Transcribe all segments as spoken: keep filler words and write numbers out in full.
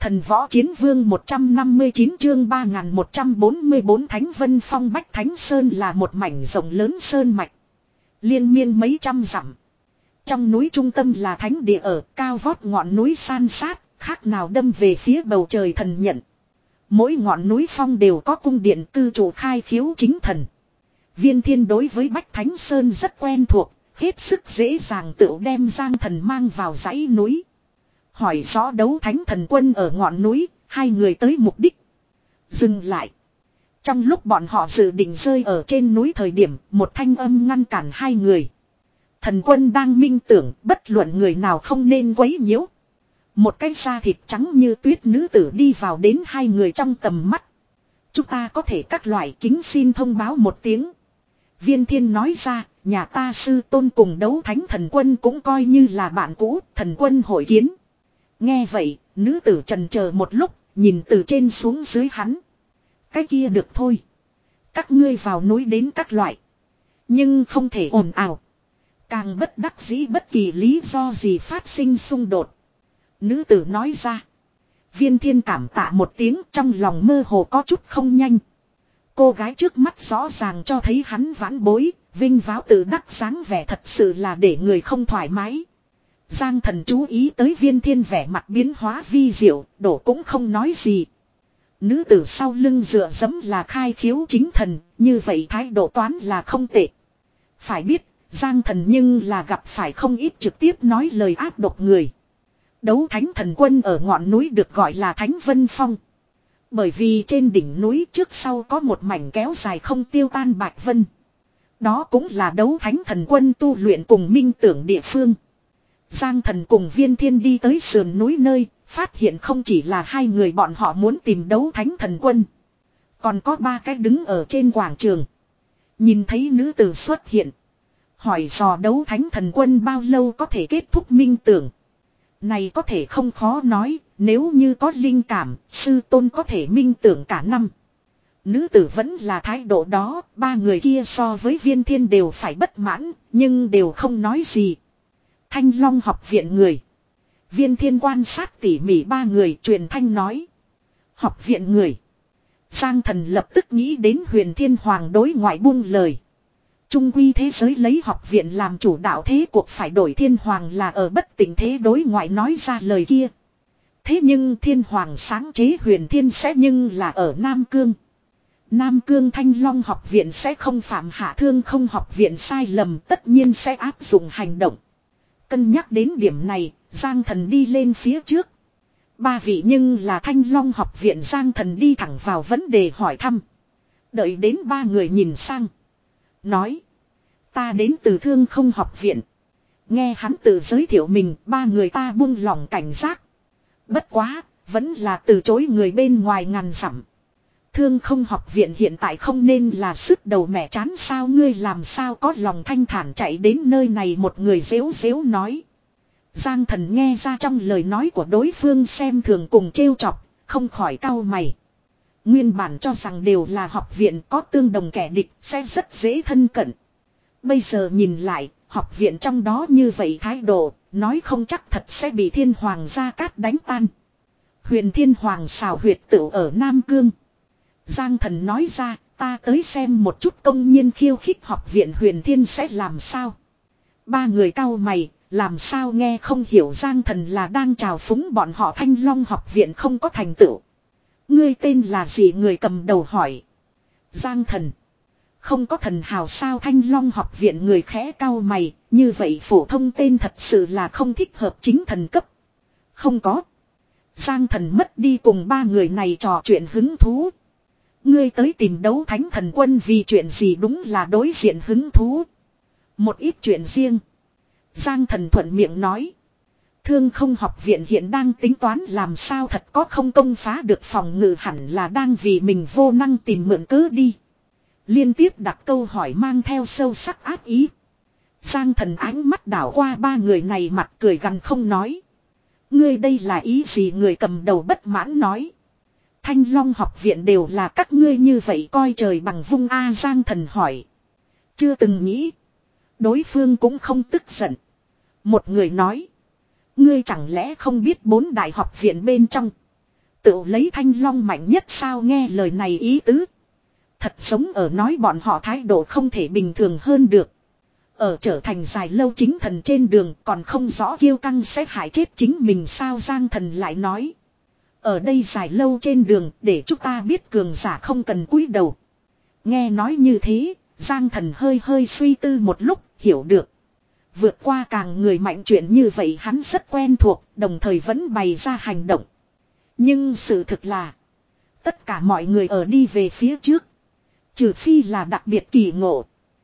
Thần võ chiến vương một trăm năm mươi chín chương ba nghìn một trăm bốn mươi bốn Thánh Vân Phong Bách Thánh Sơn là một mảnh rộng lớn sơn mạch. Liên miên mấy trăm dặm. Trong núi trung tâm là thánh địa ở cao vót ngọn núi san sát, khác nào đâm về phía bầu trời thần nhận. Mỗi ngọn núi phong đều có cung điện cư trụ khai khiếu chính thần. Viên Thiên đối với Bách Thánh Sơn rất quen thuộc, hết sức dễ dàng tự đem Giang Thần mang vào dãy núi. Hỏi rõ đấu thánh thần quân ở ngọn núi, hai người tới mục đích. Dừng lại. Trong lúc bọn họ dự định rơi ở trên núi thời điểm, một thanh âm ngăn cản hai người. Thần quân đang minh tưởng, bất luận người nào không nên quấy nhiễu. Một cái da thịt trắng như tuyết nữ tử đi vào đến hai người trong tầm mắt. Chúng ta có thể các loại kính xin thông báo một tiếng. Viên Thiên nói ra, nhà ta sư tôn cùng đấu thánh thần quân cũng coi như là bạn cũ, thần quân hội kiến. Nghe vậy, nữ tử trần chờ một lúc, nhìn từ trên xuống dưới hắn. Cái kia được thôi. Các ngươi vào núi đến các loại. Nhưng không thể ồn ào. Càng bất đắc dĩ bất kỳ lý do gì phát sinh xung đột. Nữ tử nói ra. Viên Thiên cảm tạ một tiếng, trong lòng mơ hồ có chút không nhanh. Cô gái trước mắt rõ ràng cho thấy hắn vãn bối, vinh váo tự đắc dáng vẻ thật sự là để người không thoải mái. Giang Thần chú ý tới Viên Thiên vẻ mặt biến hóa vi diệu, đổ cũng không nói gì. Nữ tử sau lưng dựa dẫm là khai khiếu chính thần, như vậy thái độ toán là không tệ. Phải biết, Giang Thần nhưng là gặp phải không ít trực tiếp nói lời ác độc người. Đấu thánh thần quân ở ngọn núi được gọi là Thánh Vân Phong. Bởi vì trên đỉnh núi trước sau có một mảnh kéo dài không tiêu tan bạch vân. Đó cũng là đấu thánh thần quân tu luyện cùng minh tưởng địa phương. Giang Thần cùng Viên Thiên đi tới sườn núi nơi, phát hiện không chỉ là hai người bọn họ muốn tìm đấu thánh thần quân. Còn có ba cái đứng ở trên quảng trường. Nhìn thấy nữ tử xuất hiện. Hỏi dò đấu thánh thần quân bao lâu có thể kết thúc minh tưởng. Này có thể không khó nói, nếu như có linh cảm, sư tôn có thể minh tưởng cả năm. Nữ tử vẫn là thái độ đó, ba người kia so với Viên Thiên đều phải bất mãn, nhưng đều không nói gì. Thanh Long học viện người. Viên Thiên quan sát tỉ mỉ ba người truyền thanh nói. Học viện người. Giang Thần lập tức nghĩ đến Huyền Thiên Hoàng đối ngoại buông lời. Trung quy thế giới lấy học viện làm chủ đạo thế cuộc phải đổi Thiên Hoàng là ở bất tỉnh thế đối ngoại nói ra lời kia. Thế nhưng Thiên Hoàng sáng chế Huyền Thiên sẽ nhưng là ở Nam Cương. Nam Cương Thanh Long học viện sẽ không phạm hạ thương không học viện sai lầm tất nhiên sẽ áp dụng hành động. Cân nhắc đến điểm này, Giang Thần đi lên phía trước. Ba vị nhưng là Thanh Long học viện Giang Thần đi thẳng vào vấn đề hỏi thăm. Đợi đến ba người nhìn sang. Nói. Ta đến từ thương không học viện. Nghe hắn tự giới thiệu mình, ba người ta buông lỏng cảnh giác. Bất quá, vẫn là từ chối người bên ngoài ngàn dặm. Thương không học viện hiện tại không nên là sức đầu mẹ chán sao ngươi làm sao có lòng thanh thản chạy đến nơi này một người dễu dễu nói. Giang Thần nghe ra trong lời nói của đối phương xem thường cùng trêu chọc, không khỏi cau mày. Nguyên bản cho rằng đều là học viện có tương đồng kẻ địch sẽ rất dễ thân cận. Bây giờ nhìn lại, học viện trong đó như vậy thái độ, nói không chắc thật sẽ bị Thiên Hoàng Gia Cát đánh tan. Huyền Thiên Hoàng xào huyệt tựu ở Nam Cương. Giang Thần nói ra, ta tới xem một chút công nhiên khiêu khích học viện Huyền Thiên sẽ làm sao. Ba người cau mày, làm sao nghe không hiểu Giang Thần là đang chào phúng bọn họ Thanh Long học viện không có thành tựu. Ngươi tên là gì người cầm đầu hỏi. Giang Thần. Không có thần hào sao Thanh Long học viện người khẽ cau mày, như vậy phổ thông tên thật sự là không thích hợp chính thần cấp. Không có. Giang Thần mất đi cùng ba người này trò chuyện hứng thú. Ngươi tới tìm đấu thánh thần quân vì chuyện gì đúng là đối diện hứng thú. Một ít chuyện riêng. Giang Thần thuận miệng nói. Thương không học viện hiện đang tính toán làm sao thật có không công phá được phòng ngự hẳn là đang vì mình vô năng tìm mượn cớ đi. Liên tiếp đặt câu hỏi mang theo sâu sắc ác ý. Giang Thần ánh mắt đảo qua ba người này mặt cười gằn không nói. Ngươi đây là ý gì người cầm đầu bất mãn nói. Thanh Long học viện đều là các ngươi như vậy coi trời bằng vung A Giang Thần hỏi. Chưa từng nghĩ. Đối phương cũng không tức giận. Một người nói. Ngươi chẳng lẽ không biết bốn đại học viện bên trong. Tự lấy Thanh Long mạnh nhất sao, nghe lời này ý tứ. Thật giống ở nói bọn họ thái độ không thể bình thường hơn được. Ở trở thành dài lâu chính thần trên đường còn không rõ kiêu căng sẽ hại chết chính mình sao, Giang Thần lại nói. Ở đây dài lâu trên đường để chúng ta biết cường giả không cần cúi đầu. Nghe nói như thế, Giang Thần hơi hơi suy tư một lúc, hiểu được. Vượt qua càng người mạnh chuyện như vậy hắn rất quen thuộc, đồng thời vẫn bày ra hành động. Nhưng sự thực là, tất cả mọi người ở đi về phía trước. Trừ phi là đặc biệt kỳ ngộ.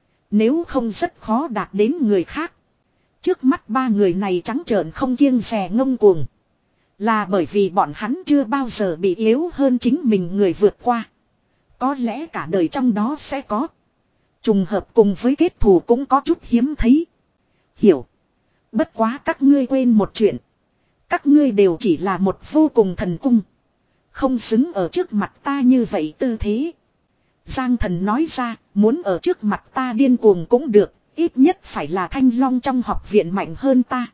Nếu không rất khó đạt đến người khác. Trước mắt ba người này trắng trợn không kiêng dè ngông cuồng. Là bởi vì bọn hắn chưa bao giờ bị yếu hơn chính mình người vượt qua. Có lẽ cả đời trong đó sẽ có. Trùng hợp cùng với kết thù cũng có chút hiếm thấy. Hiểu. Bất quá các ngươi quên một chuyện. Các ngươi đều chỉ là một vô cùng thần cung. Không xứng ở trước mặt ta như vậy tư thế. Giang Thần nói ra, muốn ở trước mặt ta điên cuồng cũng được, ít nhất phải là Thanh Long trong học viện mạnh hơn ta.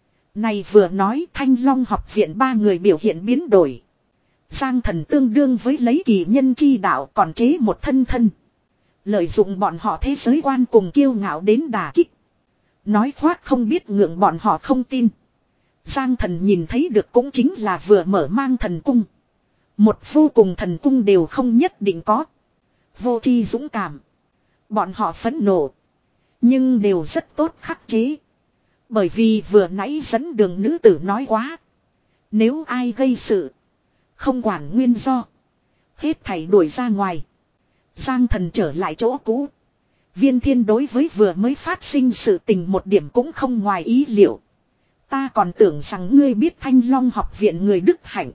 Này vừa nói Thanh Long học viện ba người biểu hiện biến đổi. Giang Thần tương đương với lấy kỳ nhân chi đạo còn chế một thân thân. Lợi dụng bọn họ thế giới quan cùng kiêu ngạo đến đả kích. Nói khoác không biết ngượng bọn họ không tin. Giang Thần nhìn thấy được cũng chính là vừa mở mang thần cung. Một vô cùng thần cung đều không nhất định có. Vô tri dũng cảm. Bọn họ phẫn nộ. Nhưng đều rất tốt khắc chế. Bởi vì vừa nãy dẫn đường nữ tử nói quá. Nếu ai gây sự. Không quản nguyên do. Hết thảy đuổi ra ngoài. Giang Thần trở lại chỗ cũ. Viên Thiên đối với vừa mới phát sinh sự tình một điểm cũng không ngoài ý liệu. Ta còn tưởng rằng ngươi biết Thanh Long học viện người đức hạnh.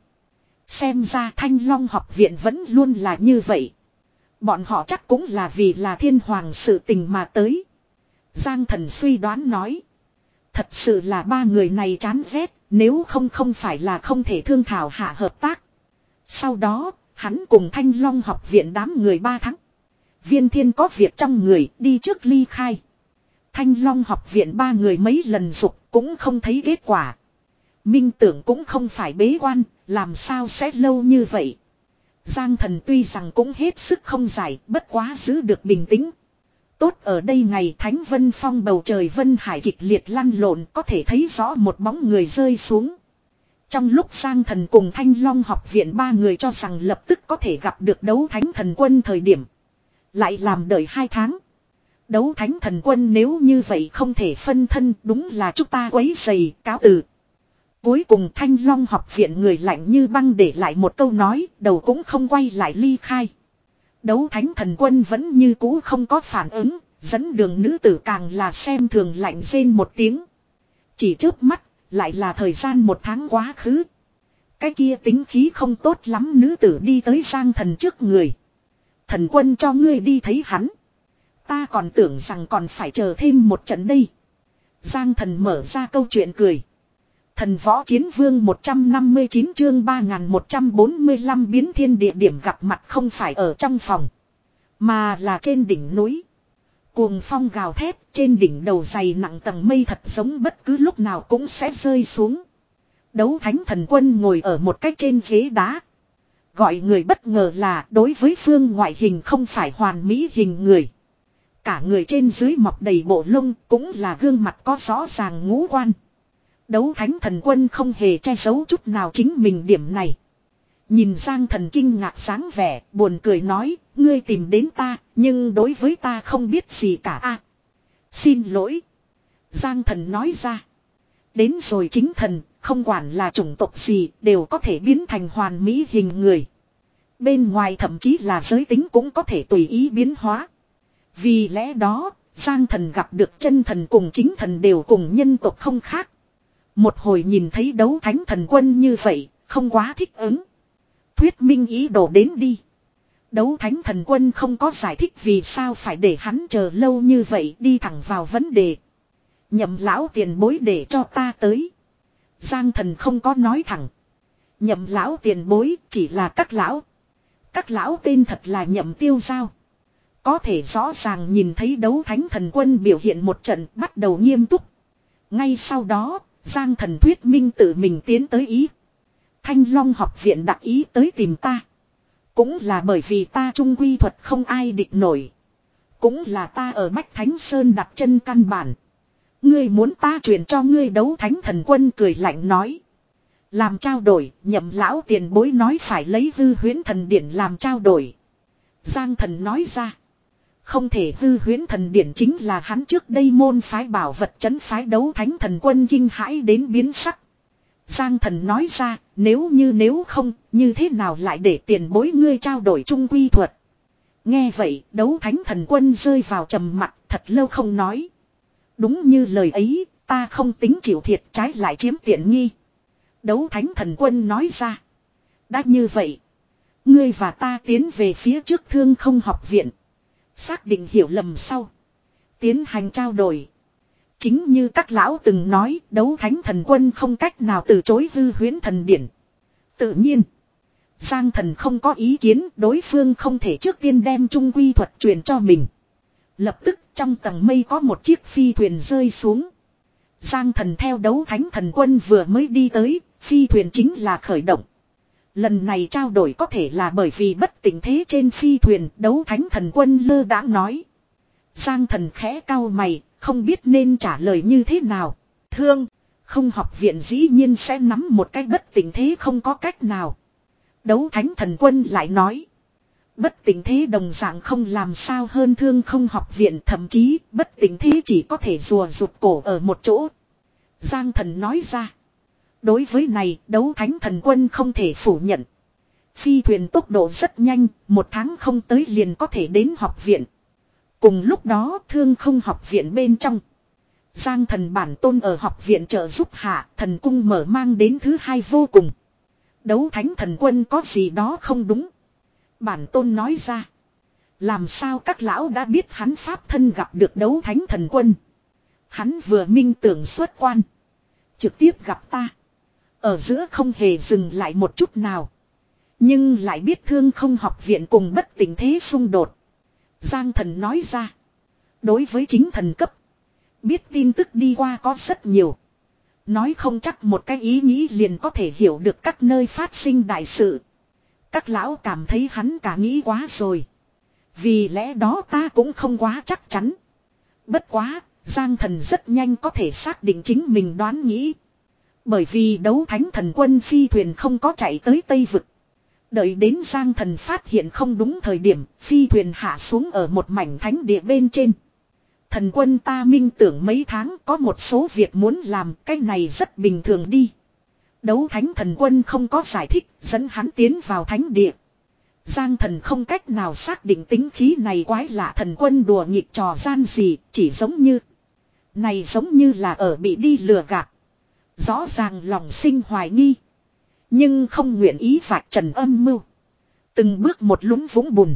Xem ra Thanh Long học viện vẫn luôn là như vậy. Bọn họ chắc cũng là vì là thiên hoàng sự tình mà tới. Giang Thần suy đoán nói. Thật sự là ba người này chán ghét, nếu không không phải là không thể thương thảo hạ hợp tác. Sau đó, hắn cùng Thanh Long học viện đám người ba tháng. Viên Thiên có việc trong người, đi trước ly khai. Thanh Long học viện ba người mấy lần dục cũng không thấy kết quả. Minh tưởng cũng không phải bế quan, làm sao sẽ lâu như vậy. Giang Thần tuy rằng cũng hết sức không giải, bất quá giữ được bình tĩnh. Tốt ở đây ngày Thánh Vân Phong bầu trời Vân Hải kịch liệt lăn lộn có thể thấy rõ một bóng người rơi xuống. Trong lúc Giang Thần cùng Thanh Long học viện ba người cho rằng lập tức có thể gặp được đấu thánh thần quân thời điểm. Lại làm đợi hai tháng. Đấu thánh thần quân nếu như vậy không thể phân thân đúng là chúng ta quấy rầy cáo từ. Cuối cùng Thanh Long học viện người lạnh như băng để lại một câu nói, đầu cũng không quay lại ly khai. Đấu thánh thần quân vẫn như cũ không có phản ứng, dẫn đường nữ tử càng là xem thường lạnh rên một tiếng. Chỉ trước mắt, lại là thời gian một tháng quá khứ. Cái kia tính khí không tốt lắm nữ tử đi tới Giang Thần trước người. Thần quân cho ngươi đi thấy hắn. Ta còn tưởng rằng còn phải chờ thêm một trận đây. Giang Thần mở ra câu chuyện cười. Thần võ chiến vương một trăm năm mươi chín chương ba nghìn một trăm bốn mươi lăm biến thiên địa điểm gặp mặt không phải ở trong phòng. Mà là trên đỉnh núi. Cuồng phong gào thét trên đỉnh đầu dày nặng tầng mây thật giống bất cứ lúc nào cũng sẽ rơi xuống. Đấu thánh thần quân ngồi ở một cách trên ghế đá. Gọi người bất ngờ là đối với phương ngoại hình không phải hoàn mỹ hình người. Cả người trên dưới mọc đầy bộ lông cũng là gương mặt có rõ ràng ngũ quan. Đấu thánh thần quân không hề che giấu chút nào chính mình điểm này. Nhìn Giang Thần kinh ngạc sáng vẻ, buồn cười nói, ngươi tìm đến ta, nhưng đối với ta không biết gì cả a. À, xin lỗi. Giang Thần nói ra. Đến rồi chính thần, không quản là chủng tộc gì, đều có thể biến thành hoàn mỹ hình người. Bên ngoài thậm chí là giới tính cũng có thể tùy ý biến hóa. Vì lẽ đó, Giang Thần gặp được chân thần cùng chính thần đều cùng nhân tộc không khác. Một hồi nhìn thấy đấu thánh thần quân như vậy, không quá thích ứng. Thuyết minh ý đồ đến đi. Đấu thánh thần quân không có giải thích vì sao phải để hắn chờ lâu như vậy, đi thẳng vào vấn đề. Nhậm lão tiền bối để cho ta tới. Giang Thần không có nói thẳng. Nhậm lão tiền bối chỉ là các lão. Các lão tên thật là Nhậm Tiêu Giao. Có thể rõ ràng nhìn thấy đấu thánh thần quân biểu hiện một trận bắt đầu nghiêm túc. Ngay sau đó, Giang Thần thuyết minh tự mình tiến tới ý. Thanh Long học viện đặc ý tới tìm ta. Cũng là bởi vì ta trung quy thuật không ai địch nổi. Cũng là ta ở Bách Thánh Sơn đặt chân căn bản. Ngươi muốn ta truyền cho ngươi đấu thánh thần quân cười lạnh nói. Làm trao đổi, nhậm lão tiền bối nói phải lấy hư huyễn thần điển làm trao đổi. Giang thần nói ra. Không thể hư huyễn thần điển chính là hắn trước đây môn phái bảo vật trấn phái đấu thánh thần quân kinh hãi đến biến sắc. Giang thần nói ra, nếu như nếu không, như thế nào lại để tiền bối ngươi trao đổi trung quy thuật. Nghe vậy, đấu thánh thần quân rơi vào trầm mặc thật lâu không nói. Đúng như lời ấy, ta không tính chịu thiệt trái lại chiếm tiện nghi. Đấu thánh thần quân nói ra. Đã như vậy, ngươi và ta tiến về phía trước Thương Không học viện. Xác định hiểu lầm sau. Tiến hành trao đổi. Chính như các lão từng nói, đấu thánh thần quân không cách nào từ chối hư huyễn thần điển. Tự nhiên, Giang thần không có ý kiến, đối phương không thể trước tiên đem trung quy thuật truyền cho mình. Lập tức trong tầng mây có một chiếc phi thuyền rơi xuống. Giang thần theo đấu thánh thần quân vừa mới đi tới, phi thuyền chính là khởi động. Lần này trao đổi có thể là bởi vì bất tỉnh thế trên phi thuyền, đấu thánh thần quân lơ đãng nói. Giang thần khẽ cau mày, không biết nên trả lời như thế nào. Thương, không học viện dĩ nhiên sẽ nắm một cái bất tỉnh thế không có cách nào. Đấu thánh thần quân lại nói. Bất tỉnh thế đồng dạng không làm sao hơn Thương Không học viện, thậm chí bất tỉnh thế chỉ có thể rùa rụt cổ ở một chỗ. Giang thần nói ra. Đối với này, đấu thánh thần quân không thể phủ nhận. Phi thuyền tốc độ rất nhanh, một tháng không tới liền có thể đến học viện. Cùng lúc đó Thương Không học viện bên trong. Giang thần bản tôn ở học viện trợ giúp hạ, thần cung mở mang đến thứ hai vô cùng. Đấu thánh thần quân có gì đó không đúng. Bản tôn nói ra. Làm sao các lão đã biết hắn pháp thân gặp được đấu thánh thần quân. Hắn vừa minh tưởng xuất quan. Trực tiếp gặp ta. Ở giữa không hề dừng lại một chút nào. Nhưng lại biết Thương Không học viện cùng bất tỉnh thế xung đột. Giang thần nói ra. Đối với chính thần cấp. Biết tin tức đi qua có rất nhiều. Nói không chắc một cái ý nghĩ liền có thể hiểu được các nơi phát sinh đại sự. Các lão cảm thấy hắn cả nghĩ quá rồi. Vì lẽ đó ta cũng không quá chắc chắn. Bất quá, Giang thần rất nhanh có thể xác định chính mình đoán nghĩ. Bởi vì đấu thánh thần quân phi thuyền không có chạy tới Tây Vực. Đợi đến Giang thần phát hiện không đúng thời điểm, phi thuyền hạ xuống ở một mảnh thánh địa bên trên. Thần quân ta minh tưởng mấy tháng có một số việc muốn làm, cái này rất bình thường đi. Đấu thánh thần quân không có giải thích, dẫn hắn tiến vào thánh địa. Giang thần không cách nào xác định tính khí này quái lạ thần quân đùa nghịch trò gian gì, chỉ giống như. Này giống như là ở bị đi lừa gạt. Rõ ràng lòng sinh hoài nghi. Nhưng không nguyện ý vạch trần âm mưu. Từng bước một lún vũng bùn.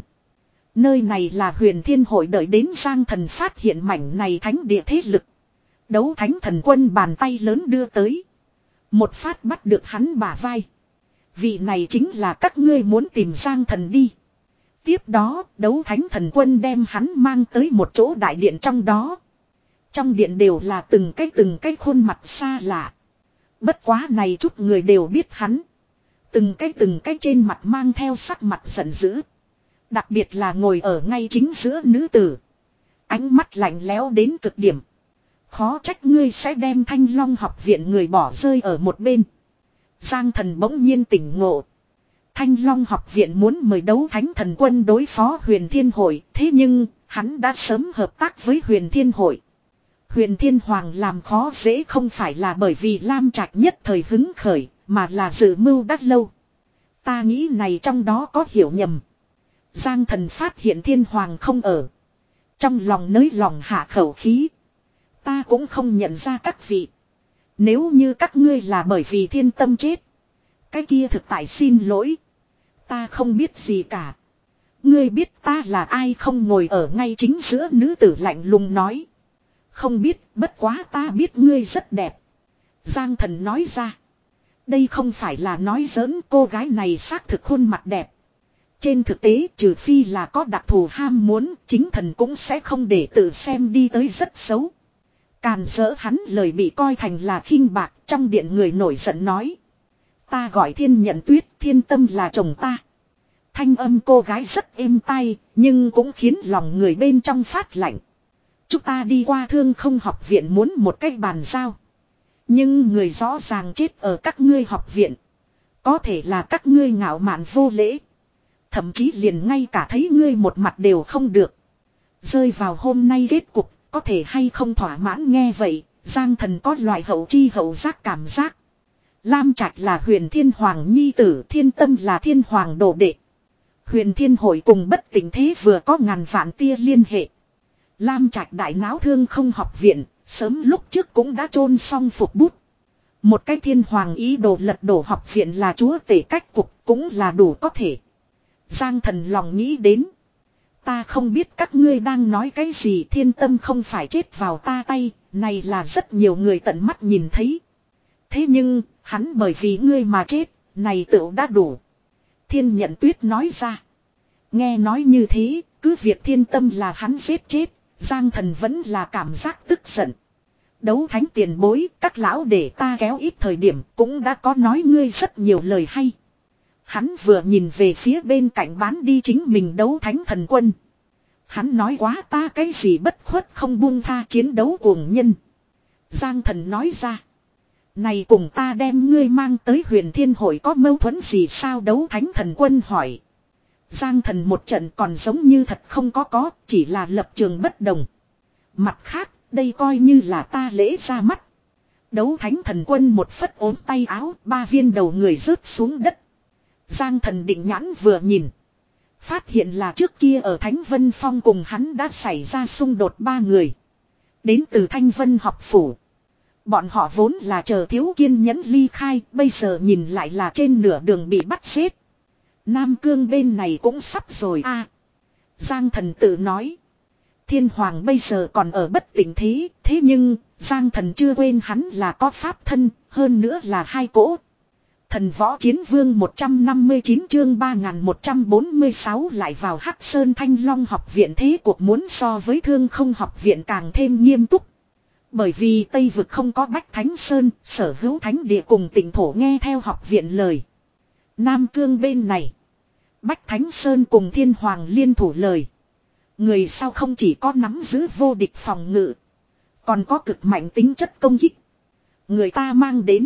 Nơi này là Huyền Thiên Hội, đợi đến Giang thần phát hiện mảnh này thánh địa thế lực. Đấu thánh thần quân bàn tay lớn đưa tới. Một phát bắt được hắn bả vai. Vị này chính là các ngươi muốn tìm Giang thần đi. Tiếp đó, đấu thánh thần quân đem hắn mang tới một chỗ đại điện trong đó. Trong điện đều là từng cái từng cái khuôn mặt xa lạ. Bất quá này chút người đều biết hắn. Từng cái từng cái trên mặt mang theo sắc mặt giận dữ. Đặc biệt là ngồi ở ngay chính giữa nữ tử. Ánh mắt lạnh lẽo đến cực điểm. Khó trách ngươi sẽ đem Thanh Long học viện người bỏ rơi ở một bên. Giang thần bỗng nhiên tỉnh ngộ. Thanh Long học viện muốn mời đấu thánh thần quân đối phó Huyền Thiên Hội. Thế nhưng, hắn đã sớm hợp tác với Huyền Thiên Hội. Huyền Thiên Hoàng làm khó dễ không phải là bởi vì Lam Trạch nhất thời hứng khởi, mà là dự mưu đắt lâu. Ta nghĩ này trong đó có hiểu nhầm. Giang thần phát hiện Thiên Hoàng không ở. Trong lòng nới lòng hạ khẩu khí. Ta cũng không nhận ra các vị. Nếu như các ngươi là bởi vì thiên tâm chết. Cái kia thực tại xin lỗi. Ta không biết gì cả. Ngươi biết ta là ai không, ngồi ở ngay chính giữa nữ tử lạnh lùng nói. Không biết, bất quá ta biết ngươi rất đẹp. Giang thần nói ra. Đây không phải là nói giỡn, cô gái này xác thực khuôn mặt đẹp. Trên thực tế, trừ phi là có đặc thù ham muốn, chính thần cũng sẽ không để tự xem đi tới rất xấu. Càn dỡ hắn lời bị coi thành là khinh bạc, trong điện người nổi giận nói. Ta gọi Thiên Nhận Tuyết, Thiên Tâm là chồng ta. Thanh âm cô gái rất êm tai, nhưng cũng khiến lòng người bên trong phát lạnh. Chúng ta đi qua Thương Không học viện muốn một cách bàn giao. Nhưng người rõ ràng chết ở các ngươi học viện. Có thể là các ngươi ngạo mạn vô lễ. Thậm chí liền ngay cả thấy ngươi một mặt đều không được. Rơi vào hôm nay kết cục, có thể hay không thỏa mãn. Nghe vậy, Giang Thần có loại hậu chi hậu giác cảm giác. Lam Trạch là Huyền Thiên Hoàng nhi tử, Thiên Tâm là Thiên Hoàng đồ đệ. Huyền Thiên Hội cùng Bất Tỉnh Thế vừa có ngàn vạn tia liên hệ. Lam Trạch đại náo Thương Không học viện, sớm lúc trước cũng đã chôn xong phục bút. Một cái Thiên Hoàng ý đồ lật đổ học viện là chúa tể cách cục cũng là đủ có thể. Giang Thần lòng nghĩ đến. Ta không biết các ngươi đang nói cái gì, Thiên Tâm không phải chết vào ta tay, này là rất nhiều người tận mắt nhìn thấy. Thế nhưng, hắn bởi vì ngươi mà chết, này tựu đã đủ. Thiên Nhận Tuyết nói ra. Nghe nói như thế, cứ việc Thiên Tâm là hắn giết chết, Giang Thần vẫn là cảm giác tức giận. Đấu thánh tiền bối, các lão để ta kéo ít thời điểm cũng đã có nói ngươi rất nhiều lời hay. Hắn vừa nhìn về phía bên cạnh bán đi chính mình đấu thánh thần quân. Hắn nói quá ta cái gì bất khuất không buông tha chiến đấu cuồng nhân. Giang Thần nói ra. Này cùng ta đem ngươi mang tới Huyền Thiên Hội có mâu thuẫn gì sao, đấu thánh thần quân hỏi. Giang Thần một trận còn giống như thật không có có, chỉ là lập trường bất đồng. Mặt khác, đây coi như là ta lễ ra mắt. Đấu thánh thần quân một phất ốm tay áo, ba viên đầu người rớt xuống đất. Giang Thần định nhãn vừa nhìn. Phát hiện là trước kia ở Thánh Vân Phong cùng hắn đã xảy ra xung đột ba người. Đến từ Thanh Vân học phủ. Bọn họ vốn là chờ thiếu kiên nhẫn ly khai, bây giờ nhìn lại là trên nửa đường bị bắt giết. Nam Cương bên này cũng sắp rồi a. À, Giang Thần tự nói. Thiên Hoàng bây giờ còn ở Bất Tỉnh Thế, thế nhưng Giang Thần chưa quên hắn là có pháp thân, hơn nữa là hai cỗ. Thần Võ Chiến Vương một trăm năm mươi chín chương ba nghìn một trăm bốn mươi sáu lại vào Hắc Sơn Thanh Long học viện, thế cuộc muốn so với Thương Không học viện càng thêm nghiêm túc. Bởi vì Tây Vực không có Bách Thánh Sơn, sở hữu thánh địa cùng tỉnh thổ nghe theo học viện lời. Nam Cương bên này, Bách Thánh Sơn cùng Thiên Hoàng liên thủ lời. Người sau không chỉ có nắm giữ vô địch phòng ngự, còn có cực mạnh tính chất công kích. Người ta mang đến.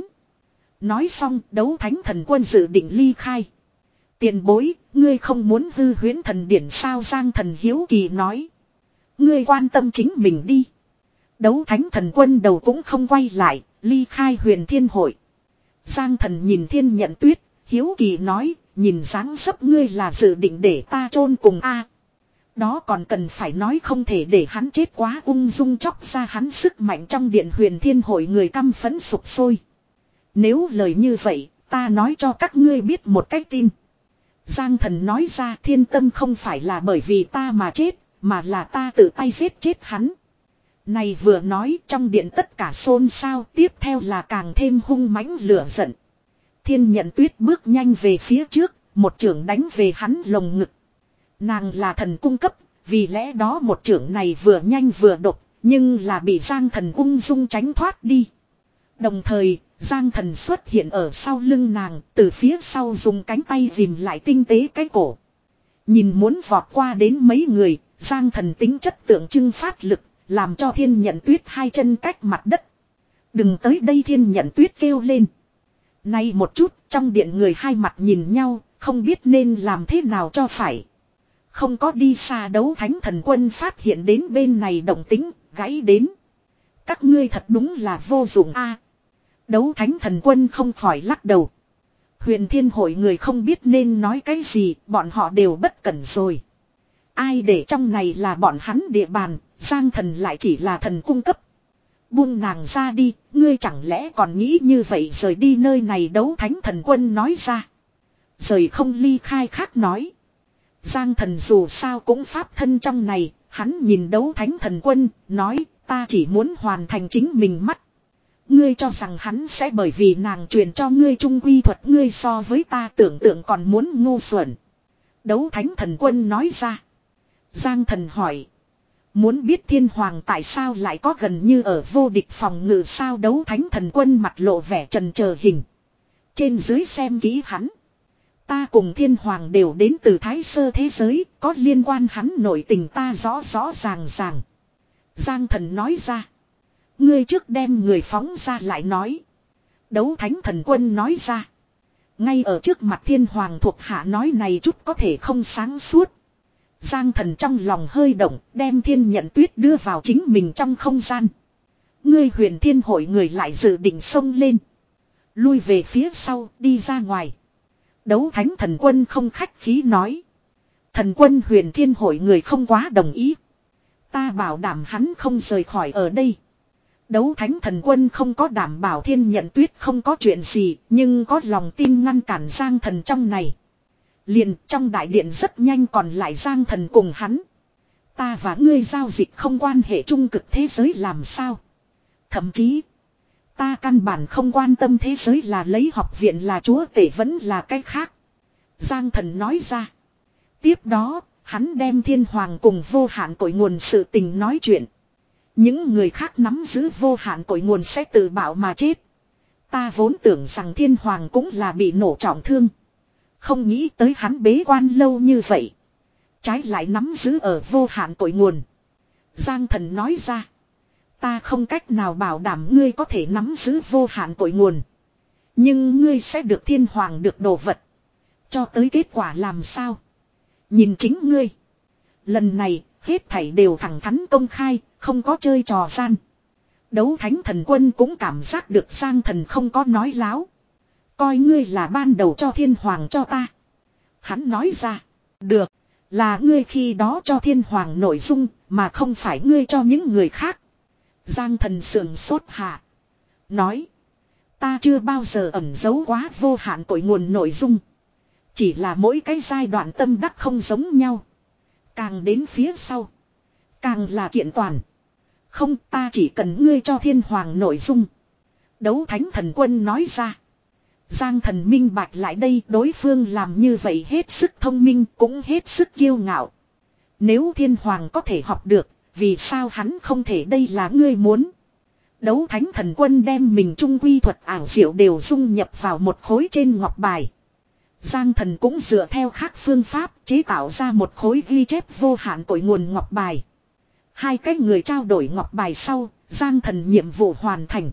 Nói xong, đấu thánh thần quân dự định ly khai. Tiền bối, ngươi không muốn hư huyễn thần điển sao, Giang Thần hiếu kỳ nói. Ngươi quan tâm chính mình đi. Đấu thánh thần quân đầu cũng không quay lại, ly khai Huyền Thiên Hội. Giang Thần nhìn Thiên Nhận Tuyết, hiếu kỳ nói, nhìn dáng dấp ngươi là dự định để ta chôn cùng a. Đó còn cần phải nói, không thể để hắn chết quá ung dung, chóc ra hắn sức mạnh trong điện Huyền Thiên Hội người căm phẫn sục sôi. Nếu lời như vậy, ta nói cho các ngươi biết một cái tin. Giang Thần nói ra, Thiên Tâm không phải là bởi vì ta mà chết, mà là ta tự tay giết chết hắn. Này vừa nói, trong điện tất cả xôn xao, tiếp theo là càng thêm hung mãnh lửa giận. Thiên Nhận Tuyết bước nhanh về phía trước, một chưởng đánh về hắn lồng ngực. Nàng là thần cung cấp, vì lẽ đó một chưởng này vừa nhanh vừa độc, nhưng là bị Giang Thần ung dung tránh thoát đi. Đồng thời, Giang Thần xuất hiện ở sau lưng nàng, từ phía sau dùng cánh tay ghìm lại tinh tế cái cổ. Nhìn muốn vọt qua đến mấy người, Giang Thần tính chất tượng trưng phát lực, làm cho Thiên Nhận Tuyết hai chân cách mặt đất. Đừng tới đây, Thiên Nhận Tuyết kêu lên. Nay một chút, trong điện người hai mặt nhìn nhau, không biết nên làm thế nào cho phải. Không có đi xa đấu thánh thần quân phát hiện đến bên này động tính, gãy đến. Các ngươi thật đúng là vô dụng a. À, đấu thánh thần quân không khỏi lắc đầu. Huyền Thiên Hội người không biết nên nói cái gì, bọn họ đều bất cẩn rồi. Ai để trong này là bọn hắn địa bàn, Giang Thần lại chỉ là thần cung cấp. Buông nàng ra đi, ngươi chẳng lẽ còn nghĩ như vậy rời đi nơi này, đấu thánh thần quân nói ra. Rời không ly khai khác nói. Giang Thần dù sao cũng pháp thân trong này, hắn nhìn đấu thánh thần quân, nói, ta chỉ muốn hoàn thành chính mình mắt. Ngươi cho rằng hắn sẽ bởi vì nàng truyền cho ngươi trung quy thuật, ngươi so với ta tưởng tượng còn muốn ngu xuẩn. Đấu thánh thần quân nói ra. Giang Thần hỏi. Muốn biết Thiên Hoàng tại sao lại có gần như ở vô địch phòng ngự sao, đấu thánh thần quân mặt lộ vẻ trần chờ hình. Trên dưới xem kỹ hắn. Ta cùng thiên hoàng đều đến từ thái sơ thế giới, có liên quan hắn nội tình ta rõ rõ ràng ràng. Giang thần nói ra. Ngươi trước đem người phóng ra lại nói. Đấu thánh thần quân nói ra. Ngay ở trước mặt thiên hoàng thuộc hạ nói này chút có thể không sáng suốt. Giang thần trong lòng hơi động, đem thiên nhận tuyết đưa vào chính mình trong không gian. Ngươi huyền thiên hội người lại dự định xông lên. Lui về phía sau, đi ra ngoài. Đấu thánh thần quân không khách khí nói. Thần quân huyền thiên hội người không quá đồng ý. Ta bảo đảm hắn không rời khỏi ở đây. Đấu thánh thần quân không có đảm bảo thiên nhận tuyết không có chuyện gì, nhưng có lòng tin ngăn cản Giang thần trong này. Liền trong đại điện rất nhanh còn lại Giang thần cùng hắn. Ta và ngươi giao dịch không quan hệ trung cực thế giới làm sao. Thậm chí, ta căn bản không quan tâm thế giới là lấy học viện là chúa tể vẫn là cái khác. Giang thần nói ra. Tiếp đó, hắn đem thiên hoàng cùng vô hạn cội nguồn sự tình nói chuyện. Những người khác nắm giữ vô hạn cội nguồn sẽ tự bạo mà chết. Ta vốn tưởng rằng thiên hoàng cũng là bị nổ trọng thương. Không nghĩ tới hắn bế quan lâu như vậy. Trái lại nắm giữ ở vô hạn cội nguồn. Giang thần nói ra. Ta không cách nào bảo đảm ngươi có thể nắm giữ vô hạn cội nguồn. Nhưng ngươi sẽ được thiên hoàng được đồ vật. Cho tới kết quả làm sao? Nhìn chính ngươi. Lần này, hết thảy đều thẳng thắn công khai, không có chơi trò gian. Đấu thánh thần quân cũng cảm giác được Giang thần không có nói láo. Coi ngươi là ban đầu cho thiên hoàng cho ta. Hắn nói ra. Được. Là ngươi khi đó cho thiên hoàng nội dung, mà không phải ngươi cho những người khác. Giang thần sườn sốt hạ. Nói. Ta chưa bao giờ ẩn giấu quá vô hạn cội nguồn nội dung. Chỉ là mỗi cái giai đoạn tâm đắc không giống nhau. Càng đến phía sau. Càng là kiện toàn. Không, ta chỉ cần ngươi cho thiên hoàng nội dung. Đấu thánh thần quân nói ra. Giang thần minh bạch lại đây, đối phương làm như vậy hết sức thông minh, cũng hết sức kiêu ngạo. Nếu thiên hoàng có thể học được, vì sao hắn không thể, đây là ngươi muốn. Đấu thánh thần quân đem mình trung quy thuật ảo diệu đều dung nhập vào một khối trên ngọc bài. Giang thần cũng dựa theo khác phương pháp chế tạo ra một khối ghi chép vô hạn cội nguồn ngọc bài. Hai cái người trao đổi ngọc bài sau, Giang thần nhiệm vụ hoàn thành.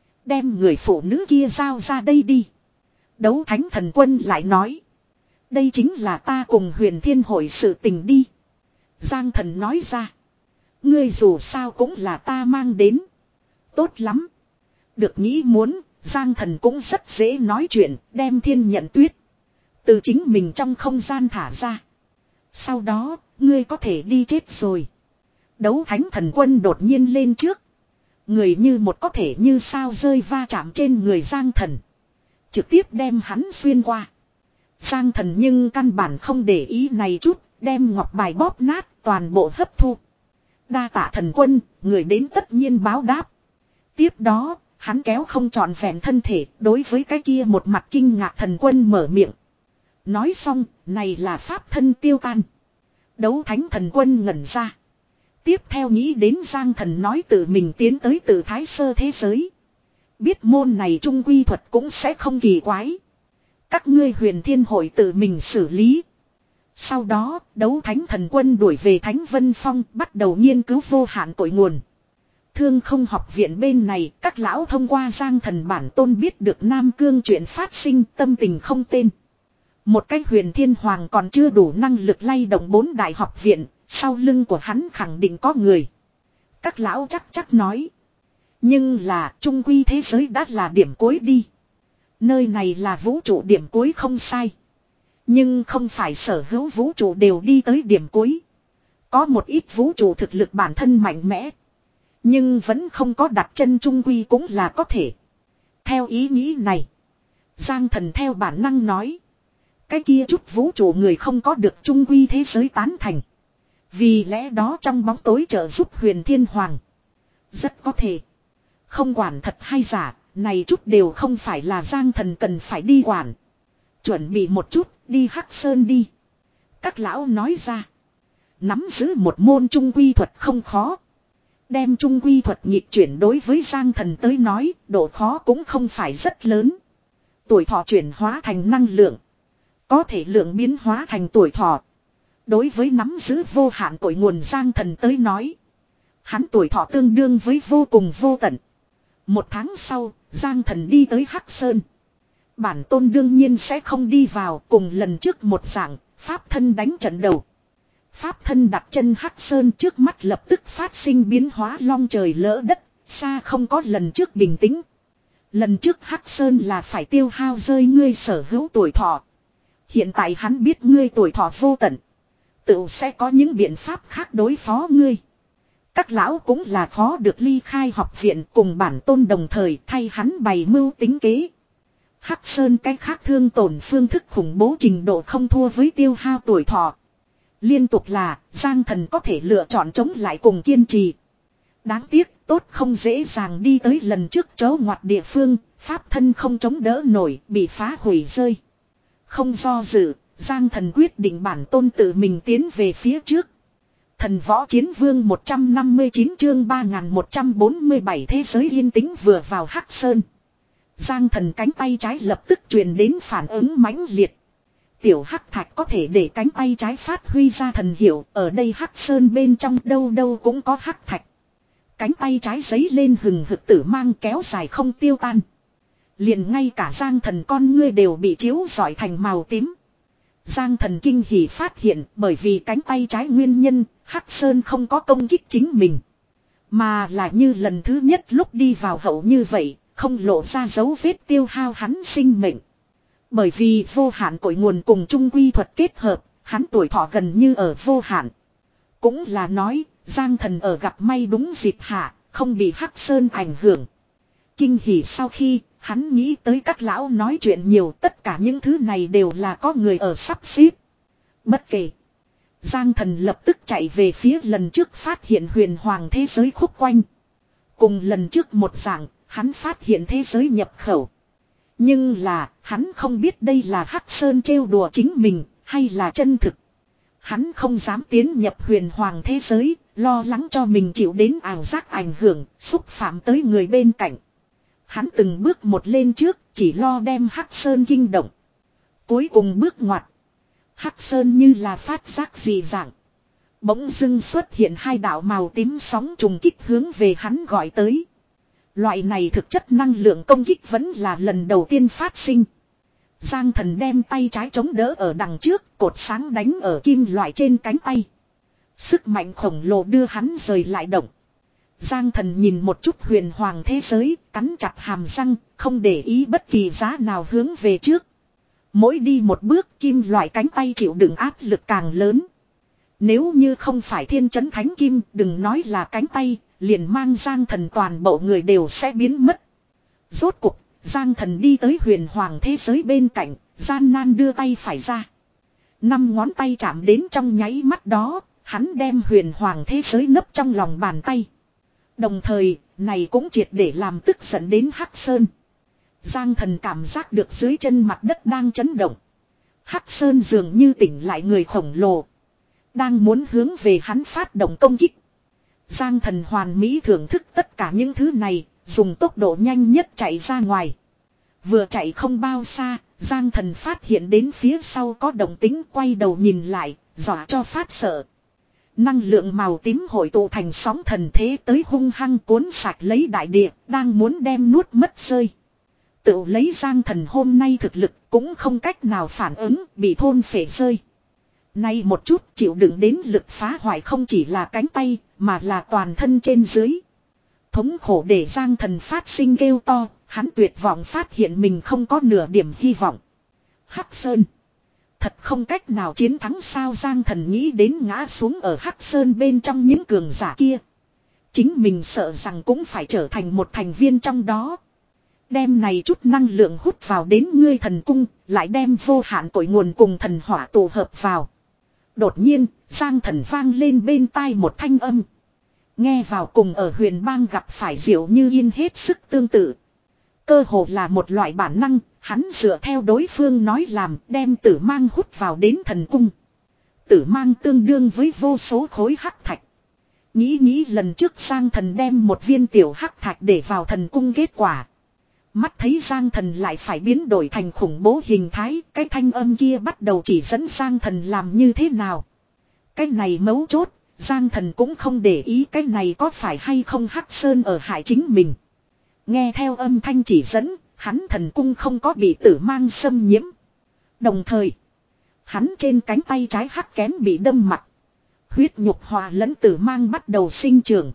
Đem người phụ nữ kia giao ra đây đi. Đấu thánh thần quân lại nói. Đây chính là ta cùng huyền thiên hội sự tình đi. Giang thần nói ra. Ngươi dù sao cũng là ta mang đến. Tốt lắm. Được nghĩ muốn, Giang thần cũng rất dễ nói chuyện, đem thiên nhận tuyết. Từ chính mình trong không gian thả ra. Sau đó, ngươi có thể đi chết rồi. Đấu thánh thần quân đột nhiên lên trước. Người như một có thể như sao rơi va chạm trên người Giang thần. Trực tiếp đem hắn xuyên qua. Giang thần nhưng căn bản không để ý này chút, đem ngọc bài bóp nát toàn bộ hấp thu. Đa tạ thần quân, người đến tất nhiên báo đáp. Tiếp đó, hắn kéo không trọn vẹn thân thể, đối với cái kia một mặt kinh ngạc thần quân mở miệng. Nói xong, này là pháp thân tiêu tan. Đấu thánh thần quân ngẩn ra. Tiếp theo nghĩ đến Giang thần nói tự mình tiến tới từ thái sơ thế giới. Biết môn này trung quy thuật cũng sẽ không kỳ quái. Các ngươi huyền thiên hội tự mình xử lý. Sau đó, đấu thánh thần quân đuổi về Thánh Vân Phong, bắt đầu nghiên cứu vô hạn cội nguồn. Thương không học viện bên này, các lão thông qua Giang thần bản tôn biết được Nam Cương chuyện phát sinh, tâm tình không tên. Một cái huyền thiên hoàng còn chưa đủ năng lực lay động bốn đại học viện, sau lưng của hắn khẳng định có người. Các lão chắc chắc nói. Nhưng là trung quy thế giới đã là điểm cuối đi. Nơi này là vũ trụ điểm cuối không sai. Nhưng không phải sở hữu vũ trụ đều đi tới điểm cuối. Có một ít vũ trụ thực lực bản thân mạnh mẽ. Nhưng vẫn không có đặt chân trung quy cũng là có thể. Theo ý nghĩ này. Giang thần theo bản năng nói. Cái kia chút vũ trụ người không có được trung quy thế giới tán thành. Vì lẽ đó trong bóng tối trợ giúp huyền thiên hoàng. Rất có thể. Không quản thật hay giả, này chút đều không phải là Giang thần cần phải đi quản. Chuẩn bị một chút, đi Hắc Sơn đi. Các lão nói ra. Nắm giữ một môn trung quy thuật không khó. Đem trung quy thuật nhịp chuyển đối với Giang thần tới nói, độ khó cũng không phải rất lớn. Tuổi thọ chuyển hóa thành năng lượng. Có thể lượng biến hóa thành tuổi thọ. Đối với nắm giữ vô hạn cội nguồn Giang Thần tới nói. Hắn tuổi thọ tương đương với vô cùng vô tận. Một tháng sau, Giang Thần đi tới Hắc Sơn. Bản tôn đương nhiên sẽ không đi vào, cùng lần trước một dạng, pháp thân đánh trận đầu. Pháp thân đặt chân Hắc Sơn, trước mắt lập tức phát sinh biến hóa long trời lỡ đất, xa không có lần trước bình tĩnh. Lần trước Hắc Sơn là phải tiêu hao rơi ngươi sở hữu tuổi thọ. Hiện tại hắn biết ngươi tuổi thọ vô tận. Tự sẽ có những biện pháp khác đối phó ngươi. Các lão cũng là khó được ly khai học viện, cùng bản tôn đồng thời thay hắn bày mưu tính kế. Hắc Sơn cái khác thương tổn phương thức khủng bố trình độ không thua với tiêu hao tuổi thọ. Liên tục là Giang Thần có thể lựa chọn chống lại cùng kiên trì. Đáng tiếc tốt không dễ dàng đi tới lần trước chớ ngoặt địa phương, pháp thân không chống đỡ nổi, bị phá hủy rơi. Không do dự, Giang Thần quyết định bản tôn tự mình tiến về phía trước. Thần võ chiến vương một trăm năm mươi chín chương ba nghìn một trăm bốn mươi bảy thế giới yên tĩnh vừa vào Hắc Sơn. Giang Thần cánh tay trái lập tức truyền đến phản ứng mãnh liệt. Tiểu Hắc Thạch có thể để cánh tay trái phát huy ra thần hiệu, ở đây Hắc Sơn bên trong đâu đâu cũng có Hắc Thạch. Cánh tay trái giấy lên hừng hực tử mang kéo dài không tiêu tan. Liền ngay cả Giang Thần con ngươi đều bị chiếu rọi thành màu tím. Giang Thần kinh hỉ phát hiện bởi vì cánh tay trái nguyên nhân, Hắc Sơn không có công kích chính mình. Mà là như lần thứ nhất lúc đi vào hậu như vậy, không lộ ra dấu vết tiêu hao hắn sinh mệnh. Bởi vì vô hạn cội nguồn cùng trung quy thuật kết hợp, hắn tuổi thọ gần như ở vô hạn. Cũng là nói, Giang Thần ở gặp may đúng dịp hạ, không bị Hắc Sơn ảnh hưởng. Kinh hỉ sau khi, hắn nghĩ tới các lão nói chuyện nhiều, tất cả những thứ này đều là có người ở sắp xếp. Bất kể. Giang Thần lập tức chạy về phía lần trước phát hiện huyền hoàng thế giới khúc quanh. Cùng lần trước một dạng, hắn phát hiện thế giới nhập khẩu. Nhưng là, hắn không biết đây là Hắc Sơn trêu đùa chính mình, hay là chân thực. Hắn không dám tiến nhập huyền hoàng thế giới, lo lắng cho mình chịu đến ảo giác ảnh hưởng, xúc phạm tới người bên cạnh. Hắn từng bước một lên trước, chỉ lo đem Hắc Sơn kinh động. Cuối cùng bước ngoặt. Hắc Sơn như là phát giác gì dạng. Bỗng dưng xuất hiện hai đạo màu tím sóng trùng kích hướng về hắn gọi tới. Loại này thực chất năng lượng công kích vẫn là lần đầu tiên phát sinh. Giang Thần đem tay trái chống đỡ ở đằng trước, cột sáng đánh ở kim loại trên cánh tay. Sức mạnh khổng lồ đưa hắn rời lại động. Giang Thần nhìn một chút huyền hoàng thế giới, cắn chặt hàm răng, không để ý bất kỳ giá nào hướng về trước. Mỗi đi một bước kim loại cánh tay chịu đựng áp lực càng lớn. Nếu như không phải thiên trấn thánh kim, đừng nói là cánh tay, liền mang Giang Thần toàn bộ người đều sẽ biến mất. Rốt cục, Giang Thần đi tới huyền hoàng thế giới bên cạnh, gian nan đưa tay phải ra. Năm ngón tay chạm đến trong nháy mắt đó, hắn đem huyền hoàng thế giới nấp trong lòng bàn tay. Đồng thời, này cũng triệt để làm tức giận đến Hắc Sơn. Giang Thần cảm giác được dưới chân mặt đất đang chấn động. Hắc Sơn dường như tỉnh lại người khổng lồ. Đang muốn hướng về hắn phát động công kích. Giang Thần hoàn mỹ thưởng thức tất cả những thứ này, dùng tốc độ nhanh nhất chạy ra ngoài. Vừa chạy không bao xa, Giang Thần phát hiện đến phía sau có động tĩnh, quay đầu nhìn lại, dọa cho phát sợ. Năng lượng màu tím hội tụ thành sóng thần thế tới hung hăng cuốn sạch lấy đại địa, đang muốn đem nuốt mất rơi. Tự lấy Giang Thần hôm nay thực lực cũng không cách nào phản ứng, bị thôn phệ rơi. Nay một chút chịu đựng đến lực phá hoại không chỉ là cánh tay, mà là toàn thân trên dưới. Thống khổ để Giang Thần phát sinh kêu to, hắn tuyệt vọng phát hiện mình không có nửa điểm hy vọng. Hắc Sơn. Thật không cách nào chiến thắng sao Giang Thần nghĩ đến ngã xuống ở Hắc Sơn bên trong những cường giả kia. Chính mình sợ rằng cũng phải trở thành một thành viên trong đó. Đem này chút năng lượng hút vào đến ngươi thần cung, lại đem vô hạn cội nguồn cùng thần hỏa tụ hợp vào. Đột nhiên, Giang Thần vang lên bên tai một thanh âm. Nghe vào cùng ở huyền bang gặp phải Diệu Như Yên hết sức tương tự. Cơ hồ là một loại bản năng, hắn dựa theo đối phương nói làm, đem tử mang hút vào đến thần cung. Tử mang tương đương với vô số khối hắc thạch. Nghĩ nghĩ lần trước Giang Thần đem một viên tiểu hắc thạch để vào thần cung kết quả. Mắt thấy Giang Thần lại phải biến đổi thành khủng bố hình thái, cái thanh âm kia bắt đầu chỉ dẫn Giang Thần làm như thế nào. Cái này mấu chốt, Giang Thần cũng không để ý cái này có phải hay không Hắc Sơn ở hại chính mình. Nghe theo âm thanh chỉ dẫn, hắn thần cung không có bị tử mang xâm nhiễm. Đồng thời, hắn trên cánh tay trái hắc kén bị đâm mặt. Huyết nhục hòa lẫn tử mang bắt đầu sinh trưởng.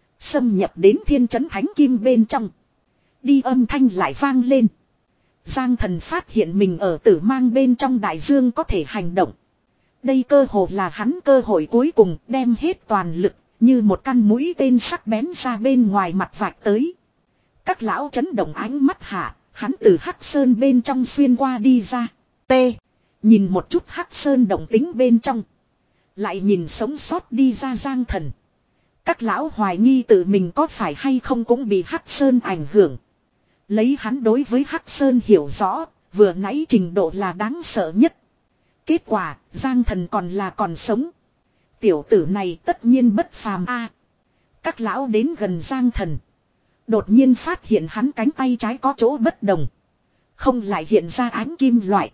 Xâm nhập đến thiên trấn thánh kim bên trong. Đi âm thanh lại vang lên. Giang Thần phát hiện mình ở tử mang bên trong đại dương có thể hành động. Đây cơ hồ là hắn cơ hội cuối cùng đem hết toàn lực, như một căn mũi tên sắc bén ra bên ngoài mặt vạch tới. Các lão chấn động ánh mắt hạ, hắn từ Hắc Sơn bên trong xuyên qua đi ra. T. Nhìn một chút Hắc Sơn động tính bên trong. Lại nhìn sống sót đi ra Giang Thần. Các lão hoài nghi tự mình có phải hay không cũng bị Hắc Sơn ảnh hưởng. Lấy hắn đối với Hắc Sơn hiểu rõ, vừa nãy trình độ là đáng sợ nhất. Kết quả, Giang Thần còn là còn sống. Tiểu tử này tất nhiên bất phàm a. Các lão đến gần Giang Thần. Đột nhiên phát hiện hắn cánh tay trái có chỗ bất đồng. Không lại hiện ra ánh kim loại.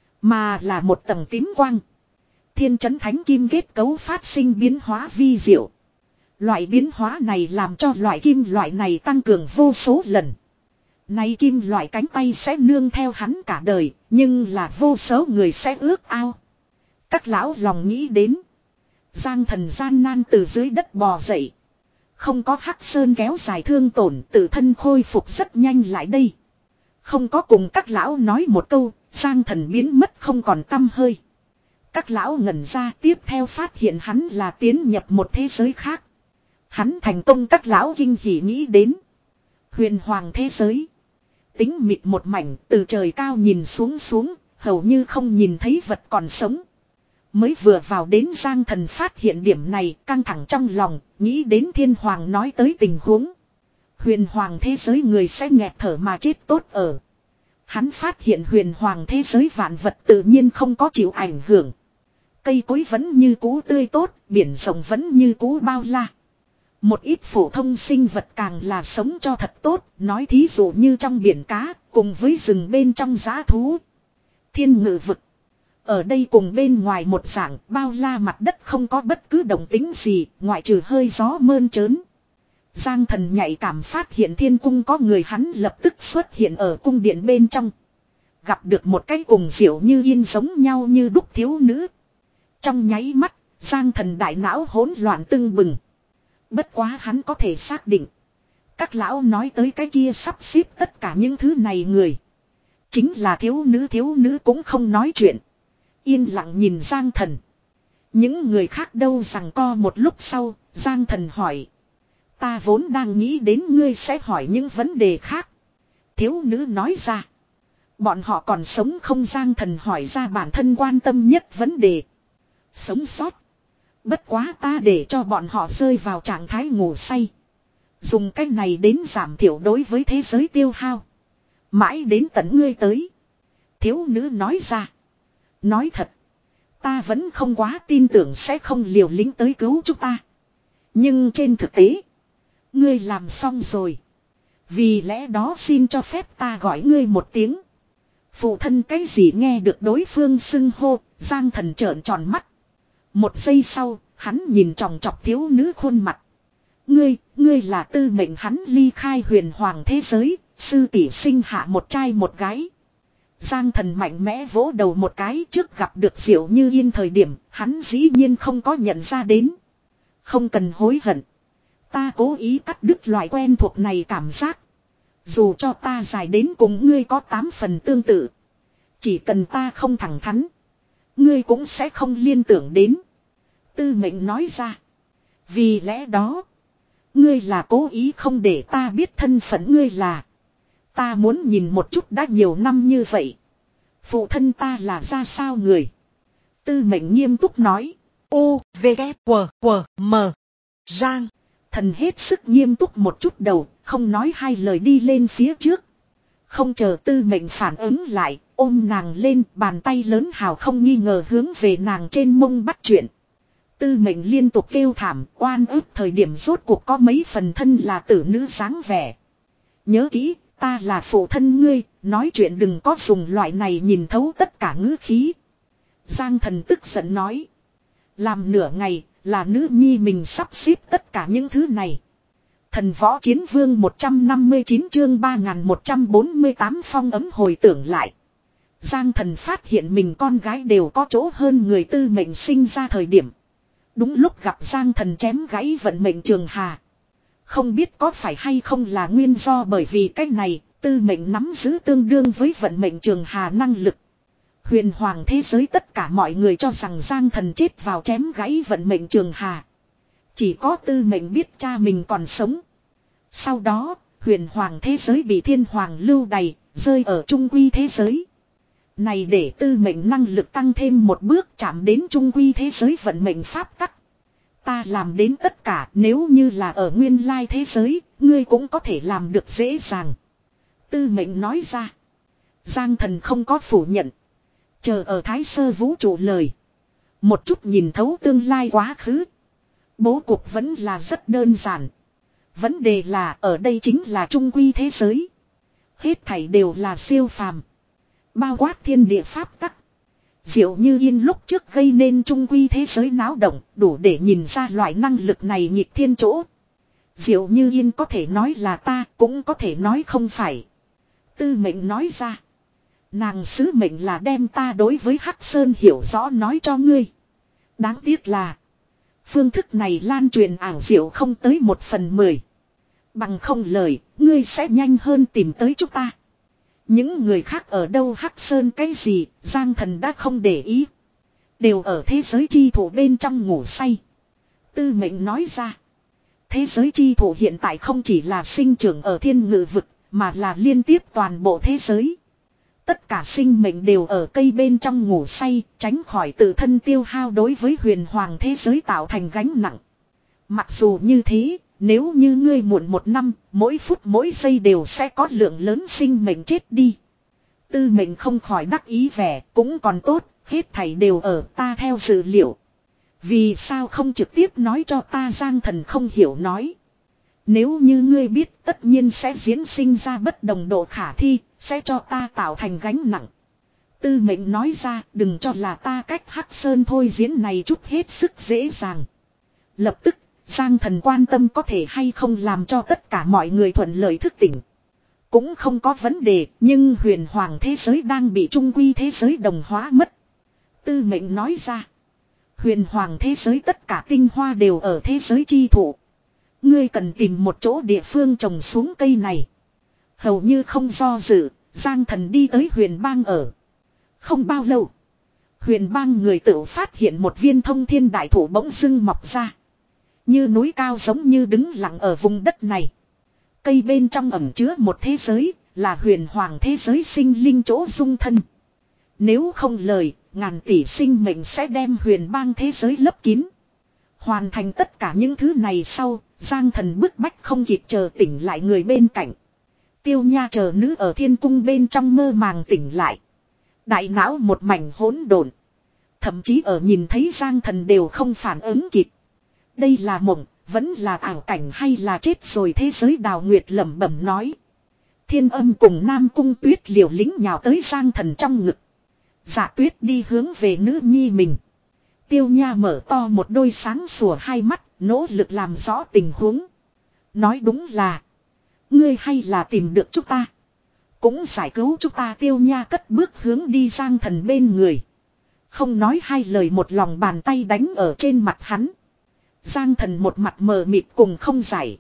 Mà là một tầng tím quang. Thiên trấn thánh kim kết cấu phát sinh biến hóa vi diệu. Loại biến hóa này làm cho loại kim loại này tăng cường vô số lần. Này kim loại cánh tay sẽ nương theo hắn cả đời, nhưng là vô số người sẽ ước ao. Các lão lòng nghĩ đến. Giang Thần gian nan từ dưới đất bò dậy. Không có Hắc Sơn kéo dài thương tổn, tự thân khôi phục rất nhanh lại đây. Không có cùng các lão nói một câu, Giang Thần biến mất không còn tăm hơi. Các lão ngẩn ra tiếp theo phát hiện hắn là tiến nhập một thế giới khác. Hắn thành công các lão kinh hỉ nghĩ đến. Huyền hoàng thế giới. Tính mịt một mảnh từ trời cao nhìn xuống xuống, hầu như không nhìn thấy vật còn sống. Mới vừa vào đến Giang Thần phát hiện điểm này căng thẳng trong lòng, nghĩ đến Thiên Hoàng nói tới tình huống. Huyền hoàng thế giới người sẽ nghẹt thở mà chết tốt ở. Hắn phát hiện huyền hoàng thế giới vạn vật tự nhiên không có chịu ảnh hưởng. Cây cối vẫn như cũ tươi tốt, biển rộng vẫn như cũ bao la. Một ít phổ thông sinh vật càng là sống cho thật tốt, nói thí dụ như trong biển cá, cùng với rừng bên trong giã thú. Thiên ngự vực. Ở đây cùng bên ngoài một dạng bao la mặt đất không có bất cứ động tính gì, ngoại trừ hơi gió mơn trớn. Giang Thần nhạy cảm phát hiện thiên cung có người, hắn lập tức xuất hiện ở cung điện bên trong. Gặp được một cái cùng Diệu Như Yên giống nhau như đúc thiếu nữ. Trong nháy mắt, Giang Thần đại não hỗn loạn tưng bừng. Bất quá hắn có thể xác định. Các lão nói tới cái kia sắp xếp tất cả những thứ này người. Chính là thiếu nữ thiếu nữ cũng không nói chuyện. Yên lặng nhìn Giang Thần. Những người khác đâu rằng co một lúc sau, Giang Thần hỏi. Ta vốn đang nghĩ đến ngươi sẽ hỏi những vấn đề khác. Thiếu nữ nói ra. Bọn họ còn sống không? Giang Thần hỏi ra bản thân quan tâm nhất vấn đề. Sống sót. Bất quá ta để cho bọn họ rơi vào trạng thái ngủ say. Dùng cách này đến giảm thiểu đối với thế giới tiêu hao. Mãi đến tận ngươi tới. Thiếu nữ nói ra. Nói thật. Ta vẫn không quá tin tưởng sẽ không liều lĩnh tới cứu chúng ta. Nhưng trên thực tế. Ngươi làm xong rồi. Vì lẽ đó xin cho phép ta gọi ngươi một tiếng. Phụ thân cái gì nghe được đối phương xưng hô. Giang Thần trợn tròn mắt. Một giây sau, hắn nhìn tròng trọc thiếu nữ khuôn mặt. Ngươi, ngươi là Tư Mệnh. Hắn ly khai huyền hoàng thế giới, sư tỷ sinh hạ một trai một gái. Giang Thần mạnh mẽ vỗ đầu một cái, trước gặp được Diệu Như Yên thời điểm, hắn dĩ nhiên không có nhận ra đến. Không cần hối hận. Ta cố ý cắt đứt loại quen thuộc này cảm giác. Dù cho ta dài đến cùng ngươi có tám phần tương tự. Chỉ cần ta không thẳng thắn. Ngươi cũng sẽ không liên tưởng đến. Tư Mệnh nói ra. Vì lẽ đó. Ngươi là cố ý không để ta biết thân phận ngươi là. Ta muốn nhìn một chút đã nhiều năm như vậy. Phụ thân ta là ra sao người. Tư Mệnh nghiêm túc nói. U, V, K, W, W, M. Giang. Thần hết sức nghiêm túc một chút đầu. Không nói hai lời đi lên phía trước. Không chờ Tư Mệnh phản ứng lại. Ôm nàng lên, bàn tay lớn hào không nghi ngờ hướng về nàng trên mông bắt chuyện. Tư Mệnh liên tục kêu thảm, oan ức thời điểm rốt cuộc có mấy phần thân là tử nữ dáng vẻ. Nhớ kỹ, Ta là phụ thân ngươi, nói chuyện đừng có dùng loại này nhìn thấu tất cả ngữ khí. Giang Thần tức giận nói. Làm nửa ngày, là nữ nhi mình sắp xếp tất cả những thứ này. Thần võ chiến vương một trăm năm mươi chín chương ba nghìn một trăm bốn mươi tám phong ấm hồi tưởng lại. Giang Thần phát hiện mình con gái đều có chỗ hơn người Tư Mệnh sinh ra thời điểm. Đúng lúc gặp Giang Thần chém gãy vận mệnh Trường Hà. Không biết có phải hay không là nguyên do bởi vì cái này, Tư Mệnh nắm giữ tương đương với vận mệnh Trường Hà năng lực. Huyền hoàng thế giới tất cả mọi người cho rằng Giang Thần chết vào chém gãy vận mệnh Trường Hà. Chỉ có Tư Mệnh biết cha mình còn sống. Sau đó, huyền hoàng thế giới bị thiên hoàng lưu đày, rơi ở trung quy thế giới. Này để Tư Mệnh năng lực tăng thêm một bước chạm đến trung quy thế giới vận mệnh pháp tắc. Ta làm đến tất cả, nếu như là ở nguyên lai thế giới, ngươi cũng có thể làm được dễ dàng. Tư Mệnh nói ra. Giang Thần không có phủ nhận. Chờ ở Thái Sơ vũ trụ lời. Một chút nhìn thấu tương lai quá khứ. Bố cục vẫn là rất đơn giản. Vấn đề là ở đây chính là trung quy thế giới. Hết thảy đều là siêu phàm. Bao quát thiên địa pháp tắc. Diệu Như Yên lúc trước gây nên trung quy thế giới náo động, đủ để nhìn ra loại năng lực này nghịch thiên chỗ. Diệu Như Yên có thể nói là ta, cũng có thể nói không phải. Tư Mệnh nói ra. Nàng sứ mệnh là đem ta đối với Hắc Sơn hiểu rõ nói cho ngươi. Đáng tiếc là phương thức này lan truyền ảo diệu không tới một phần mười. Bằng không lời, ngươi sẽ nhanh hơn tìm tới chúng ta. Những người khác ở đâu Hắc Sơn cái gì, Giang Thần đã không để ý. Đều ở thế giới chi thủ bên trong ngủ say. Tư Mệnh nói ra. Thế giới chi thủ hiện tại không chỉ là sinh trưởng ở thiên ngự vực, mà là liên tiếp toàn bộ thế giới. Tất cả sinh mệnh đều ở cây bên trong ngủ say, tránh khỏi tự thân tiêu hao đối với huyền hoàng thế giới tạo thành gánh nặng. Mặc dù như thế, nếu như ngươi muộn một năm, mỗi phút mỗi giây đều sẽ có lượng lớn sinh mệnh chết đi. Tư Mệnh không khỏi đắc ý vẻ, cũng còn tốt, hết thảy đều ở ta theo dự liệu. Vì sao không trực tiếp nói cho ta? Giang Thần không hiểu nói. Nếu như ngươi biết tất nhiên sẽ diễn sinh ra bất đồng độ khả thi, sẽ cho ta tạo thành gánh nặng. Tư Mệnh nói ra, đừng cho là ta cách Hắc Sơn thôi diễn này chút hết sức dễ dàng. Lập tức, Giang Thần quan tâm có thể hay không làm cho tất cả mọi người thuận lợi thức tỉnh. Cũng không có vấn đề, nhưng huyền hoàng thế giới đang bị trung quy thế giới đồng hóa mất. Tư Mệnh nói ra. Huyền hoàng thế giới tất cả tinh hoa đều ở thế giới chi thụ. Ngươi cần tìm một chỗ địa phương trồng xuống cây này. Hầu như không do dự, Giang Thần đi tới huyền bang ở. Không bao lâu, huyền bang người tự phát hiện một viên thông thiên đại thụ bỗng dưng mọc ra. Như núi cao giống như đứng lặng ở vùng đất này. Cây bên trong ẩn chứa một thế giới, là huyền hoàng thế giới sinh linh chỗ dung thân. Nếu không lời, ngàn tỷ sinh mệnh sẽ đem huyền bang thế giới lấp kín. Hoàn thành tất cả những thứ này sau, Giang Thần bức bách không kịp chờ tỉnh lại người bên cạnh. Tiêu Nha chờ nữ ở thiên cung bên trong mơ màng tỉnh lại. Đại não một mảnh hỗn độn. Thậm chí ở nhìn thấy Giang Thần đều không phản ứng kịp. Đây là mộng, vẫn là ảo cảnh hay là chết rồi? Thế giới Đào Nguyệt lẩm bẩm nói. Thiên Âm cùng Nam Cung Tuyết liều lĩnh nhào tới Giang Thần trong ngực. Dạ Tuyết đi hướng về nữ nhi mình. Tiêu Nha mở to một đôi sáng sủa hai mắt, nỗ lực làm rõ tình huống. Nói đúng là, ngươi hay là tìm được chúng ta, cũng giải cứu chúng ta. Tiêu Nha cất bước hướng đi Giang Thần bên người. Không nói hai lời, một lòng bàn tay đánh ở trên mặt hắn. Giang Thần một mặt mờ mịt cùng không giải.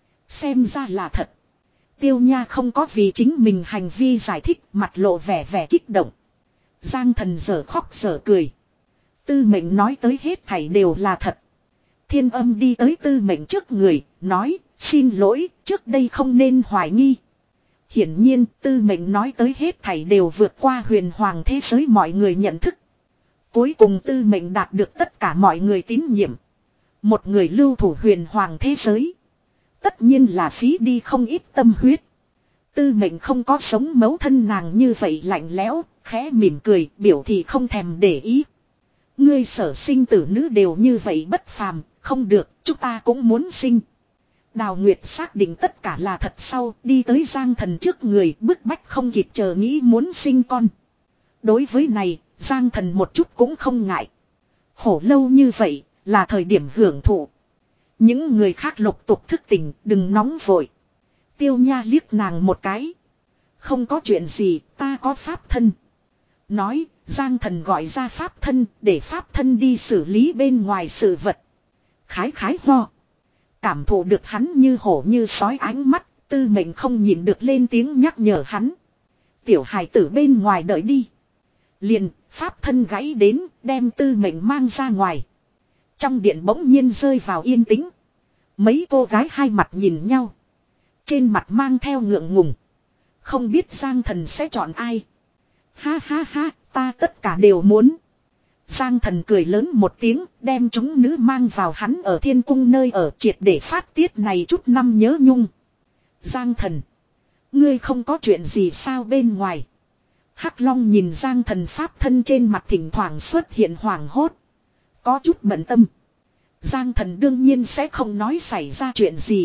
Xem ra là thật. Tiêu Nha không có vì chính mình hành vi giải thích, mặt lộ vẻ vẻ kích động. Giang Thần giở khóc giở cười. Tư Mệnh nói tới hết thảy đều là thật. Thiên Âm đi tới Tư Mệnh trước người, nói, xin lỗi, trước đây không nên hoài nghi. Hiển nhiên, Tư Mệnh nói tới hết thảy đều vượt qua huyền hoàng thế giới mọi người nhận thức. Cuối cùng Tư Mệnh đạt được tất cả mọi người tín nhiệm. Một người lưu thủ huyền hoàng thế giới, tất nhiên là phí đi không ít tâm huyết. Tư Mệnh không có sống mẫu thân nàng như vậy lạnh lẽo, khẽ mỉm cười, biểu thị không thèm để ý. Ngươi sở sinh tử nữ đều như vậy bất phàm, không được, chúng ta cũng muốn sinh. Đào Nguyệt xác định tất cả là thật sau, đi tới Giang Thần trước người, bức bách không kịp chờ nghĩ muốn sinh con. Đối với này, Giang Thần một chút cũng không ngại. Khổ lâu như vậy, là thời điểm hưởng thụ. Những người khác lục tục thức tỉnh, đừng nóng vội. Tiêu Nha liếc nàng một cái. Không có chuyện gì, ta có pháp thân. Nói, Giang Thần gọi ra pháp thân, để pháp thân đi xử lý bên ngoài sự vật. Khái khái ho. Cảm thụ được hắn như hổ như sói ánh mắt, Tư Mệnh không nhịn được lên tiếng nhắc nhở hắn. Tiểu hài tử bên ngoài đợi đi. Liền, pháp thân gãy đến, đem Tư Mệnh mang ra ngoài. Trong điện bỗng nhiên rơi vào yên tĩnh. Mấy cô gái hai mặt nhìn nhau. Trên mặt mang theo ngượng ngùng. Không biết Giang Thần sẽ chọn ai. Ha ha ha, ta tất cả đều muốn. Giang Thần cười lớn một tiếng, đem chúng nữ mang vào hắn ở thiên cung nơi ở triệt để phát tiết này chút năm nhớ nhung. Giang Thần, ngươi không có chuyện gì sao bên ngoài. Hắc Long nhìn Giang Thần pháp thân trên mặt thỉnh thoảng xuất hiện hoảng hốt. Có chút bận tâm. Giang Thần đương nhiên sẽ không nói xảy ra chuyện gì.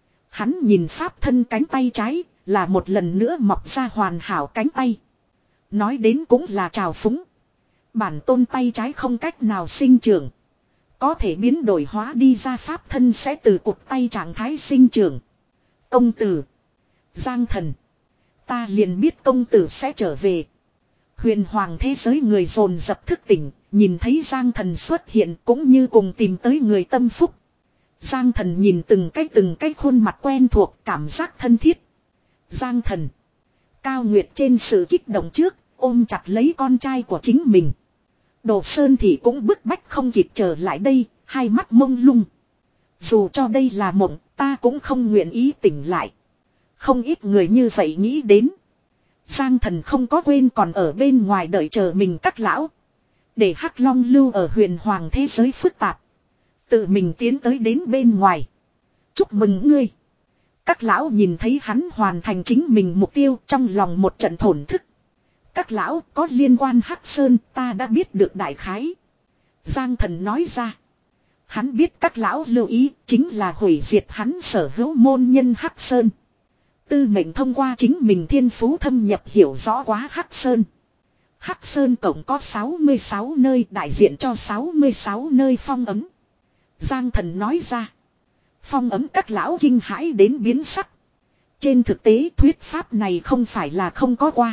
Hắn nhìn pháp thân cánh tay trái, là một lần nữa mọc ra hoàn hảo cánh tay. Nói đến cũng là trào phúng. Bản tôn tay trái không cách nào sinh trưởng. Có thể biến đổi hóa đi ra pháp thân sẽ từ cụt tay trạng thái sinh trưởng. Công tử. Giang Thần. Ta liền biết công tử sẽ trở về. Huyền hoàng thế giới người dồn dập thức tỉnh. Nhìn thấy Giang Thần xuất hiện cũng như cùng tìm tới người tâm phúc. Giang Thần nhìn từng cái từng cái khuôn mặt quen thuộc, cảm giác thân thiết. Giang Thần. Cao Nguyệt trên sự kích động trước, ôm chặt lấy con trai của chính mình. Đồ Sơn thì cũng bức bách không kịp trở lại đây, hai mắt mông lung. Dù cho đây là mộng, ta cũng không nguyện ý tỉnh lại. Không ít người như vậy nghĩ đến. Giang Thần không có quên còn ở bên ngoài đợi chờ mình các lão. Để Hắc Long lưu ở huyền hoàng thế giới phức tạp. Tự mình tiến tới đến bên ngoài. Chúc mừng ngươi. Các lão nhìn thấy hắn hoàn thành chính mình mục tiêu trong lòng một trận thổn thức. Các lão có liên quan Hắc Sơn ta đã biết được đại khái. Giang Thần nói ra. Hắn biết các lão lưu ý chính là hủy diệt hắn sở hữu môn nhân Hắc Sơn. Tư Mệnh thông qua chính mình thiên phú thâm nhập hiểu rõ quá Hắc Sơn. Hắc Sơn tổng có sáu mươi sáu nơi đại diện cho sáu mươi sáu nơi phong ấm. Giang Thần nói ra. Phong ấm các lão kinh hãi đến biến sắc. Trên thực tế thuyết pháp này không phải là không có qua.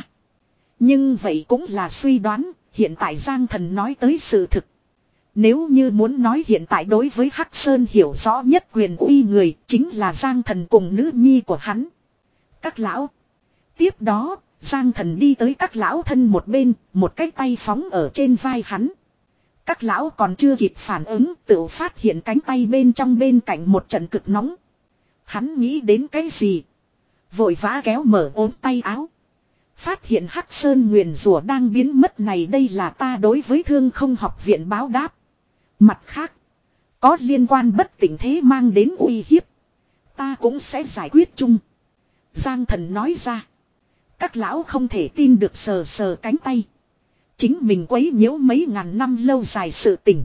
Nhưng vậy cũng là suy đoán, hiện tại Giang Thần nói tới sự thực. Nếu như muốn nói hiện tại đối với Hắc Sơn hiểu rõ nhất quyền uy người chính là Giang Thần cùng nữ nhi của hắn. Các lão. Tiếp đó, Giang Thần đi tới các lão thân một bên, một cái tay phóng ở trên vai hắn. Các lão còn chưa kịp phản ứng, tự phát hiện cánh tay bên trong bên cạnh một trận cực nóng. Hắn nghĩ đến cái gì? Vội vã kéo mở ốm tay áo. Phát hiện Hắc Sơn nguyền rủa đang biến mất này, đây là ta đối với Thương Không học viện báo đáp. Mặt khác, có liên quan bất tỉnh thế mang đến uy hiếp, ta cũng sẽ giải quyết chung. Giang Thần nói ra. Các lão không thể tin được sờ sờ cánh tay. Chính mình quấy nhiễu mấy ngàn năm lâu dài sự tình.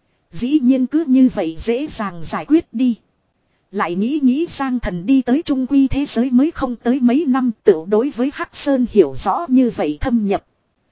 Dĩ nhiên cứ như vậy dễ dàng giải quyết đi. Lại nghĩ nghĩ Giang Thần đi tới trung quy thế giới mới không tới mấy năm, tự đối với Hắc Sơn hiểu rõ như vậy thâm nhập.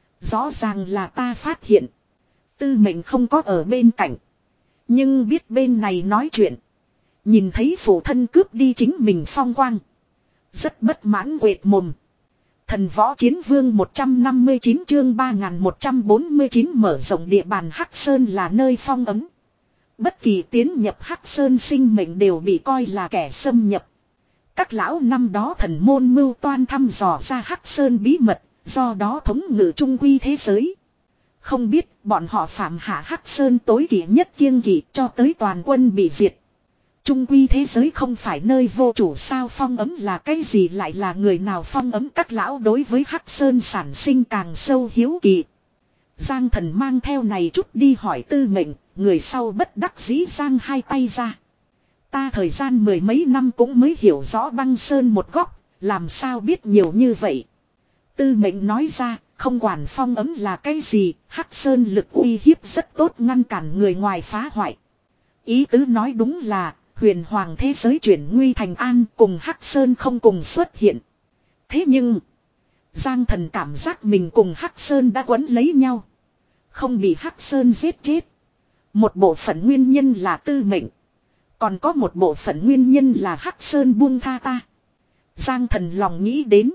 Rõ ràng là ta phát hiện. Tư Mệnh không có ở bên cạnh. Nhưng biết bên này nói chuyện. Nhìn thấy phụ thân cướp đi chính mình phong quang. Rất bất mãn quệt mồm. Thần võ chiến vương một trăm năm mươi chín chương ba nghìn một trăm bốn mươi chín mở rộng địa bàn Hắc Sơn là nơi phong ấm. Bất kỳ tiến nhập Hắc Sơn sinh mệnh đều bị coi là kẻ xâm nhập. Các lão năm đó thần môn mưu toan thăm dò ra Hắc Sơn bí mật, do đó thống ngự trung quy thế giới. Không biết bọn họ phạm hạ Hắc Sơn tối kỵ nhất kiêng kỵ cho tới toàn quân bị diệt. Trung quy thế giới không phải nơi vô chủ sao, phong ấm là cái gì, lại là người nào phong ấm? Các lão đối với Hắc Sơn sản sinh càng sâu hiếu kỳ. Giang Thần mang theo này chút đi hỏi Tư Mệnh, người sau bất đắc dĩ giang hai tay ra. Ta thời gian mười mấy năm cũng mới hiểu rõ băng sơn một góc, làm sao biết nhiều như vậy. Tư Mệnh nói ra, không quản phong ấm là cái gì, Hắc Sơn lực uy hiếp rất tốt, ngăn cản người ngoài phá hoại. Ý tứ nói đúng là, Huyền hoàng thế giới chuyển nguy thành an cùng Hắc Sơn không cùng xuất hiện. Thế nhưng, Giang Thần cảm giác mình cùng Hắc Sơn đã quấn lấy nhau. Không bị Hắc Sơn giết chết. Một bộ phận nguyên nhân là tư mệnh. Còn có một bộ phận nguyên nhân là Hắc Sơn buông tha ta. Giang Thần lòng nghĩ đến.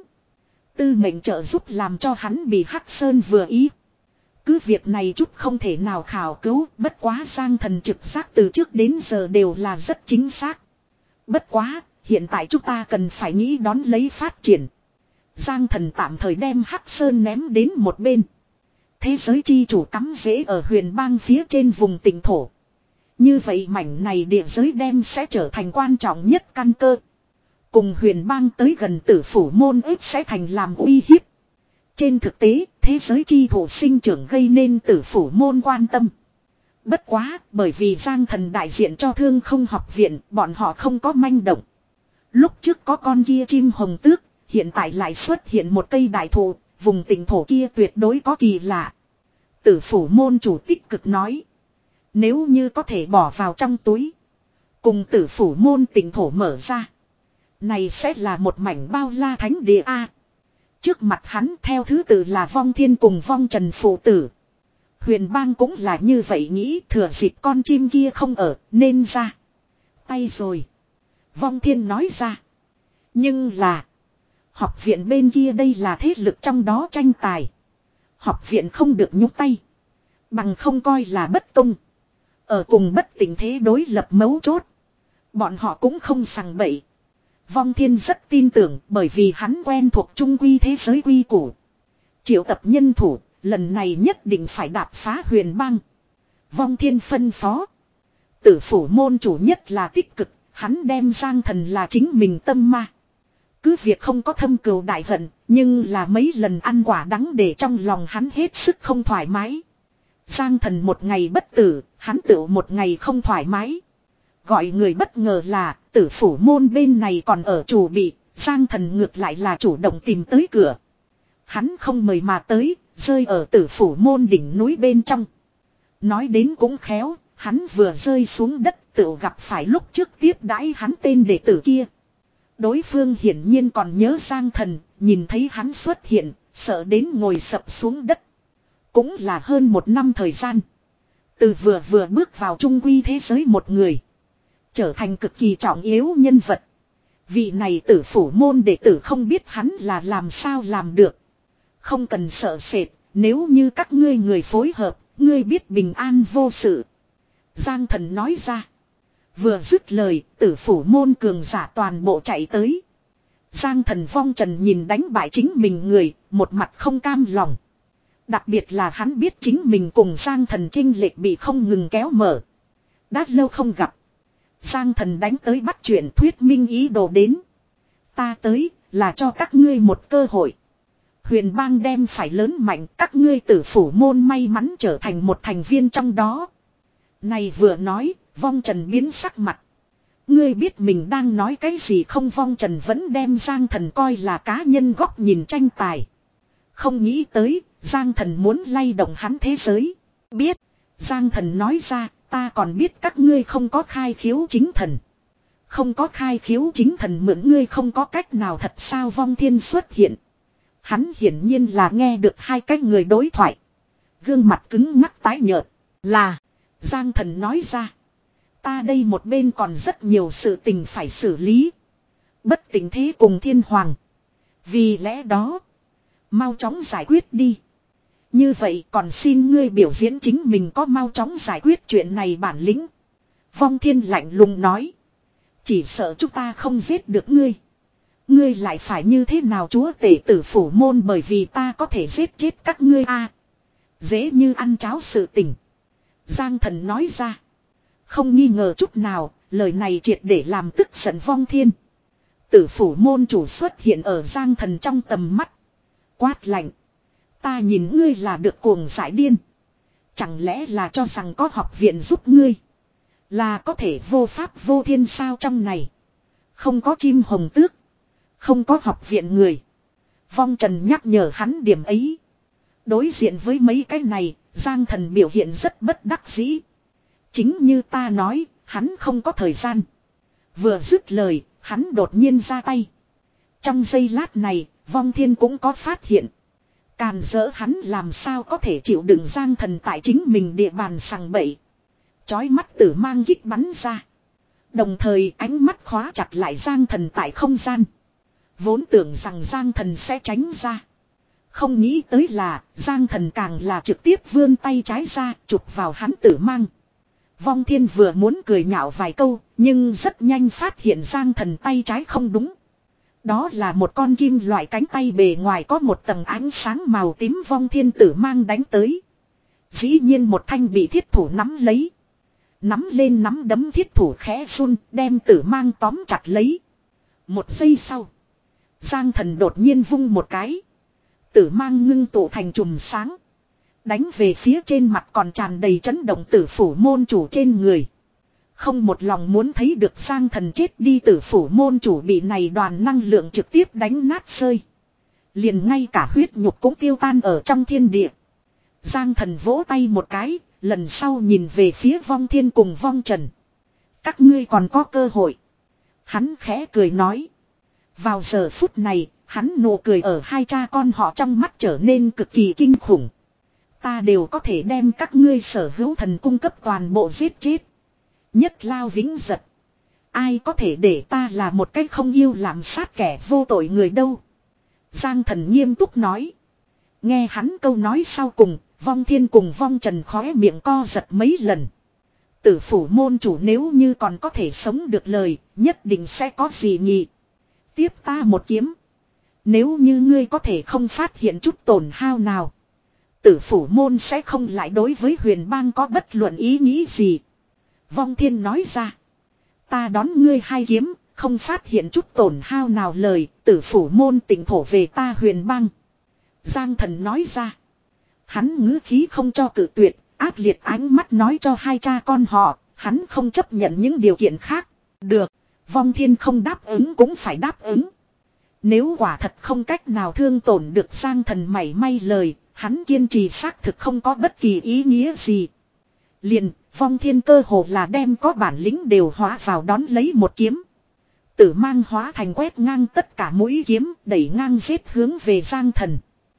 Tư mệnh trợ giúp làm cho hắn bị Hắc Sơn vừa ý. Cứ việc này chút không thể nào khảo cứu. Bất quá Giang Thần trực giác từ trước đến giờ đều là rất chính xác. Bất quá, hiện tại chúng ta cần phải nghĩ đón lấy phát triển. Giang Thần tạm thời đem Hắc Sơn ném đến một bên. Thế giới chi chủ cắm rễ ở huyền bang phía trên vùng tỉnh thổ. Như vậy mảnh này địa giới đem sẽ trở thành quan trọng nhất căn cơ. Cùng huyền bang tới gần tử phủ môn ếp sẽ thành làm uy hiếp. Trên thực tế, thế giới chi thủ sinh trưởng gây nên tử phủ môn quan tâm. Bất quá, bởi vì Giang Thần đại diện cho Thương Không học viện, bọn họ không có manh động. Lúc trước có con kia chim hồng tước, hiện tại lại xuất hiện một cây đại thụ, vùng tỉnh thổ kia tuyệt đối có kỳ lạ. Tử phủ môn chủ tích cực nói. Nếu như có thể bỏ vào trong túi. Cùng tử phủ môn tỉnh thổ mở ra. Này sẽ là một mảnh bao la thánh địa A. Trước mặt hắn theo thứ tự là Vong Thiên cùng Vong Trần phụ tử. Huyền bang cũng là như vậy nghĩ, thừa dịp con chim kia không ở nên ra tay rồi. Vong Thiên nói ra. Nhưng là. Học viện bên kia đây là thế lực trong đó tranh tài. Học viện không được nhúc tay. Bằng không coi là bất công. Ở cùng bất tình thế đối lập mấu chốt. Bọn họ cũng không sằng bậy. Vong Thiên rất tin tưởng bởi vì hắn quen thuộc trung quy thế giới quy củ. Triệu tập nhân thủ, lần này nhất định phải đạp phá huyền bang. Vong Thiên phân phó. Tử phủ môn chủ nhất là tích cực, hắn đem Giang Thần là chính mình tâm ma. Cứ việc không có thâm cừu đại hận, nhưng là mấy lần ăn quả đắng để trong lòng hắn hết sức không thoải mái. Giang Thần một ngày bất tử, hắn tự một ngày không thoải mái. Gọi người bất ngờ là tử phủ môn bên này còn ở chủ bị, Giang Thần ngược lại là chủ động tìm tới cửa. Hắn không mời mà tới, rơi ở tử phủ môn đỉnh núi bên trong. Nói đến cũng khéo, hắn vừa rơi xuống đất tự gặp phải lúc trước tiếp đãi hắn tên đệ tử kia. Đối phương hiển nhiên còn nhớ Giang Thần, nhìn thấy hắn xuất hiện, sợ đến ngồi sập xuống đất. Cũng là hơn một năm thời gian. Từ vừa vừa bước vào trung quy thế giới một người. Trở thành cực kỳ trọng yếu nhân vật. Vị này tử phủ môn đệ tử không biết hắn là làm sao làm được. Không cần sợ sệt, nếu như các ngươi người phối hợp, ngươi biết bình an vô sự. Giang Thần nói ra. Vừa dứt lời, tử phủ môn cường giả toàn bộ chạy tới. Giang Thần Vong Trần nhìn đánh bại chính mình người, một mặt không cam lòng. Đặc biệt là hắn biết chính mình cùng Giang Thần chênh lệch bị không ngừng kéo mở. Đã lâu không gặp. Giang Thần đánh tới bắt chuyện thuyết minh ý đồ đến. Ta tới là cho các ngươi một cơ hội. Huyền bang đem phải lớn mạnh, các ngươi tử phủ môn may mắn trở thành một thành viên trong đó. Này vừa nói, Vong Trần biến sắc mặt. Ngươi biết mình đang nói cái gì không? Vong Trần vẫn đem Giang Thần coi là cá nhân góc nhìn tranh tài. Không nghĩ tới, Giang Thần muốn lay động hắn thế giới. Biết, Giang Thần nói ra, ta còn biết các ngươi không có khai khiếu chính thần. Không có khai khiếu chính thần mượn ngươi không có cách nào thật sao? Vong Thiên xuất hiện. Hắn hiển nhiên là nghe được hai cái người đối thoại. Gương mặt cứng ngắc tái nhợt. Là, Giang Thần nói ra. Ta đây một bên còn rất nhiều sự tình phải xử lý. Bất tình thế cùng thiên hoàng. Vì lẽ đó, mau chóng giải quyết đi. Như vậy còn xin ngươi biểu diễn chính mình có mau chóng giải quyết chuyện này bản lĩnh. Vong Thiên lạnh lùng nói. Chỉ sợ chúng ta không giết được ngươi. Ngươi lại phải như thế nào chúa tể tử phủ môn, bởi vì ta có thể giết chết các ngươi a. À, dễ như ăn cháo sự tình. Giang Thần nói ra. Không nghi ngờ chút nào, lời này triệt để làm tức giận Vong Thiên. Tử phủ môn chủ xuất hiện ở Giang Thần trong tầm mắt. Quát lạnh. Ta nhìn ngươi là được cuồng giải điên. Chẳng lẽ là cho rằng có học viện giúp ngươi, là có thể vô pháp vô thiên sao? Trong này không có chim hồng tước, không có học viện người. Vong Trần nhắc nhở hắn điểm ấy. Đối diện với mấy cái này, Giang Thần biểu hiện rất bất đắc dĩ. Chính như ta nói, hắn không có thời gian. Vừa dứt lời, hắn đột nhiên ra tay. Trong giây lát này, Vong Thiên cũng có phát hiện. Càn rỡ hắn làm sao có thể chịu đựng Giang Thần tại chính mình địa bàn sằng bậy. Chói mắt tử mang kích bắn ra. Đồng thời ánh mắt khóa chặt lại Giang Thần tại không gian. Vốn tưởng rằng Giang Thần sẽ tránh ra. Không nghĩ tới là Giang Thần càng là trực tiếp vươn tay trái ra chụp vào hắn tử mang. Vong Thiên vừa muốn cười nhạo vài câu, nhưng rất nhanh phát hiện Giang Thần tay trái không đúng. Đó là một con kim loại cánh tay bề ngoài có một tầng ánh sáng màu tím. Vong Thiên tử mang đánh tới. Dĩ nhiên một thanh bị thiết thủ nắm lấy. Nắm lên nắm đấm thiết thủ khẽ run, đem tử mang tóm chặt lấy. Một giây sau, Giang Thần đột nhiên vung một cái. Tử mang ngưng tụ thành chùm sáng. Đánh về phía trên mặt còn tràn đầy chấn động tử phủ môn chủ trên người. Không một lòng muốn thấy được Giang Thần chết đi, tử phủ môn chủ bị này đoàn năng lượng trực tiếp đánh nát rơi. Liền ngay cả huyết nhục cũng tiêu tan ở trong thiên địa. Giang Thần vỗ tay một cái, lần sau nhìn về phía Vong Thiên cùng Vong Trần. Các ngươi còn có cơ hội. Hắn khẽ cười nói. Vào giờ phút này, hắn nụ cười ở hai cha con họ trong mắt trở nên cực kỳ kinh khủng. Ta đều có thể đem các ngươi sở hữu thần cung cấp toàn bộ giết chết. Nhất lao vĩnh giật. Ai có thể để ta là một cách không yêu làm sát kẻ vô tội người đâu. Giang Thần nghiêm túc nói. Nghe hắn câu nói sau cùng, Vong Thiên cùng Vong Trần khóe miệng co giật mấy lần. Tử phủ môn chủ nếu như còn có thể sống được lời, nhất định sẽ có gì nhỉ. Tiếp ta một kiếm. Nếu như ngươi có thể không phát hiện chút tổn hao nào, tử phủ môn sẽ không lại đối với Huyền Bang có bất luận ý nghĩ gì. Vong Thiên nói ra. Ta đón ngươi hai kiếm, không phát hiện chút tổn hao nào lời, tử phủ môn tỉnh thổ về ta Huyền Bang. Giang Thần nói ra. Hắn ngữ khí không cho cự tuyệt, ác liệt ánh mắt nói cho hai cha con họ, hắn không chấp nhận những điều kiện khác. Được, Vong Thiên không đáp ứng cũng phải đáp ứng. Nếu quả thật không cách nào thương tổn được Giang Thần mảy may lời, hắn kiên trì xác thực không có bất kỳ ý nghĩa gì. Liền, Vong Thiên cơ hồ là đem có bản lĩnh đều hóa vào đón lấy một kiếm. Tử mang hóa thành quét ngang tất cả mũi kiếm, đẩy ngang giết hướng về Giang Thần.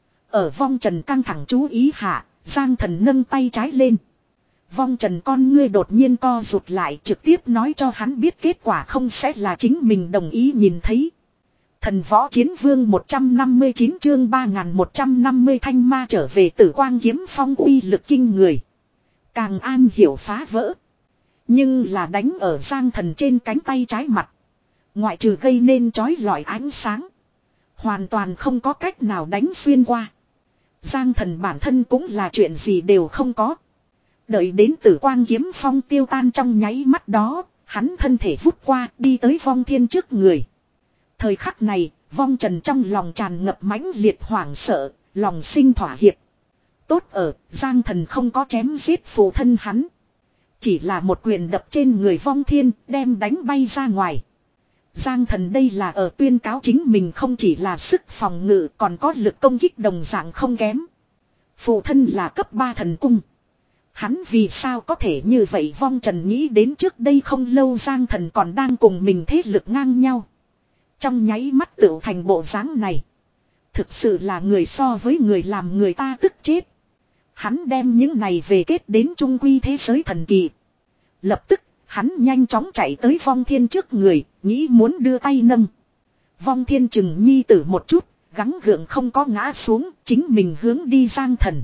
Ở Vong Trần căng thẳng chú ý hạ, Giang Thần nâng tay trái lên. Vong Trần con ngươi đột nhiên co rụt lại, trực tiếp nói cho hắn biết kết quả không sẽ là chính mình đồng ý nhìn thấy. Thần võ chiến vương một trăm năm mươi chín chương ba nghìn một trăm năm mươi thanh ma trở về. Tử quang kiếm phong uy lực kinh người. Càng an hiểu phá vỡ. Nhưng là đánh ở Giang Thần trên cánh tay trái mặt. Ngoại trừ gây nên chói lọi ánh sáng, hoàn toàn không có cách nào đánh xuyên qua. Giang Thần bản thân cũng là chuyện gì đều không có. Đợi đến tử quang kiếm phong tiêu tan trong nháy mắt đó, hắn thân thể vút qua đi tới Vong Thiên trước người. Thời khắc này, Vong Trần trong lòng tràn ngập mãnh liệt hoảng sợ, lòng sinh thỏa hiệp. Tốt ở, Giang Thần không có chém giết phụ thân hắn. Chỉ là một quyền đập trên người Vong Thiên, đem đánh bay ra ngoài. Giang Thần đây là ở tuyên cáo chính mình không chỉ là sức phòng ngự còn có lực công kích đồng dạng không kém. Phụ thân là cấp ba thần cung. Hắn vì sao có thể như vậy? Vong Trần nghĩ đến trước đây không lâu Giang Thần còn đang cùng mình thế lực ngang nhau. Trong nháy mắt tựu thành bộ dáng này. Thực sự là người so với người làm người ta tức chết. Hắn đem những này về kết đến trung quy thế giới thần kỳ. Lập tức, hắn nhanh chóng chạy tới Vong Thiên trước người, nghĩ muốn đưa tay nâng. Vong Thiên chừng nhi tử một chút, gắng gượng không có ngã xuống, chính mình hướng đi Giang Thần.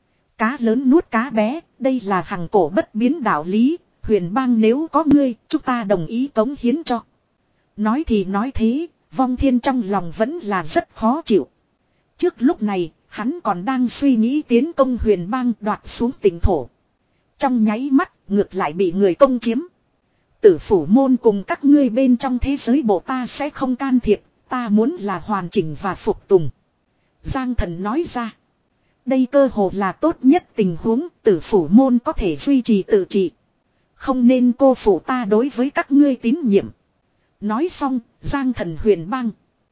Cá lớn nuốt cá bé, đây là hằng cổ bất biến đạo lý, Huyền Bang nếu có ngươi, chúng ta đồng ý cống hiến cho. Nói thì nói thế, Vong Thiên trong lòng vẫn là rất khó chịu. Trước lúc này, hắn còn đang suy nghĩ tiến công Huyền Bang đoạt xuống tỉnh thổ. Trong nháy mắt, ngược lại bị người công chiếm. Tử phủ môn cùng các ngươi bên trong thế giới bộ ta sẽ không can thiệp, ta muốn là hoàn chỉnh và phục tùng. Giang Thần nói ra. Đây cơ hồ là tốt nhất tình huống, tử phủ môn có thể duy trì tự trị. Không nên cô phụ ta đối với các ngươi tín nhiệm. Nói xong, Giang Thần Huyền Bang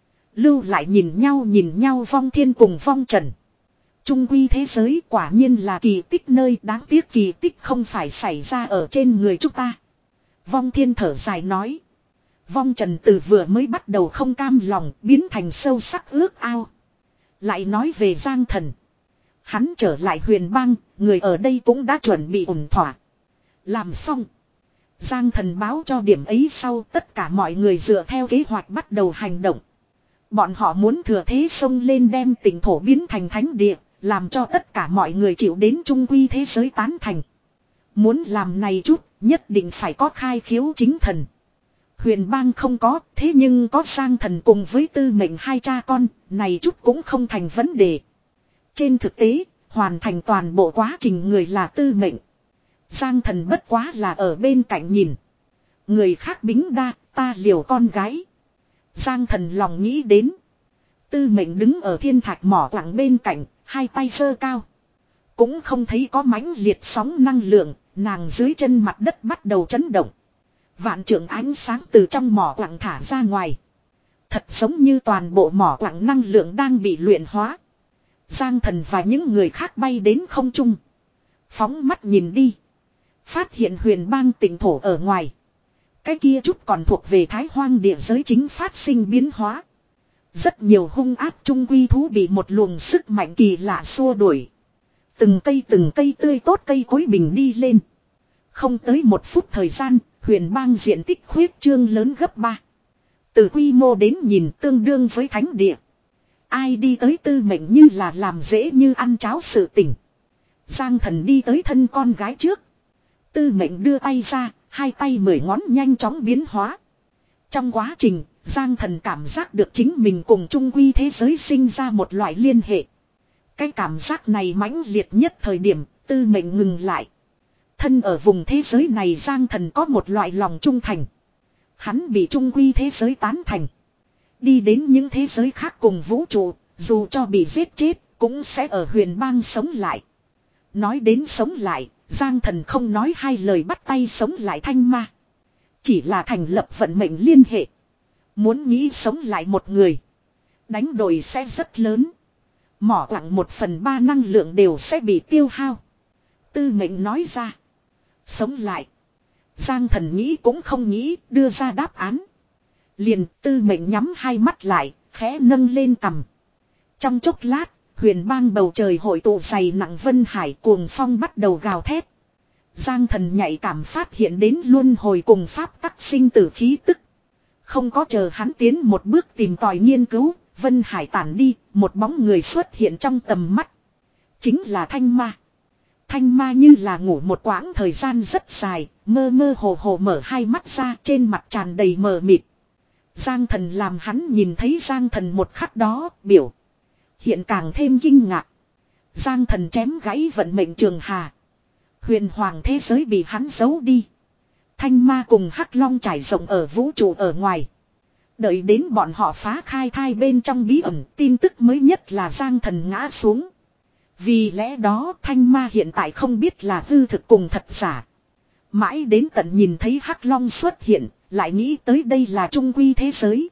lưu lại nhìn nhau nhìn nhau Vong Thiên cùng Vong Trần. Trung quy thế giới quả nhiên là kỳ tích nơi, đáng tiếc kỳ tích không phải xảy ra ở trên người chúng ta. Vong Thiên thở dài nói. Vong trần từ vừa mới bắt đầu không cam lòng biến thành sâu sắc ước ao. Lại nói về Giang Thần. Hắn trở lại huyền bang, người ở đây cũng đã chuẩn bị ổn thỏa. Làm xong. Giang Thần báo cho điểm ấy sau tất cả mọi người dựa theo kế hoạch bắt đầu hành động. Bọn họ muốn thừa thế xông lên đem tỉnh thổ biến thành thánh địa, làm cho tất cả mọi người chịu đến trung quy thế giới tán thành. Muốn làm này chút, nhất định phải có khai khiếu chính thần. Huyền bang không có, thế nhưng có Giang Thần cùng với Tư Mệnh hai cha con, này chút cũng không thành vấn đề. Trên thực tế, hoàn thành toàn bộ quá trình người là Tư Mệnh. Giang Thần bất quá là ở bên cạnh nhìn. Người khác bính đa, ta liều con gái. Giang Thần lòng nghĩ đến. Tư Mệnh đứng ở thiên thạch mỏ quặng bên cạnh, hai tay giơ cao. Cũng không thấy có mãnh liệt sóng năng lượng, nàng dưới chân mặt đất bắt đầu chấn động. Vạn trượng ánh sáng từ trong mỏ quặng thả ra ngoài. Thật giống như toàn bộ mỏ quặng năng lượng đang bị luyện hóa. Giang Thần và những người khác bay đến không trung. Phóng mắt nhìn đi. Phát hiện huyền bang tỉnh thổ ở ngoài. Cái kia chút còn thuộc về Thái Hoang địa giới chính phát sinh biến hóa. Rất nhiều hung ác trung quy thú bị một luồng sức mạnh kỳ lạ xua đuổi. Từng cây từng cây tươi tốt cây cối bình đi lên. Không tới một phút thời gian, huyền bang diện tích khuyết trương lớn gấp ba. Từ quy mô đến nhìn tương đương với thánh địa. Ai đi tới Tư Mệnh như là làm dễ như ăn cháo sự tình. Giang Thần đi tới thân con gái trước. Tư Mệnh đưa tay ra, hai tay mười ngón nhanh chóng biến hóa. Trong quá trình, Giang Thần cảm giác được chính mình cùng trung quy thế giới sinh ra một loại liên hệ. Cái cảm giác này mãnh liệt nhất thời điểm, Tư Mệnh ngừng lại. Thân ở vùng thế giới này Giang Thần có một loại lòng trung thành. Hắn bị trung quy thế giới tán thành. Đi đến những thế giới khác cùng vũ trụ, dù cho bị giết chết, cũng sẽ ở huyền bang sống lại. Nói đến sống lại, Giang Thần không nói hai lời bắt tay sống lại Thanh Ma. Chỉ là thành lập vận mệnh liên hệ. Muốn nghĩ sống lại một người, đánh đổi sẽ rất lớn. Mỏ quặng một phần ba năng lượng đều sẽ bị tiêu hao. Tư Mệnh nói ra. Sống lại. Giang Thần nghĩ cũng không nghĩ, đưa ra đáp án. Liền Tư Mệnh nhắm hai mắt lại, khẽ nâng lên cằm. Trong chốc lát, huyền bang bầu trời hội tụ dày nặng vân hải cuồng phong bắt đầu gào thét. Giang Thần nhạy cảm phát hiện đến luân hồi cùng pháp tắc sinh tử khí tức. Không có chờ hắn tiến một bước tìm tòi nghiên cứu, vân hải tản đi, một bóng người xuất hiện trong tầm mắt. Chính là Thanh Ma. Thanh Ma như là ngủ một quãng thời gian rất dài, mơ mơ hồ hồ mở hai mắt ra, trên mặt tràn đầy mờ mịt. Giang Thần làm hắn nhìn thấy Giang Thần một khắc đó, biểu hiện càng thêm kinh ngạc. Giang Thần chém gãy vận mệnh trường hà. Huyền hoàng thế giới bị hắn giấu đi. Thanh Ma cùng Hắc Long trải rộng ở vũ trụ ở ngoài. Đợi đến bọn họ phá khai thai bên trong bí ẩn, tin tức mới nhất là Giang Thần ngã xuống. Vì lẽ đó Thanh Ma hiện tại không biết là hư thực cùng thật giả. Mãi đến tận nhìn thấy Hắc Long xuất hiện, lại nghĩ tới đây là trung quy thế giới.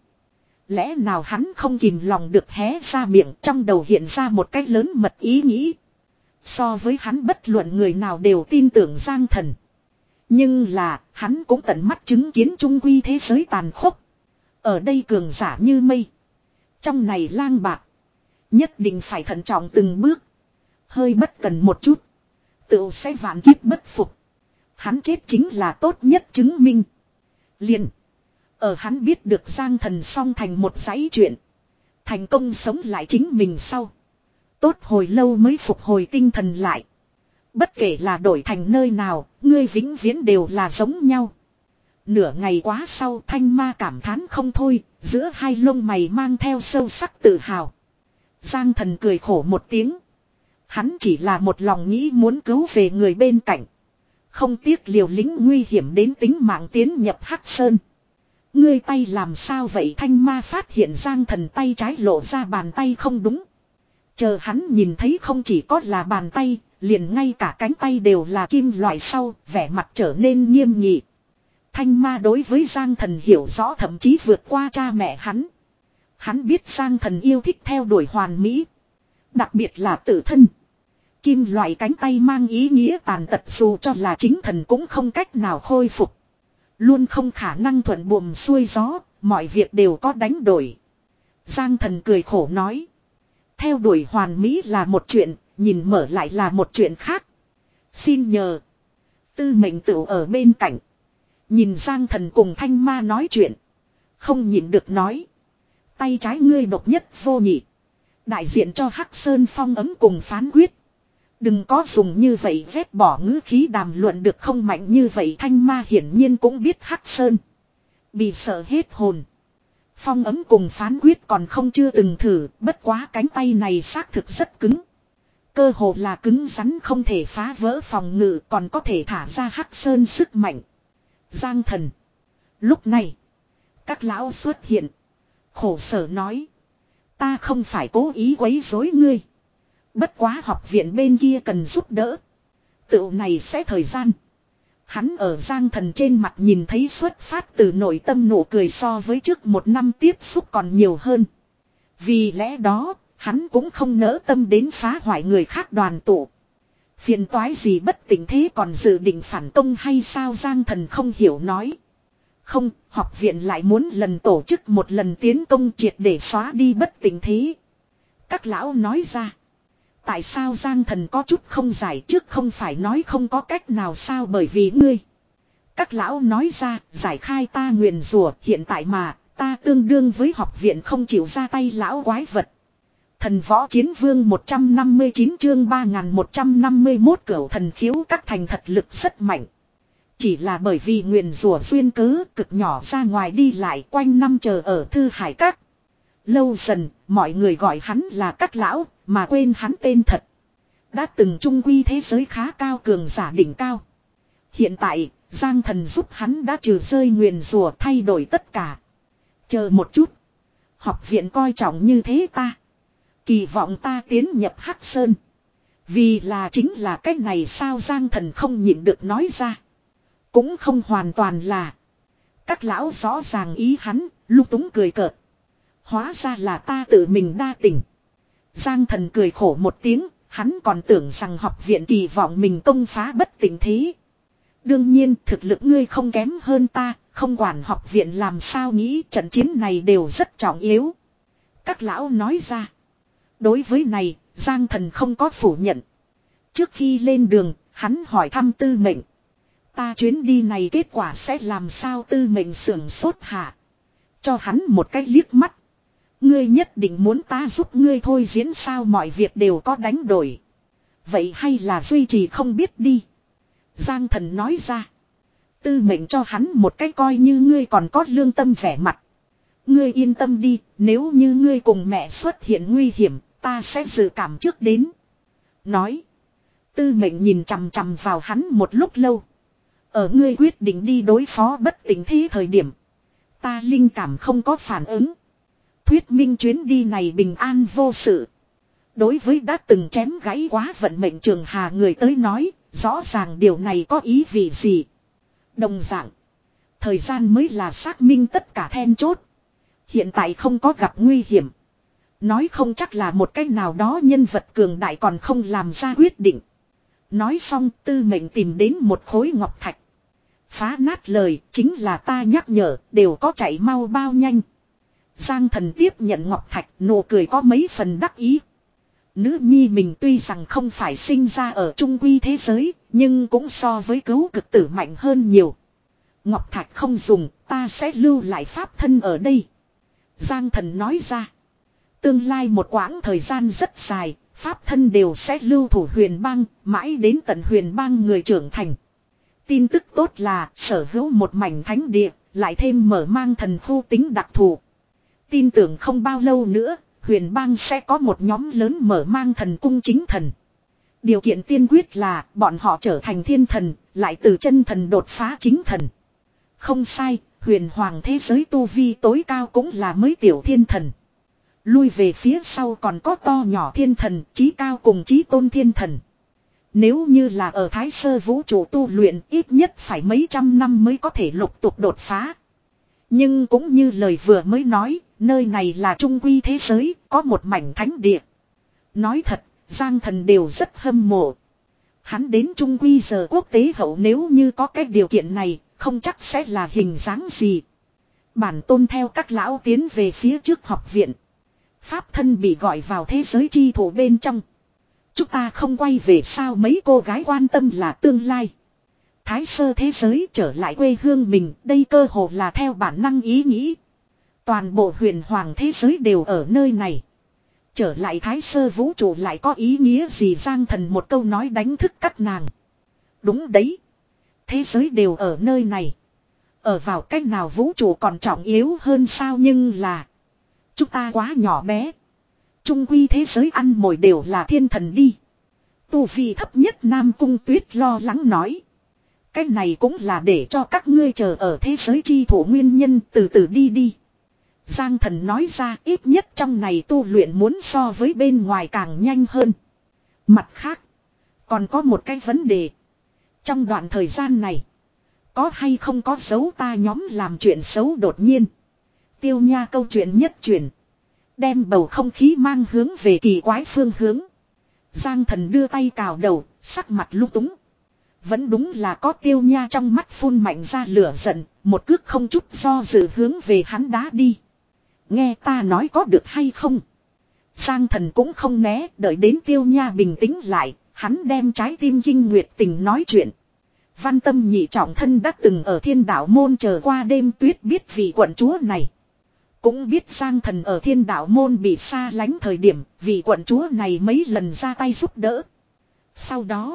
Lẽ nào hắn không kìm lòng được hé ra miệng, trong đầu hiện ra một cách lớn mật ý nghĩ. So với hắn bất luận người nào đều tin tưởng Giang Thần. Nhưng là, hắn cũng tận mắt chứng kiến trung quy thế giới tàn khốc. Ở đây cường giả như mây. Trong này lang bạc. Nhất định phải thận trọng từng bước. Hơi bất cần một chút. Tựu sẽ vạn kiếp bất phục. Hắn chết chính là tốt nhất chứng minh. Liền. Ở hắn biết được Giang Thần song thành một dãy chuyện. Thành công sống lại chính mình sau. Tốt hồi lâu mới phục hồi tinh thần lại. Bất kể là đổi thành nơi nào, ngươi vĩnh viễn đều là giống nhau. Nửa ngày quá sau Thanh Ma cảm thán không thôi, giữa hai lông mày mang theo sâu sắc tự hào. Giang Thần cười khổ một tiếng. Hắn chỉ là một lòng nghĩ muốn cứu về người bên cạnh. Không tiếc liều lĩnh nguy hiểm đến tính mạng tiến nhập Hắc Sơn. Ngươi tay làm sao vậy? Thanh Ma phát hiện Giang Thần tay trái lộ ra bàn tay không đúng. Chờ hắn nhìn thấy không chỉ có là bàn tay, liền ngay cả cánh tay đều là kim loại sau, vẻ mặt trở nên nghiêm nghị. Thanh Ma đối với Giang Thần hiểu rõ thậm chí vượt qua cha mẹ hắn. Hắn biết Giang Thần yêu thích theo đuổi hoàn mỹ. Đặc biệt là tự thân. Kim loại cánh tay mang ý nghĩa tàn tật dù cho là chính thần cũng không cách nào khôi phục. Luôn không khả năng thuận buồm xuôi gió, mọi việc đều có đánh đổi. Giang Thần cười khổ nói. Theo đuổi hoàn mỹ là một chuyện, nhìn mở lại là một chuyện khác. Xin nhờ. Tư Mệnh Tửu ở bên cạnh. Nhìn Giang Thần cùng Thanh Ma nói chuyện. Không nhịn được nói. Tay trái ngươi độc nhất vô nhị. Đại diện cho Hắc Sơn phong ấm cùng phán quyết. Đừng có dùng như vậy vét bỏ ngữ khí đàm luận được không mạnh như vậy. Thanh Ma hiển nhiên cũng biết Hắc Sơn. Bị sợ hết hồn. Phong ấm cùng phán quyết còn không chưa từng thử. Bất quá cánh tay này xác thực rất cứng. Cơ hồ là cứng rắn không thể phá vỡ phòng ngự. Còn có thể thả ra Hắc Sơn sức mạnh. Giang Thần. Lúc này. Các lão xuất hiện. Khổ sở nói. Ta không phải cố ý quấy rối ngươi. Bất quá học viện bên kia cần giúp đỡ. Tựu này sẽ thời gian. Hắn ở Giang Thần trên mặt nhìn thấy xuất phát từ nội tâm nụ cười so với trước một năm tiếp xúc còn nhiều hơn. Vì lẽ đó, hắn cũng không nỡ tâm đến phá hoại người khác đoàn tụ. Phiền toái gì bất tỉnh thế còn dự định phản công hay sao? Giang Thần không hiểu nói. Không, học viện lại muốn lần tổ chức một lần tiến công triệt để xóa đi bất tỉnh thế. Các lão nói ra. Tại sao Giang Thần có chút không giải, trước không phải nói không có cách nào sao? Bởi vì ngươi. Các lão nói ra, giải khai ta nguyền rủa hiện tại mà, ta tương đương với học viện không chịu ra tay lão quái vật. Thần võ chiến vương một trăm năm mươi chín chương ba nghìn một trăm năm mươi mốt cửu thần khiếu các thành thật lực rất mạnh. Chỉ là bởi vì nguyền rủa duyên cớ cực nhỏ ra ngoài đi lại quanh năm chờ ở Thư Hải Các. Lâu dần, mọi người gọi hắn là các lão, mà quên hắn tên thật. Đã từng chung quy thế giới khá cao cường giả đỉnh cao. Hiện tại, Giang Thần giúp hắn đã trừ rơi nguyền rủa thay đổi tất cả. Chờ một chút. Học viện coi trọng như thế ta. Kỳ vọng ta tiến nhập Hắc Sơn. Vì là chính là cách này sao? Giang Thần không nhịn được nói ra. Cũng không hoàn toàn là. Các lão rõ ràng ý hắn, lung túng cười cợt. Hóa ra là ta tự mình đa tình. Giang Thần cười khổ một tiếng, hắn còn tưởng rằng học viện kỳ vọng mình công phá bất tỉnh thế. Đương nhiên thực lực ngươi không kém hơn ta, không quản học viện làm sao nghĩ trận chiến này đều rất trọng yếu. Các lão nói ra. Đối với này, Giang Thần không có phủ nhận. Trước khi lên đường, hắn hỏi thăm Tư Mệnh. Ta chuyến đi này kết quả sẽ làm sao? Tư Mệnh sưởng sốt hạ. Cho hắn một cái liếc mắt. Ngươi nhất định muốn ta giúp ngươi thôi diễn sao? Mọi việc đều có đánh đổi. Vậy hay là duy trì không biết đi. Giang Thần nói ra. Tư Mệnh cho hắn một cái coi như ngươi còn có lương tâm vẻ mặt. Ngươi yên tâm đi, nếu như ngươi cùng mẹ xuất hiện nguy hiểm, ta sẽ dự cảm trước đến. Nói. Tư Mệnh nhìn chằm chằm vào hắn một lúc lâu. Ở ngươi quyết định đi đối phó bất tỉnh thế thời điểm. Ta linh cảm không có phản ứng. Thuyết minh chuyến đi này bình an vô sự. Đối với đã từng chém gãy quá vận mệnh Trường Hà người tới nói, rõ ràng điều này có ý vị gì. Đồng dạng. Thời gian mới là xác minh tất cả then chốt. Hiện tại không có gặp nguy hiểm. Nói không chắc là một cách nào đó nhân vật cường đại còn không làm ra quyết định. Nói xong Tư Mệnh tìm đến một khối ngọc thạch. Phá nát lời chính là ta nhắc nhở đều có chạy mau bao nhanh. Giang Thần tiếp nhận ngọc thạch nụ cười có mấy phần đắc ý. Nữ nhi mình tuy rằng không phải sinh ra ở trung quy thế giới, nhưng cũng so với cứu cực tử mạnh hơn nhiều. Ngọc thạch không dùng, ta sẽ lưu lại pháp thân ở đây. Giang Thần nói ra. Tương lai một quãng thời gian rất dài, pháp thân đều sẽ lưu thủ huyền bang, mãi đến tận huyền bang người trưởng thành. Tin tức tốt là sở hữu một mảnh thánh địa, lại thêm mở mang thần khu tính đặc thù. Tin tưởng không bao lâu nữa, huyền bang sẽ có một nhóm lớn mở mang thần cung chính thần. Điều kiện tiên quyết là bọn họ trở thành thiên thần, lại từ chân thần đột phá chính thần. Không sai, huyền hoàng thế giới tu vi tối cao cũng là mới tiểu thiên thần. Lui về phía sau còn có to nhỏ thiên thần, chí cao cùng chí tôn thiên thần. Nếu như là ở thái sơ vũ trụ tu luyện ít nhất phải mấy trăm năm mới có thể lục tục đột phá. Nhưng cũng như lời vừa mới nói, nơi này là trung quy thế giới, có một mảnh thánh địa. Nói thật, Giang Thần đều rất hâm mộ. Hắn đến trung quy giờ quốc tế hậu nếu như có cái điều kiện này, không chắc sẽ là hình dáng gì. Bản tôn theo các lão tiến về phía trước học viện. Pháp thân bị gọi vào thế giới chi thủ bên trong. Chúng ta không quay về sao, mấy cô gái quan tâm là tương lai. Thái sơ thế giới trở lại quê hương mình, đây cơ hồ là theo bản năng ý nghĩ. Toàn bộ huyền hoàng thế giới đều ở nơi này. Trở lại thái sơ vũ trụ lại có ý nghĩa gì? Giang Thần một câu nói đánh thức các nàng. Đúng đấy. Thế giới đều ở nơi này. Ở vào cách nào vũ trụ còn trọng yếu hơn sao, nhưng là chúng ta quá nhỏ bé. Trung quy thế giới ăn mồi đều là thiên thần đi. Tu vi thấp nhất Nam Cung Tuyết lo lắng nói. Cái này cũng là để cho các ngươi chờ ở thế giới chi thủ nguyên nhân, từ từ đi đi. Giang Thần nói ra, ít nhất trong này tu luyện muốn so với bên ngoài càng nhanh hơn. Mặt khác, còn có một cái vấn đề. Trong đoạn thời gian này, có hay không có dấu ta nhóm làm chuyện xấu? Đột nhiên Tiêu Nha câu chuyện nhất truyền, đem bầu không khí mang hướng về kỳ quái phương hướng. Giang Thần đưa tay cào đầu, sắc mặt lung túng. Vẫn đúng là có. Tiêu Nha trong mắt phun mạnh ra lửa giận, một cước không chút do dự hướng về hắn đá đi. Nghe ta nói có được hay không? Giang Thần cũng không né, đợi đến Tiêu Nha bình tĩnh lại, hắn đem trái tim kinh nguyệt tình nói chuyện. Văn Tâm nhị trọng thân đã từng ở Thiên Đạo môn chờ qua đêm tuyết, biết vị quận chúa này. Cũng biết Giang Thần ở Thiên Đạo môn bị xa lánh thời điểm, vị quận chúa này mấy lần ra tay giúp đỡ. Sau đó,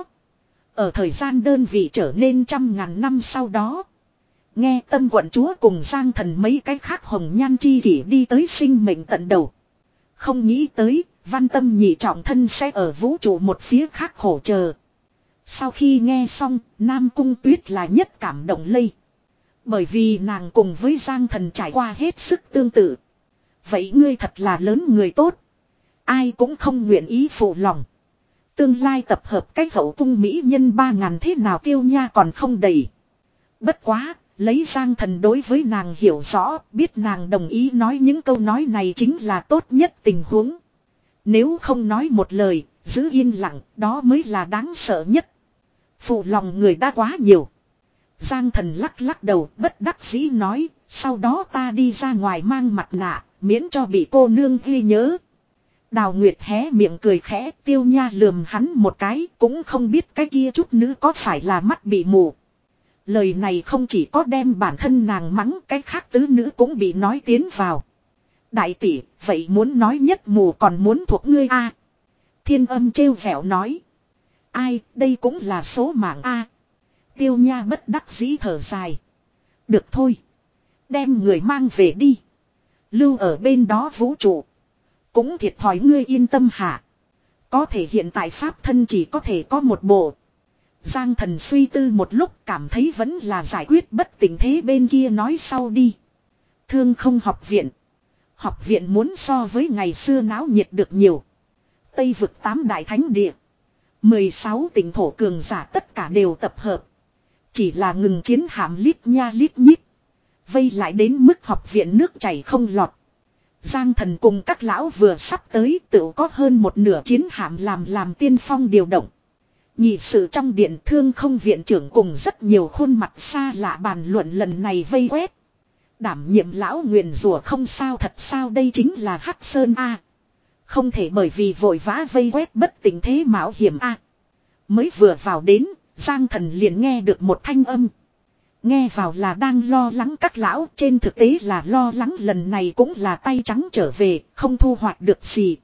ở thời gian đơn vị trở nên trăm ngàn năm sau đó, nghe Tâm quận chúa cùng Giang Thần mấy cái khác hồng nhan chi kỷ đi tới sinh mệnh tận đầu. Không nghĩ tới, Văn Tâm nhị trọng thân sẽ ở vũ trụ một phía khác khổ chờ. Sau khi nghe xong, Nam Cung Tuyết là nhất cảm động lây. Bởi vì nàng cùng với Giang Thần trải qua hết sức tương tự. Vậy ngươi thật là lớn người tốt. Ai cũng không nguyện ý phụ lòng. Tương lai tập hợp cách hậu cung mỹ nhân ba ngàn thế nào Tiêu Nha còn không đầy. Bất quá, lấy Giang Thần đối với nàng hiểu rõ, biết nàng đồng ý nói những câu nói này chính là tốt nhất tình huống. Nếu không nói một lời, giữ yên lặng, đó mới là đáng sợ nhất. Phụ lòng người đã quá nhiều. Giang Thần lắc lắc đầu, bất đắc dĩ nói, sau đó ta đi ra ngoài mang mặt nạ, miễn cho bị cô nương ghi nhớ. Đào Nguyệt hé miệng cười khẽ, Tiêu Nha lườm hắn một cái, cũng không biết cái kia chút nữ có phải là mắt bị mù. Lời này không chỉ có đem bản thân nàng mắng, cái khác tứ nữ cũng bị nói tiến vào. Đại tỷ, vậy muốn nói nhất mù còn muốn thuộc ngươi a? Thiên Âm trêu vẻo nói. Ai, đây cũng là số mạng a. Tiêu Nha bất đắc dĩ thở dài. Được thôi. Đem người mang về đi. Lưu ở bên đó vũ trụ. Cũng thiệt thòi ngươi yên tâm hả. Có thể hiện tại pháp thân chỉ có thể có một bộ. Giang Thần suy tư một lúc cảm thấy vẫn là giải quyết bất tình thế bên kia nói sau đi. Thương Không học viện. Học viện muốn so với ngày xưa náo nhiệt được nhiều. Tây vực tám đại thánh địa. mười sáu tỉnh thổ cường giả tất cả đều tập hợp. Chỉ là ngừng chiến hạm lít nha lít nhít. Vây lại đến mức học viện nước chảy không lọt. Giang Thần cùng các lão vừa sắp tới tự có hơn một nửa chiến hạm làm làm tiên phong điều động. Nhị sự trong điện Thương Không viện trưởng cùng rất nhiều khuôn mặt xa lạ bàn luận lần này vây quét. Đảm nhiệm lão nguyền rủa không sao thật sao, đây chính là Hắc Sơn A. Không thể bởi vì vội vã vây quét bất tình thế mạo hiểm A. Mới vừa vào đến, Giang Thần liền nghe được một thanh âm. Nghe vào là đang lo lắng các lão, trên thực tế là lo lắng lần này cũng là tay trắng trở về, không thu hoạch được gì.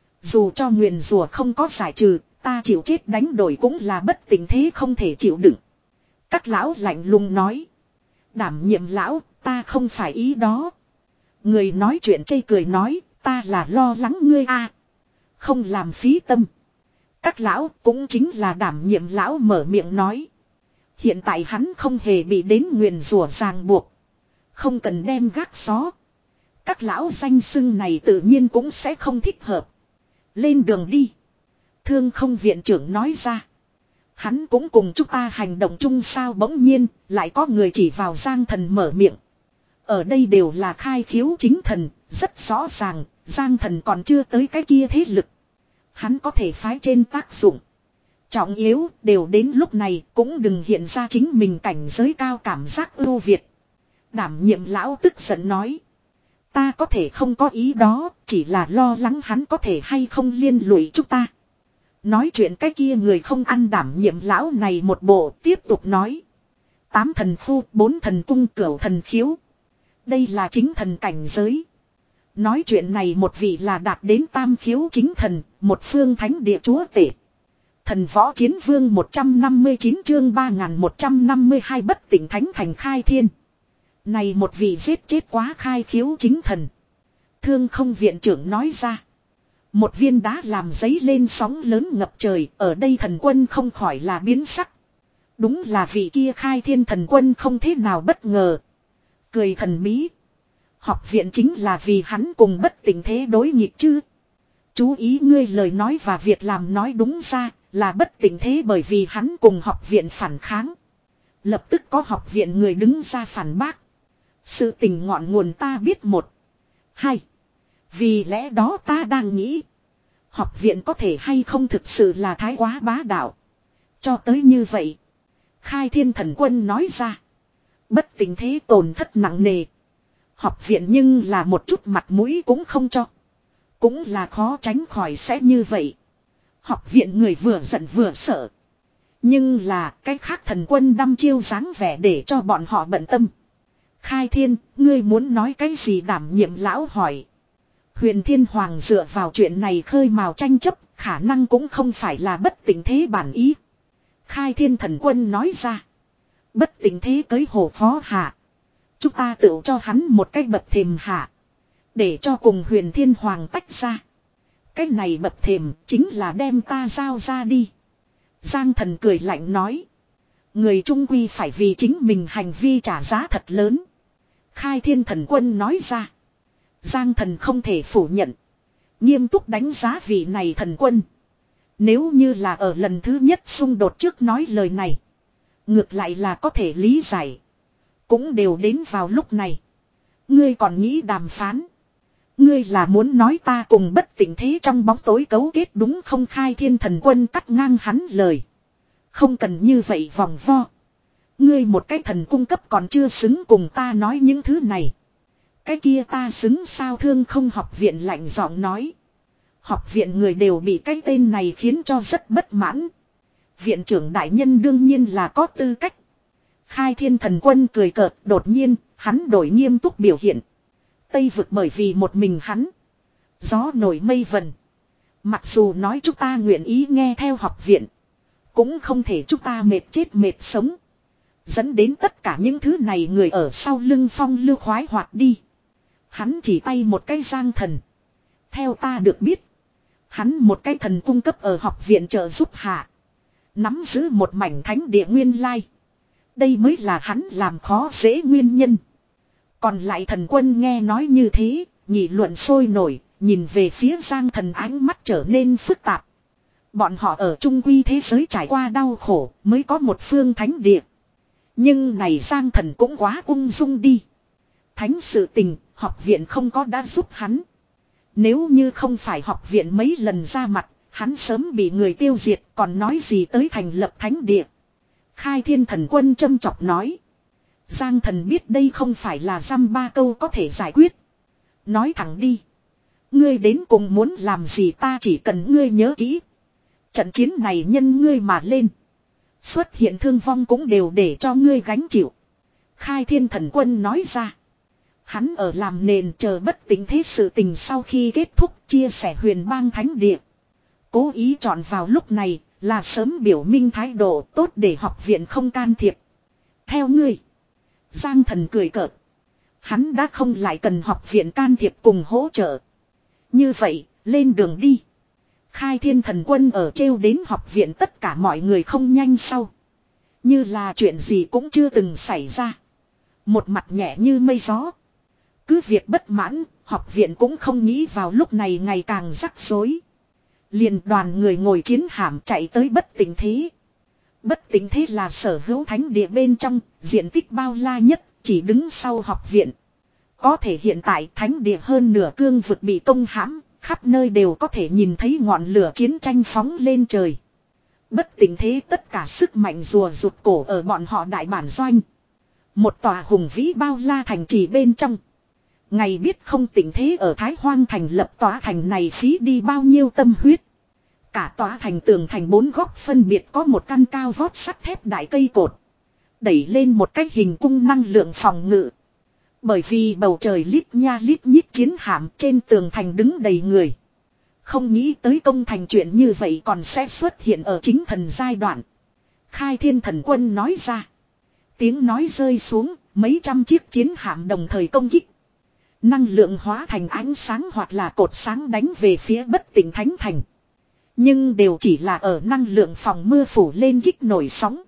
Dù cho nguyền rủa không có giải trừ, ta chịu chết đánh đổi cũng là bất tình thế không thể chịu đựng. Các lão lạnh lùng nói. Đảm nhiệm lão, ta không phải ý đó. Người nói chuyện chây cười nói, ta là lo lắng ngươi a, không làm phí tâm. Các lão cũng chính là đảm nhiệm lão mở miệng nói. Hiện tại hắn không hề bị đến nguyền rủa ràng buộc. Không cần đem gác xó. Các lão danh xưng này tự nhiên cũng sẽ không thích hợp. Lên đường đi. Thương Không viện trưởng nói ra. Hắn cũng cùng chúng ta hành động chung sao, bỗng nhiên lại có người chỉ vào Giang Thần mở miệng. Ở đây đều là khai khiếu chính thần, rất rõ ràng, Giang Thần còn chưa tới cái kia thế lực. Hắn có thể phái trên tác dụng. Trọng yếu đều đến lúc này cũng đừng hiện ra chính mình cảnh giới cao cảm giác ưu việt. Đảm nhiệm lão tức giận nói. Ta có thể không có ý đó, chỉ là lo lắng hắn có thể hay không liên lụy chúng ta. Nói chuyện cái kia người không ăn đảm nhiệm lão này một bộ tiếp tục nói. Tám thần khu, bốn thần cung, cửu thần khiếu. Đây là chính thần cảnh giới. Nói chuyện này một vị là đạt đến tam khiếu chính thần, một phương thánh địa chúa tể. Thần võ chiến vương một trăm năm mươi chín chương ba nghìn một trăm năm mươi hai bất tỉnh thánh thành khai thiên. Này một vị giết chết quá khai khiếu chính thần. Thương không viện trưởng nói ra. Một viên đá làm giấy lên sóng lớn ngập trời, ở đây thần quân không khỏi là biến sắc. Đúng là vị kia khai thiên thần quân không thế nào bất ngờ. Cười thần bí. Học viện chính là vì hắn cùng bất tỉnh thế đối nghịch chứ. Chú ý ngươi lời nói và việc làm nói đúng ra, là bất tỉnh thế bởi vì hắn cùng học viện phản kháng. Lập tức có học viện người đứng ra phản bác. Sự tình ngọn nguồn ta biết một. Hai. Vì lẽ đó ta đang nghĩ. Học viện có thể hay không thực sự là thái quá bá đạo. Cho tới như vậy. Khai thiên thần quân nói ra. Bất tỉnh thế tổn thất nặng nề. Học viện nhưng là một chút mặt mũi cũng không cho. Cũng là khó tránh khỏi sẽ như vậy. Học viện người vừa giận vừa sợ. Nhưng là cái khác thần quân đăm chiêu dáng vẻ để cho bọn họ bận tâm. Khai thiên, ngươi muốn nói cái gì đảm nhiệm lão hỏi. Huyền Thiên Hoàng dựa vào chuyện này khơi mào tranh chấp, khả năng cũng không phải là bất tỉnh thế bản ý. Khai thiên thần quân nói ra. Bất tỉnh thế cưới hồ phó hạ. Chúng ta tự cho hắn một cái bậc thềm hạ. Để cho cùng Huyền Thiên Hoàng tách ra. Cái này bậc thềm chính là đem ta giao ra đi. Giang thần cười lạnh nói. Người trung quy phải vì chính mình hành vi trả giá thật lớn. Khai thiên thần quân nói ra. Giang thần không thể phủ nhận. Nghiêm túc đánh giá vị này thần quân. Nếu như là ở lần thứ nhất xung đột trước nói lời này. Ngược lại là có thể lý giải. Cũng đều đến vào lúc này. Ngươi còn nghĩ đàm phán. Ngươi là muốn nói ta cùng bất tỉnh thế trong bóng tối cấu kết đúng không? Khai thiên thần quân cắt ngang hắn lời. Không cần như vậy vòng vo. Ngươi một cái thần cung cấp còn chưa xứng cùng ta nói những thứ này. Cái kia ta xứng sao? Thương không học viện lạnh giọng nói. Học viện người đều bị cái tên này khiến cho rất bất mãn. Viện trưởng đại nhân đương nhiên là có tư cách. Khai thiên thần quân cười cợt, đột nhiên, hắn đổi nghiêm túc biểu hiện. Tây vực bởi vì một mình hắn. Gió nổi mây vần. Mặc dù nói chúng ta nguyện ý nghe theo học viện. Cũng không thể chúng ta mệt chết mệt sống. Dẫn đến tất cả những thứ này người ở sau lưng phong lưu khoái hoạt đi. Hắn chỉ tay một cái Giang thần. Theo ta được biết. Hắn một cái thần cung cấp ở học viện trợ giúp hạ. Nắm giữ một mảnh thánh địa nguyên lai. Đây mới là hắn làm khó dễ nguyên nhân. Còn lại thần quân nghe nói như thế, nghị luận sôi nổi, nhìn về phía Giang thần ánh mắt trở nên phức tạp. Bọn họ ở trung quy thế giới trải qua đau khổ, mới có một phương thánh địa. Nhưng này Giang thần cũng quá ung dung đi. Thánh sự tình, học viện không có đã giúp hắn. Nếu như không phải học viện mấy lần ra mặt, hắn sớm bị người tiêu diệt, còn nói gì tới thành lập thánh địa. Khai thiên thần quân châm chọc nói. Giang thần biết đây không phải là dăm ba câu có thể giải quyết. Nói thẳng đi. Ngươi đến cùng muốn làm gì, ta chỉ cần ngươi nhớ kỹ. Trận chiến này nhân ngươi mà lên. Xuất hiện thương vong cũng đều để cho ngươi gánh chịu. Khai thiên thần quân nói ra. Hắn ở làm nền chờ bất tỉnh thế sự tình sau khi kết thúc chia sẻ huyền bang thánh địa. Cố ý chọn vào lúc này là sớm biểu minh thái độ tốt để học viện không can thiệp. Theo ngươi. Giang thần cười cợt. Hắn đã không lại cần học viện can thiệp cùng hỗ trợ. Như vậy, lên đường đi. Khai thiên thần quân ở trêu đến học viện tất cả mọi người không nhanh sau. Như là chuyện gì cũng chưa từng xảy ra. Một mặt nhẹ như mây gió. Cứ việc bất mãn, học viện cũng không nghĩ vào lúc này ngày càng rắc rối. Liền đoàn người ngồi chiến hạm chạy tới bất tỉnh thế. Bất tỉnh thế là sở hữu thánh địa bên trong, diện tích bao la nhất, chỉ đứng sau học viện. Có thể hiện tại thánh địa hơn nửa cương vực bị công hãm, khắp nơi đều có thể nhìn thấy ngọn lửa chiến tranh phóng lên trời. Bất tình thế tất cả sức mạnh rùa rụt cổ ở bọn họ đại bản doanh. Một tòa hùng vĩ bao la thành trì bên trong. Ngày biết không tình thế ở Thái Hoang thành lập tòa thành này phí đi bao nhiêu tâm huyết. Cả tòa thành tường thành bốn góc phân biệt có một căn cao vót sắt thép đại cây cột. Đẩy lên một cái hình cung năng lượng phòng ngự. Bởi vì bầu trời lít nha lít nhít chiến hạm trên tường thành đứng đầy người. Không nghĩ tới công thành chuyện như vậy còn sẽ xuất hiện ở chính thần giai đoạn. Khai Thiên Thần Quân nói ra. Tiếng nói rơi xuống, mấy trăm chiếc chiến hạm đồng thời công kích. Năng lượng hóa thành ánh sáng hoặc là cột sáng đánh về phía Bất Tỉnh Thánh Thành. Nhưng đều chỉ là ở năng lượng phòng mưa phủ lên kích nổi sóng.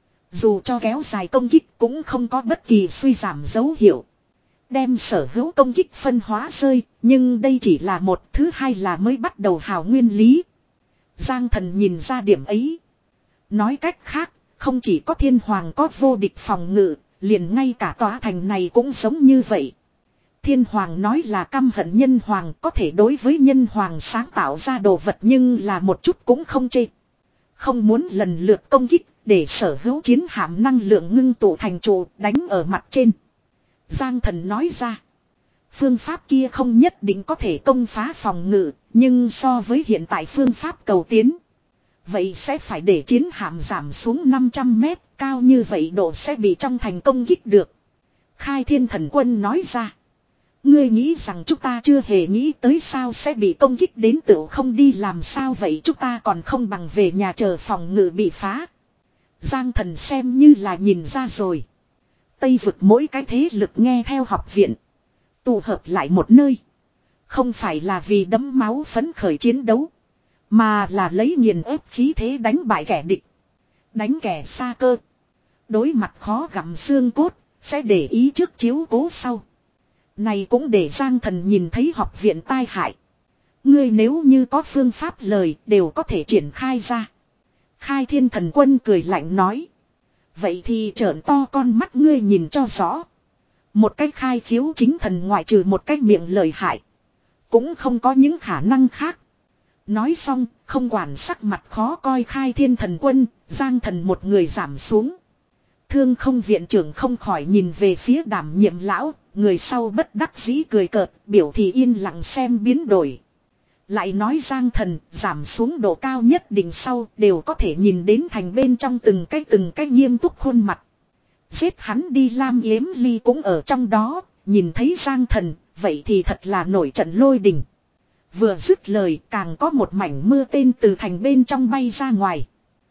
Dù cho kéo dài công kích cũng không có bất kỳ suy giảm dấu hiệu. Đem sở hữu công kích phân hóa rơi, nhưng đây chỉ là một, thứ hai là mới bắt đầu hào nguyên lý. Giang Thần nhìn ra điểm ấy. Nói cách khác, không chỉ có thiên hoàng có vô địch phòng ngự, liền ngay cả tòa thành này cũng giống như vậy. Thiên hoàng nói là căm hận nhân hoàng, có thể đối với nhân hoàng sáng tạo ra đồ vật nhưng là một chút cũng không chê. Không muốn lần lượt công kích, để sở hữu chiến hạm năng lượng ngưng tụ thành trụ đánh ở mặt trên. Giang Thần nói ra. Phương pháp kia không nhất định có thể công phá phòng ngự, nhưng so với hiện tại phương pháp cầu tiến. Vậy sẽ phải để chiến hạm giảm xuống năm trăm mét, cao như vậy độ sẽ bị trong thành công kích được. Khai Thiên Thần Quân nói ra. Ngươi nghĩ rằng chúng ta chưa hề nghĩ tới sao sẽ bị công kích đến tựu không đi làm sao vậy, chúng ta còn không bằng về nhà chờ phòng ngự bị phá. Giang Thần xem như là nhìn ra rồi. Tây vực mỗi cái thế lực nghe theo học viện. Tụ hợp lại một nơi. Không phải là vì đấm máu phấn khởi chiến đấu. Mà là lấy nghiền ép khí thế đánh bại kẻ địch. Đánh kẻ xa cơ. Đối mặt khó gặm xương cốt. Sẽ để ý trước chiếu cố sau. Này cũng để Giang Thần nhìn thấy học viện tai hại. Ngươi nếu như có phương pháp lời đều có thể triển khai ra. Khai Thiên Thần Quân cười lạnh nói. Vậy thì trợn to con mắt ngươi nhìn cho rõ. Một cách khai khiếu chính thần ngoại trừ một cách miệng lời hại. Cũng không có những khả năng khác. Nói xong, không quản sắc mặt khó coi Khai Thiên Thần Quân, Giang Thần một người giảm xuống. Thương không viện trưởng không khỏi nhìn về phía đảm nhiệm lão, người sau bất đắc dĩ cười cợt, biểu thị yên lặng xem biến đổi. Lại nói Giang Thần giảm xuống độ cao nhất định sau đều có thể nhìn đến thành bên trong từng cái từng cái nghiêm túc khuôn mặt. Giết hắn đi Lam Yếm Ly cũng ở trong đó, nhìn thấy Giang Thần, vậy thì thật là nổi trận lôi đình. Vừa dứt lời càng có một mảnh mưa tên từ thành bên trong bay ra ngoài.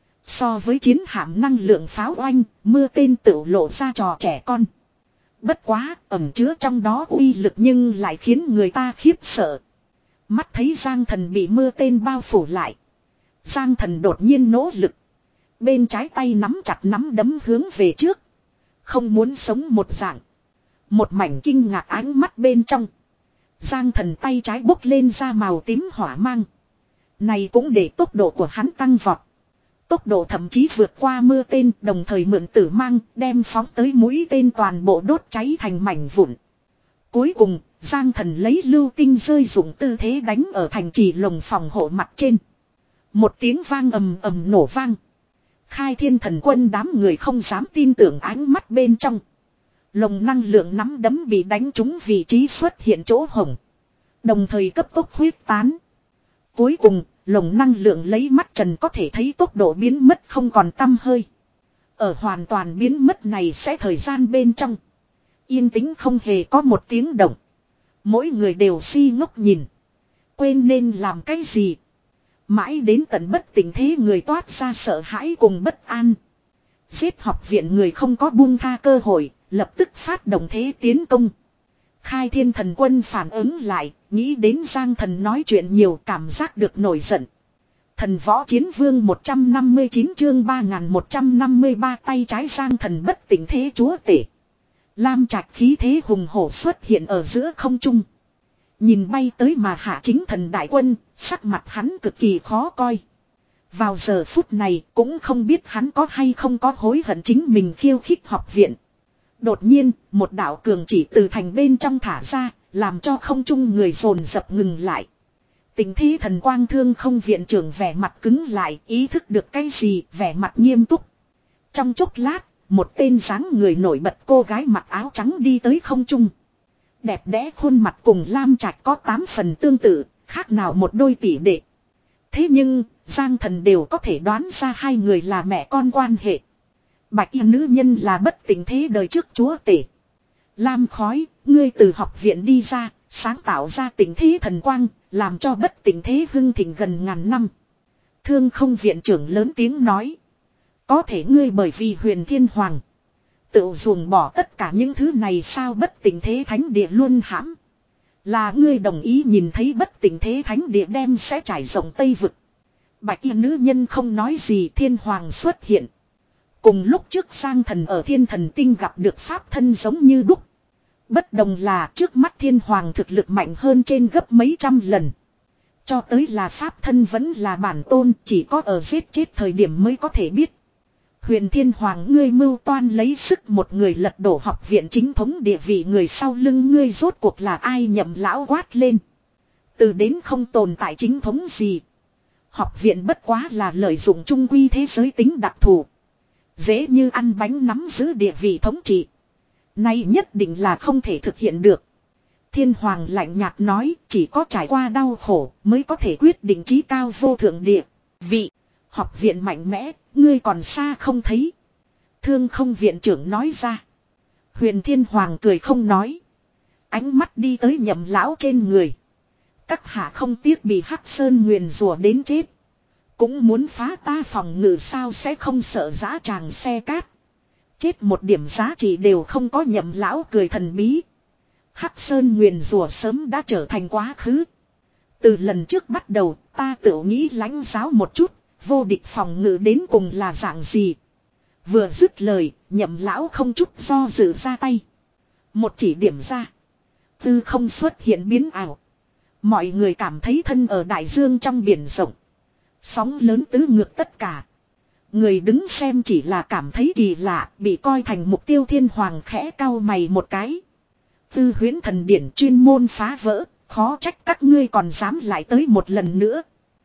So với chiến hạm năng lượng pháo oanh, mưa tên tự lộ ra trò trẻ con. Bất quá, ẩn chứa trong đó uy lực nhưng lại khiến người ta khiếp sợ. Mắt thấy Giang Thần bị mưa tên bao phủ lại. Giang Thần đột nhiên nỗ lực. Bên trái tay nắm chặt nắm đấm hướng về trước. Không muốn sống một dạng. Một mảnh kinh ngạc ánh mắt bên trong. Giang Thần tay trái bốc lên ra màu tím hỏa mang. Này cũng để tốc độ của hắn tăng vọt. Tốc độ thậm chí vượt qua mưa tên, đồng thời mượn tử mang, đem phóng tới mũi tên toàn bộ đốt cháy thành mảnh vụn. Cuối cùng, Giang Thần lấy lưu tinh rơi dụng tư thế đánh ở thành trì lồng phòng hộ mặt trên. Một tiếng vang ầm ầm nổ vang. Khai Thiên Thần Quân đám người không dám tin tưởng ánh mắt bên trong. Lồng năng lượng nắm đấm bị đánh trúng vị trí xuất hiện chỗ hổng. Đồng thời cấp tốc huyết tán. Cuối cùng, lồng năng lượng lấy mắt trần có thể thấy tốc độ biến mất không còn tăm hơi. Ở hoàn toàn biến mất này sẽ thời gian bên trong. Yên tĩnh không hề có một tiếng động. Mỗi người đều si ngốc nhìn. Quên nên làm cái gì. Mãi đến tận bất tỉnh thế người toát ra sợ hãi cùng bất an. Giết học viện người không có buông tha cơ hội, lập tức phát động thế tiến công. Khai Thiên Thần Quân phản ứng lại, nghĩ đến Giang Thần nói chuyện nhiều cảm giác được nổi giận. Thần Võ Chiến Vương một trăm năm mươi chín chương ba nghìn một trăm năm mươi ba tay trái Giang Thần bất tỉnh thế chúa tể. Lam trạch khí thế hùng hổ xuất hiện ở giữa không trung. Nhìn bay tới mà hạ chính thần đại quân, sắc mặt hắn cực kỳ khó coi. Vào giờ phút này cũng không biết hắn có hay không có hối hận chính mình khiêu khích học viện. Đột nhiên, một đạo cường chỉ từ thành bên trong thả ra, làm cho không trung người dồn dập ngừng lại. Tình thế thần quang thương không viện trưởng vẻ mặt cứng lại, ý thức được cái gì, vẻ mặt nghiêm túc. Trong chốc lát, một tên dáng người nổi bật cô gái mặc áo trắng đi tới không trung. Đẹp đẽ khuôn mặt cùng Lam Trạch có tám phần tương tự, khác nào một đôi tỷ đệ. Thế nhưng, Giang Thần đều có thể đoán ra hai người là mẹ con quan hệ. Bạch y nữ nhân là bất tỉnh thế đời trước chúa tể. Lam Khói, ngươi từ học viện đi ra, sáng tạo ra tình thế thần quang, làm cho bất tỉnh thế hưng thịnh gần ngàn năm. Thương không viện trưởng lớn tiếng nói. Có thể ngươi bởi vì Huyền Thiên Hoàng tự dùng bỏ tất cả những thứ này sao bất tỉnh thế thánh địa luôn hãm. Là ngươi đồng ý nhìn thấy bất tỉnh thế thánh địa đem sẽ trải rộng Tây Vực. Bạch y nữ nhân không nói gì. Thiên Hoàng xuất hiện. Cùng lúc trước Giang Thần ở Thiên Thần Tinh gặp được pháp thân giống như đúc. Bất đồng là trước mắt Thiên Hoàng thực lực mạnh hơn trên gấp mấy trăm lần. Cho tới là pháp thân vẫn là bản tôn, chỉ có ở giết chết thời điểm mới có thể biết. Huyền Thiên Hoàng, ngươi mưu toan lấy sức một người lật đổ học viện chính thống địa vị, người sau lưng ngươi rốt cuộc là ai? Nhậm lão quát lên. Từ đến không tồn tại chính thống gì. Học viện bất quá là lợi dụng trung quy thế giới tính đặc thù. Dễ như ăn bánh nắm giữ địa vị thống trị. Nay nhất định là không thể thực hiện được. Thiên Hoàng lạnh nhạt nói, chỉ có trải qua đau khổ mới có thể quyết định chí cao vô thượng địa vị. Học viện mạnh mẽ, ngươi còn xa không thấy. Thương không viện trưởng nói ra. Huyền Thiên Hoàng cười không nói. Ánh mắt đi tới Nhậm lão trên người. Các hạ không tiếc bị Hắc Sơn nguyền rủa đến chết. Cũng muốn phá ta phòng ngự sao, sẽ không sợ dã tràng xe cát. Chết một điểm giá trị đều không có. Nhậm lão cười thần bí. Hắc Sơn nguyền rủa sớm đã trở thành quá khứ. Từ lần trước bắt đầu ta tự nghĩ lãnh giáo một chút. Vô địch phòng ngự đến cùng là dạng gì. Vừa dứt lời, Nhậm lão không chút do dự ra tay. Một chỉ điểm ra. Tư không xuất hiện biến ảo. Mọi người cảm thấy thân ở đại dương trong biển rộng. Sóng lớn tứ ngược tất cả. Người đứng xem chỉ là cảm thấy kỳ lạ, bị coi thành mục tiêu. Thiên Hoàng khẽ cau mày một cái. Tư huyễn thần điển chuyên môn phá vỡ, khó trách các ngươi còn dám lại tới một lần nữa.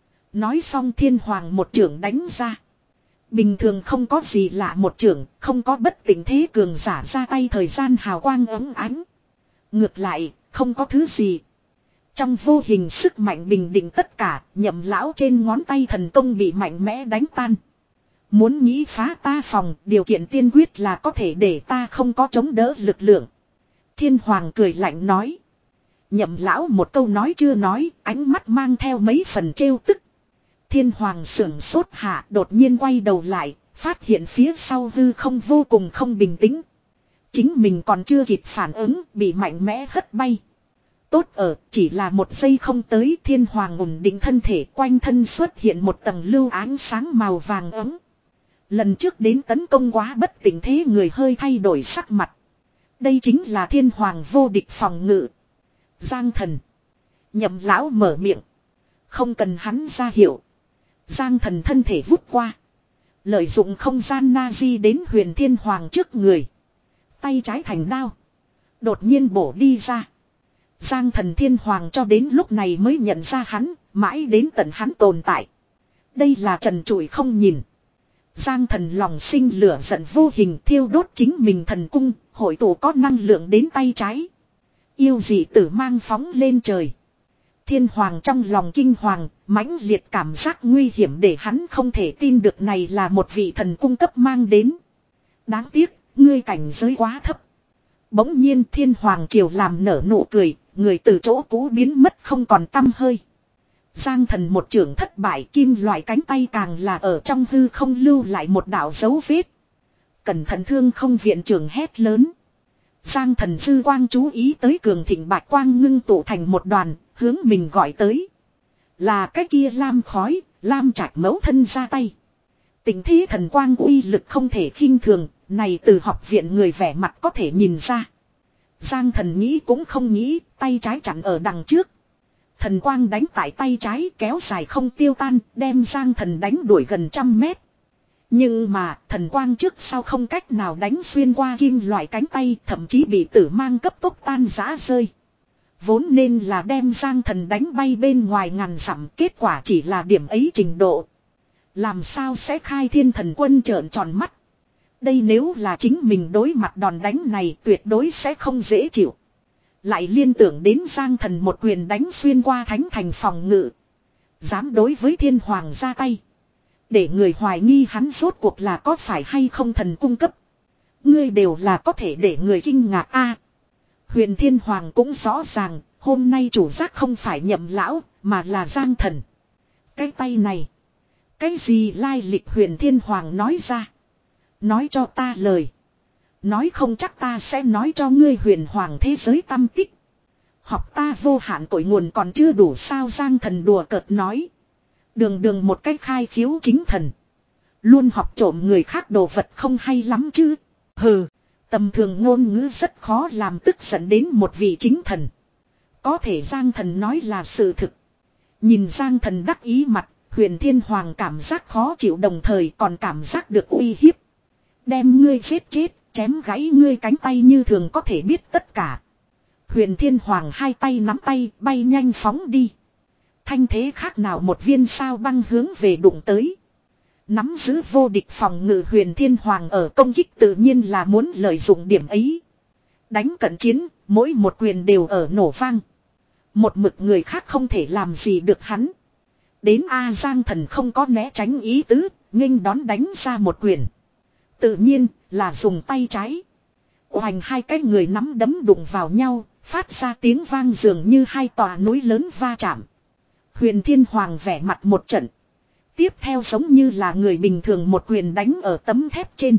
Nói xong Thiên Hoàng một chưởng đánh ra. Bình thường không có gì lạ, một chưởng không có bất tỉnh thế cường giả ra tay thời gian hào quang ấm ánh. Ngược lại, không có thứ gì. Trong vô hình sức mạnh bình định tất cả, Nhậm lão trên ngón tay thần công bị mạnh mẽ đánh tan. Muốn nghĩ phá ta phòng, điều kiện tiên quyết là có thể để ta không có chống đỡ lực lượng. Thiên Hoàng cười lạnh nói. Nhậm lão một câu nói chưa nói, ánh mắt mang theo mấy phần trêu tức. Thiên Hoàng sưởng sốt hạ, đột nhiên quay đầu lại, phát hiện phía sau hư không vô cùng không bình tĩnh. Chính mình còn chưa kịp phản ứng, bị mạnh mẽ hất bay. Tốt ở, chỉ là một giây không tới, Thiên Hoàng ổn định thân thể, quanh thân xuất hiện một tầng lưu ánh sáng màu vàng ấm. Lần trước đến tấn công quá bất tỉnh thế người hơi thay đổi sắc mặt. Đây chính là Thiên Hoàng vô địch phòng ngự. Giang Thần. Nhậm lão mở miệng. Không cần hắn ra hiệu. Giang Thần thân thể vút qua. Lợi dụng không gian na-di đến Huyền Thiên Hoàng trước người. Tay trái thành đao. Đột nhiên bổ đi ra. Giang Thần Thiên Hoàng cho đến lúc này mới nhận ra hắn. Mãi đến tận hắn tồn tại. Đây là trần trụi không nhìn. Giang Thần lòng sinh lửa giận vô hình, thiêu đốt chính mình thần cung. Hội tụ có năng lượng đến tay trái. Yêu dị tử mang phóng lên trời. Thiên Hoàng trong lòng kinh hoàng, mãnh liệt cảm giác nguy hiểm để hắn không thể tin được này là một vị thần cung cấp mang đến. Đáng tiếc, ngươi cảnh giới quá thấp. Bỗng nhiên Thiên Hoàng triều làm nở nụ cười, người từ chỗ cũ biến mất không còn tăm hơi. Giang Thần một trưởng thất bại, kim loại cánh tay càng là ở trong hư không lưu lại một đạo dấu vết. Cẩn thận, thương không viện trưởng hét lớn. Giang Thần dư quang chú ý tới cường thịnh bạch quang ngưng tụ thành một đoàn, hướng mình gọi tới. Là cái kia Lam Khói, Lam Trạch mẫu thân ra tay. Tình thế thần quang uy lực không thể khinh thường, này từ học viện người vẻ mặt có thể nhìn ra. Giang Thần nghĩ cũng không nghĩ, tay trái chặn ở đằng trước. Thần quang đánh tại tay trái kéo dài không tiêu tan, đem Giang Thần đánh đuổi gần trăm mét. Nhưng mà thần quang trước sau không cách nào đánh xuyên qua kim loại cánh tay, thậm chí bị tử mang cấp tốc tan rã rơi. Vốn nên là đem Giang Thần đánh bay bên ngoài ngàn dặm, kết quả chỉ là điểm ấy trình độ. Làm sao sẽ khai thiên thần quân trợn tròn mắt. Đây nếu là chính mình đối mặt đòn đánh này tuyệt đối sẽ không dễ chịu. Lại liên tưởng đến Giang Thần một quyền đánh xuyên qua thánh thành phòng ngự. Dám đối với thiên hoàng ra tay. Để người hoài nghi hắn rốt cuộc là có phải hay không thần cung cấp. Ngươi đều là có thể để người kinh ngạc a. Huyền thiên hoàng cũng rõ ràng, hôm nay chủ giác không phải Nhậm lão, mà là Giang Thần. Cái tay này. Cái gì lai lịch huyền thiên hoàng nói ra. Nói cho ta lời. Nói không chắc ta sẽ nói cho ngươi huyền hoàng thế giới tâm tích. Học ta vô hạn cội nguồn còn chưa đủ sao Giang Thần đùa cợt nói. Đường đường một cách khai khiếu chính thần. Luôn học trộm người khác đồ vật không hay lắm chứ. Hừ, tầm thường ngôn ngữ rất khó làm tức giận đến một vị chính thần. Có thể Giang Thần nói là sự thực. Nhìn Giang Thần đắc ý mặt, huyền thiên hoàng cảm giác khó chịu đồng thời còn cảm giác được uy hiếp. Đem ngươi giết chết, chém gãy ngươi cánh tay như thường có thể biết tất cả. Huyền thiên hoàng hai tay nắm tay bay nhanh phóng đi. Thanh thế khác nào một viên sao băng hướng về đụng tới. Nắm giữ vô địch phòng ngự huyền thiên hoàng ở công kích tự nhiên là muốn lợi dụng điểm ấy. Đánh cận chiến, mỗi một quyền đều ở nổ vang. Một mực người khác không thể làm gì được hắn. Đến A Giang Thần không có né tránh ý tứ, nghênh đón đánh ra một quyền. Tự nhiên là dùng tay trái. Oành hai cái người nắm đấm đụng vào nhau, phát ra tiếng vang dường như hai tòa núi lớn va chạm. Huyền Thiên Hoàng vẻ mặt một trận. Tiếp theo giống như là người bình thường một quyền đánh ở tấm thép trên.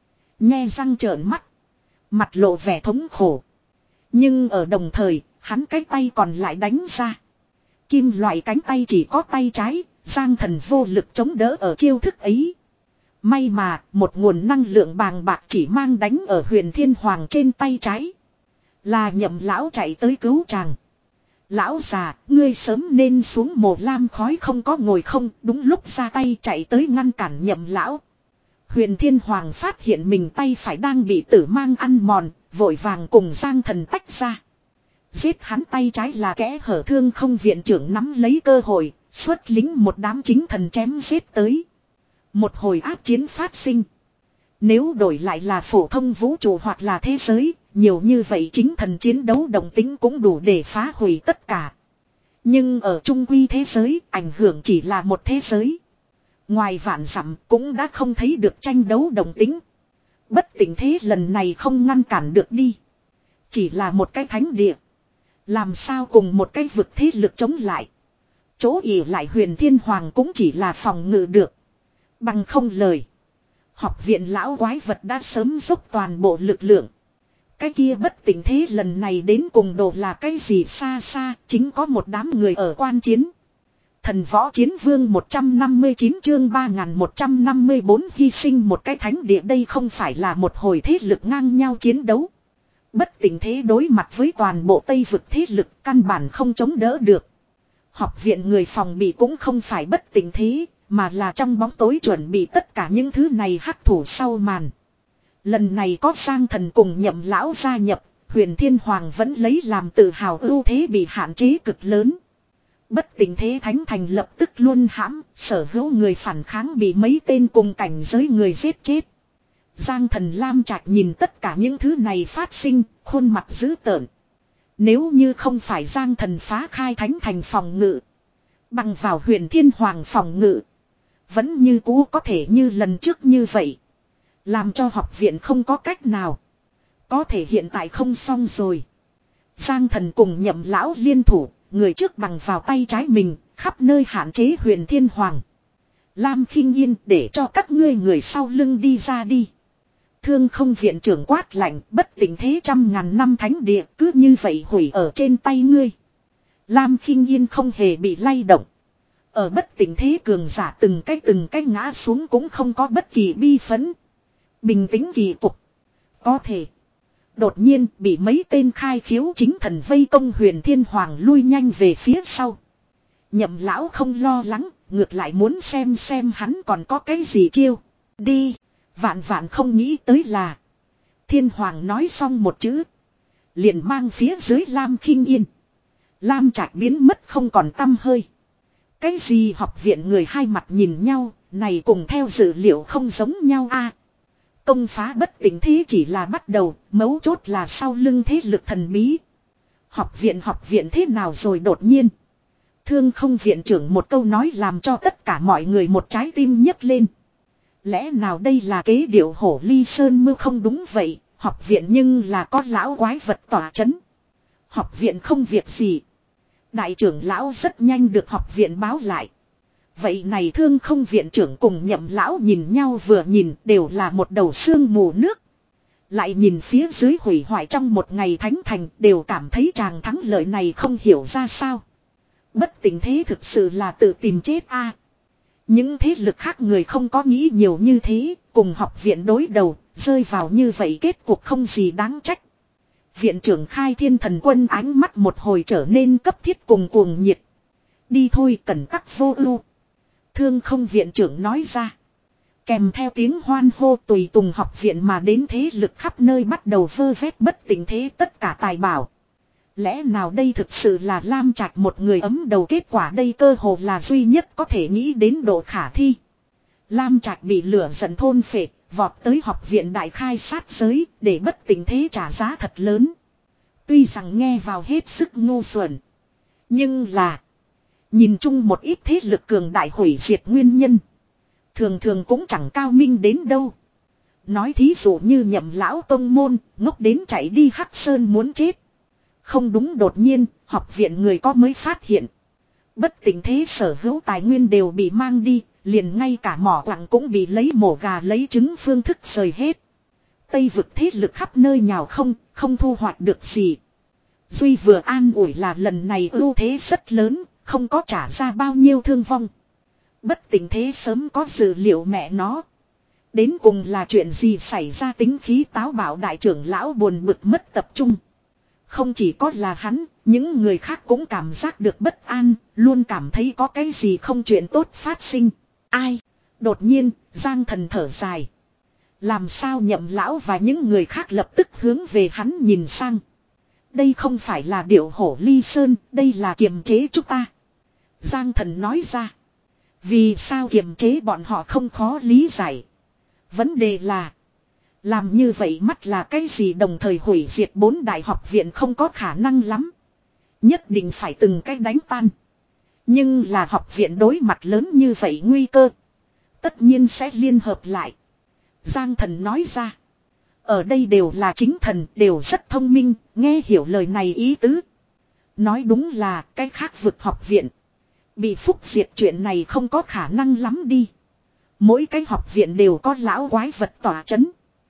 Nhe răng trợn mắt. Mặt lộ vẻ thống khổ. Nhưng ở đồng thời, hắn cái tay còn lại đánh ra. Kim loại cánh tay chỉ có tay trái, Giang Thần vô lực chống đỡ ở chiêu thức ấy. May mà, một nguồn năng lượng bàng bạc chỉ mang đánh ở Huyền Thiên Hoàng trên tay trái. Là Nhậm lão chạy tới cứu chàng. Lão già, ngươi sớm nên xuống mồ lam khói không có ngồi không, đúng lúc ra tay chạy tới ngăn cản Nhậm lão. Huyền Thiên Hoàng phát hiện mình tay phải đang bị tử mang ăn mòn, vội vàng cùng Giang Thần tách ra. Giết hắn tay trái là kẽ hở thương không viện trưởng nắm lấy cơ hội, xuất lính một đám chính thần chém giết tới. Một hồi áp chiến phát sinh. Nếu đổi lại là phổ thông vũ trụ hoặc là thế giới, nhiều như vậy chính thần chiến đấu đồng tính cũng đủ để phá hủy tất cả. Nhưng ở trung quy thế giới, ảnh hưởng chỉ là một thế giới. Ngoài vạn dặm cũng đã không thấy được tranh đấu đồng tính. Bất tỉnh thế lần này không ngăn cản được đi. Chỉ là một cái thánh địa. Làm sao cùng một cái vực thế lực chống lại. Chỗ ỉ lại Huyền Thiên Hoàng cũng chỉ là phòng ngự được. Bằng không lời. Học viện lão quái vật đã sớm dốc toàn bộ lực lượng. Cái kia bất tỉnh thế lần này đến cùng đồ là cái gì xa xa, chính có một đám người ở quan chiến. Thần võ chiến vương một trăm năm mươi chín chương ba nghìn một trăm năm mươi bốn hy sinh một cái thánh địa đây không phải là một hồi thế lực ngang nhau chiến đấu. Bất tỉnh thế đối mặt với toàn bộ Tây vực thế lực căn bản không chống đỡ được. Học viện người phòng bị cũng không phải bất tỉnh thế, mà là trong bóng tối chuẩn bị tất cả những thứ này hắc thủ sau màn. Lần này có Giang Thần cùng Nhậm lão gia nhập, Huyền Thiên Hoàng vẫn lấy làm tự hào ưu thế bị hạn chế cực lớn. Bất tỉnh thế thánh thành lập tức luôn hãm, sở hữu người phản kháng bị mấy tên cùng cảnh giới người giết chết. Giang Thần Lam Trạch nhìn tất cả những thứ này phát sinh, khuôn mặt dữ tợn. Nếu như không phải Giang Thần phá khai thánh thành phòng ngự, bằng vào Huyền Thiên Hoàng phòng ngự, vẫn như cũ có thể như lần trước như vậy. Làm cho học viện không có cách nào. Có thể hiện tại không xong rồi. Giang Thần cùng Nhậm lão liên thủ, người trước bằng vào tay trái mình, khắp nơi hạn chế Huyền Thiên Hoàng. Lam Khinh Yên để cho các ngươi người sau lưng đi ra đi. Thương không viện trưởng quát lạnh, bất tỉnh thế trăm ngàn năm thánh địa cứ như vậy hủy ở trên tay ngươi. Lam Khinh Yên không hề bị lay động. Ở bất tỉnh thế cường giả từng cái từng cái ngã xuống cũng không có bất kỳ bi phấn. Bình tĩnh kỳ cục. Có thể. Đột nhiên bị mấy tên khai khiếu chính thần vây công Huyền Thiên Hoàng lui nhanh về phía sau. Nhậm lão không lo lắng, ngược lại muốn xem xem hắn còn có cái gì chiêu. Đi. Vạn vạn không nghĩ tới là. Thiên Hoàng nói xong một chữ. Liền mang phía dưới Lam Khinh Yên. Lam Trạch biến mất không còn tăm hơi. Cái gì học viện người hai mặt nhìn nhau, này cùng theo dữ liệu không giống nhau a. Công phá bất tỉnh thế chỉ là bắt đầu, mấu chốt là sau lưng thế lực thần bí. Học viện học viện thế nào rồi đột nhiên. Thương không viện trưởng một câu nói làm cho tất cả mọi người một trái tim nhấc lên. Lẽ nào đây là kế điệu hổ ly sơn mưu không đúng vậy, học viện nhưng là có lão quái vật tỏa chấn. Học viện không việc gì. Đại trưởng lão rất nhanh được học viện báo lại. Vậy này thương không viện trưởng cùng nhậm lão nhìn nhau vừa nhìn đều là một đầu sương mù nước. Lại nhìn phía dưới hủy hoại trong một ngày thánh thành đều cảm thấy chàng thắng lợi này không hiểu ra sao. Bất tỉnh thế thực sự là tự tìm chết a. Những thế lực khác người không có nghĩ nhiều như thế, cùng học viện đối đầu, rơi vào như vậy kết cuộc không gì đáng trách. Viện trưởng Khai Thiên Thần Quân ánh mắt một hồi trở nên cấp thiết cùng cuồng nhiệt. Đi thôi cần các vô ưu. Thương không viện trưởng nói ra. Kèm theo tiếng hoan hô tùy tùng học viện mà đến thế lực khắp nơi bắt đầu vơ vét bất tỉnh thế tất cả tài bảo. Lẽ nào đây thực sự là Lam Trạch một người ấm đầu kết quả đây cơ hồ là duy nhất có thể nghĩ đến độ khả thi. Lam Trạch bị lửa giận thôn phệ, vọt tới học viện đại khai sát giới để bất tỉnh thế trả giá thật lớn. Tuy rằng nghe vào hết sức ngu xuẩn. Nhưng là nhìn chung một ít thế lực cường đại hủy diệt nguyên nhân. Thường thường cũng chẳng cao minh đến đâu. Nói thí dụ như nhậm lão tông môn, ngốc đến chạy đi Hắc Sơn muốn chết. Không đúng đột nhiên, học viện người có mới phát hiện. Bất tỉnh thế sở hữu tài nguyên đều bị mang đi, liền ngay cả mỏ quặng cũng bị lấy mổ gà lấy trứng phương thức rời hết. Tây vực thế lực khắp nơi nhào không, không thu hoạch được gì. Duy vừa an ủi là lần này ưu thế rất lớn, không có trả ra bao nhiêu thương vong. Bất tỉnh thế sớm có dự liệu mẹ nó. Đến cùng là chuyện gì xảy ra tính khí táo bạo đại trưởng lão buồn bực mất tập trung. Không chỉ có là hắn, những người khác cũng cảm giác được bất an, luôn cảm thấy có cái gì không chuyện tốt phát sinh. Ai? Đột nhiên, Giang Thần thở dài. Làm sao nhậm lão và những người khác lập tức hướng về hắn nhìn sang. Đây không phải là điệu hổ ly sơn, đây là kiềm chế chúng ta. Giang Thần nói ra. Vì sao kiềm chế bọn họ không khó lý giải. Vấn đề là. Làm như vậy mắt là cái gì đồng thời hủy diệt bốn đại học viện không có khả năng lắm. Nhất định phải từng cái đánh tan. Nhưng là học viện đối mặt lớn như vậy nguy cơ. Tất nhiên sẽ liên hợp lại. Giang Thần nói ra. Ở đây đều là chính thần, đều rất thông minh, nghe hiểu lời này ý tứ. Nói đúng là cái khác vực học viện. Bị phúc diệt chuyện này không có khả năng lắm đi. Mỗi cái học viện đều có lão quái vật tỏa chấn.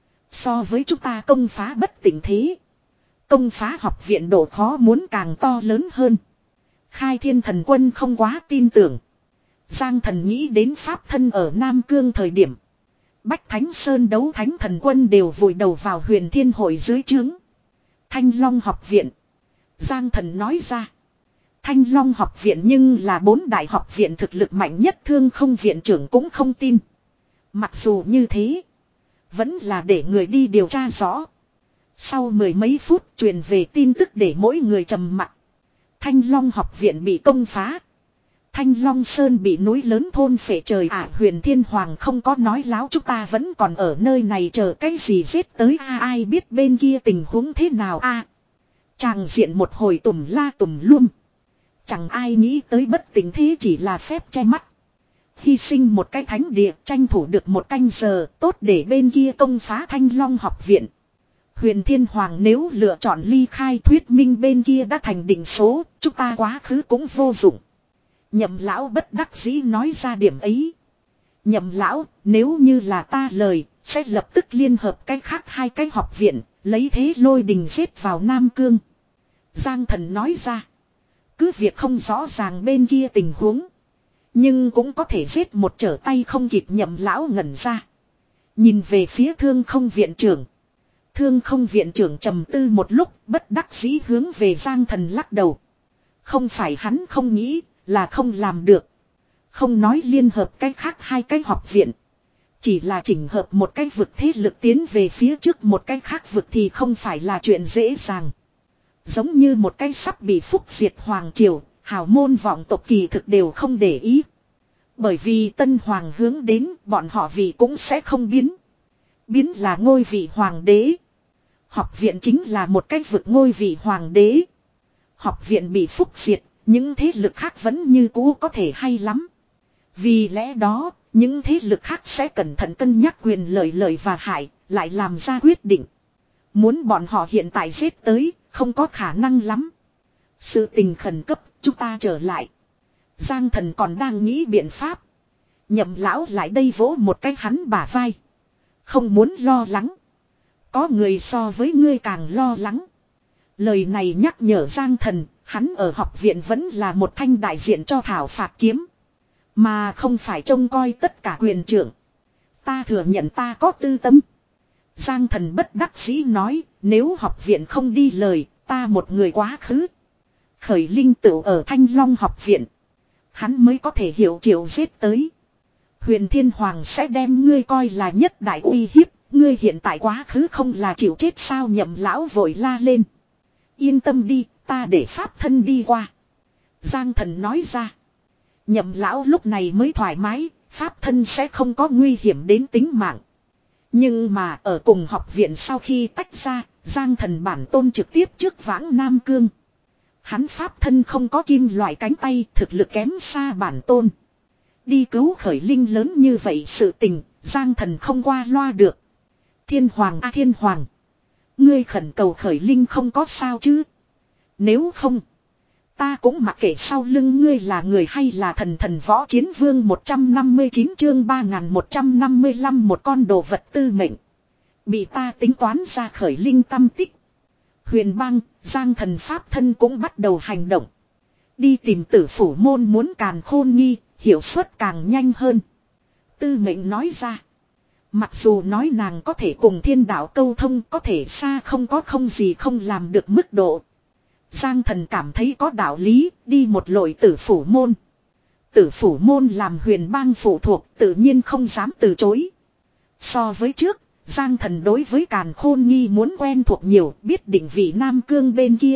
So với chúng ta công phá bất tỉnh thế. Công phá học viện độ khó muốn càng to lớn hơn. Khai Thiên Thần Quân không quá tin tưởng. Giang Thần nghĩ đến pháp thân ở Nam Cương thời điểm. Bách Thánh Sơn đấu Thánh Thần Quân đều vùi đầu vào Huyền Thiên Hội dưới trướng. Thanh Long học viện. Giang Thần nói ra. Thanh Long học viện nhưng là bốn đại học viện thực lực mạnh nhất thương không viện trưởng cũng không tin. Mặc dù như thế. Vẫn là để người đi điều tra rõ. Sau mười mấy phút truyền về tin tức để mỗi người trầm mặc. Thanh Long học viện bị công phá. Thanh Long Sơn bị núi lớn thôn phệ trời ả Huyền Thiên Hoàng không có nói láo chúng ta vẫn còn ở nơi này chờ cái gì giết tới a ai biết bên kia tình huống thế nào a. Tràng diện một hồi tùm la tùm luôn. Chẳng ai nghĩ tới bất tỉnh thế chỉ là phép che mắt. Hy sinh một cái thánh địa tranh thủ được một canh giờ tốt để bên kia công phá Thanh Long học viện. Huyền Thiên Hoàng nếu lựa chọn ly khai thuyết minh bên kia đã thành định số, chúng ta quá khứ cũng vô dụng. Nhậm lão bất đắc dĩ nói ra điểm ấy. Nhậm lão, nếu như là ta lời, sẽ lập tức liên hợp cái khác hai cái học viện, lấy thế lôi đình giết vào Nam Cương. Giang Thần nói ra. Cứ việc không rõ ràng bên kia tình huống. Nhưng cũng có thể giết một trở tay không kịp nhậm lão ngẩn ra. Nhìn về phía thương không viện trưởng. Thương không viện trưởng trầm tư một lúc bất đắc dĩ hướng về Giang Thần lắc đầu. Không phải hắn không nghĩ, là không làm được. Không nói liên hợp cái khác hai cái học viện. Chỉ là chỉnh hợp một cái vực thế lực tiến về phía trước một cái khác vực thì không phải là chuyện dễ dàng. Giống như một cái sắp bị phúc diệt hoàng triều, hào môn vọng tộc kỳ thực đều không để ý. Bởi vì tân hoàng hướng đến, bọn họ vị cũng sẽ không biến. Biến là ngôi vị hoàng đế. Học viện chính là một cách vực ngôi vị hoàng đế. Học viện bị phúc diệt, những thế lực khác vẫn như cũ có thể hay lắm. Vì lẽ đó, những thế lực khác sẽ cẩn thận cân nhắc quyền lợi lợi và hại, lại làm ra quyết định. Muốn bọn họ hiện tại giết tới, không có khả năng lắm. Sự tình khẩn cấp, chúng ta trở lại. Giang Thần còn đang nghĩ biện pháp. Nhậm lão lại đây vỗ một cái hắn bả vai. Không muốn lo lắng. Có người so với ngươi càng lo lắng. Lời này nhắc nhở Giang Thần, hắn ở học viện vẫn là một thanh đại diện cho thảo phạt kiếm. Mà không phải trông coi tất cả quyền trưởng. Ta thừa nhận ta có tư tâm. Giang Thần bất đắc dĩ nói, nếu học viện không đi lời, ta một người quá khứ. Khởi Linh tựu ở Thanh Long học viện. Hắn mới có thể hiểu triệu giết tới. Huyền Thiên Hoàng sẽ đem ngươi coi là nhất đại uy hiếp. Ngươi hiện tại quá khứ không là chịu chết sao? Nhậm lão vội la lên. Yên tâm đi, ta để pháp thân đi qua. Giang Thần nói ra. Nhậm lão lúc này mới thoải mái, pháp thân sẽ không có nguy hiểm đến tính mạng. Nhưng mà ở cùng học viện sau khi tách ra, Giang Thần bản tôn trực tiếp trước vãng Nam Cương. Hắn pháp thân không có kim loại cánh tay, thực lực kém xa bản tôn. Đi cứu Khởi Linh lớn như vậy sự tình, Giang Thần không qua loa được. Thiên Hoàng a Thiên Hoàng. Ngươi khẩn cầu Khởi Linh không có sao chứ? Nếu không, ta cũng mặc kệ sau lưng ngươi là người hay là thần. Thần Võ Chiến Vương một trăm năm mươi chín chương ba nghìn một trăm năm mươi lăm một con đồ vật tư mệnh. Bị ta tính toán ra Khởi Linh tâm tích. Huyền bang, Giang Thần pháp thân cũng bắt đầu hành động. Đi tìm Tử Phủ môn muốn Càn Khôn nghi, hiệu suất càng nhanh hơn. Tư mệnh nói ra. Mặc dù nói nàng có thể cùng thiên đạo câu thông, có thể xa không có không gì không làm được mức độ. Giang Thần cảm thấy có đạo lý, đi một lội Tử Phủ môn. Tử Phủ môn làm huyền bang phụ thuộc, tự nhiên không dám từ chối. So với trước, Giang Thần đối với Càn Khôn nghi muốn quen thuộc nhiều, biết định vị Nam Cương bên kia.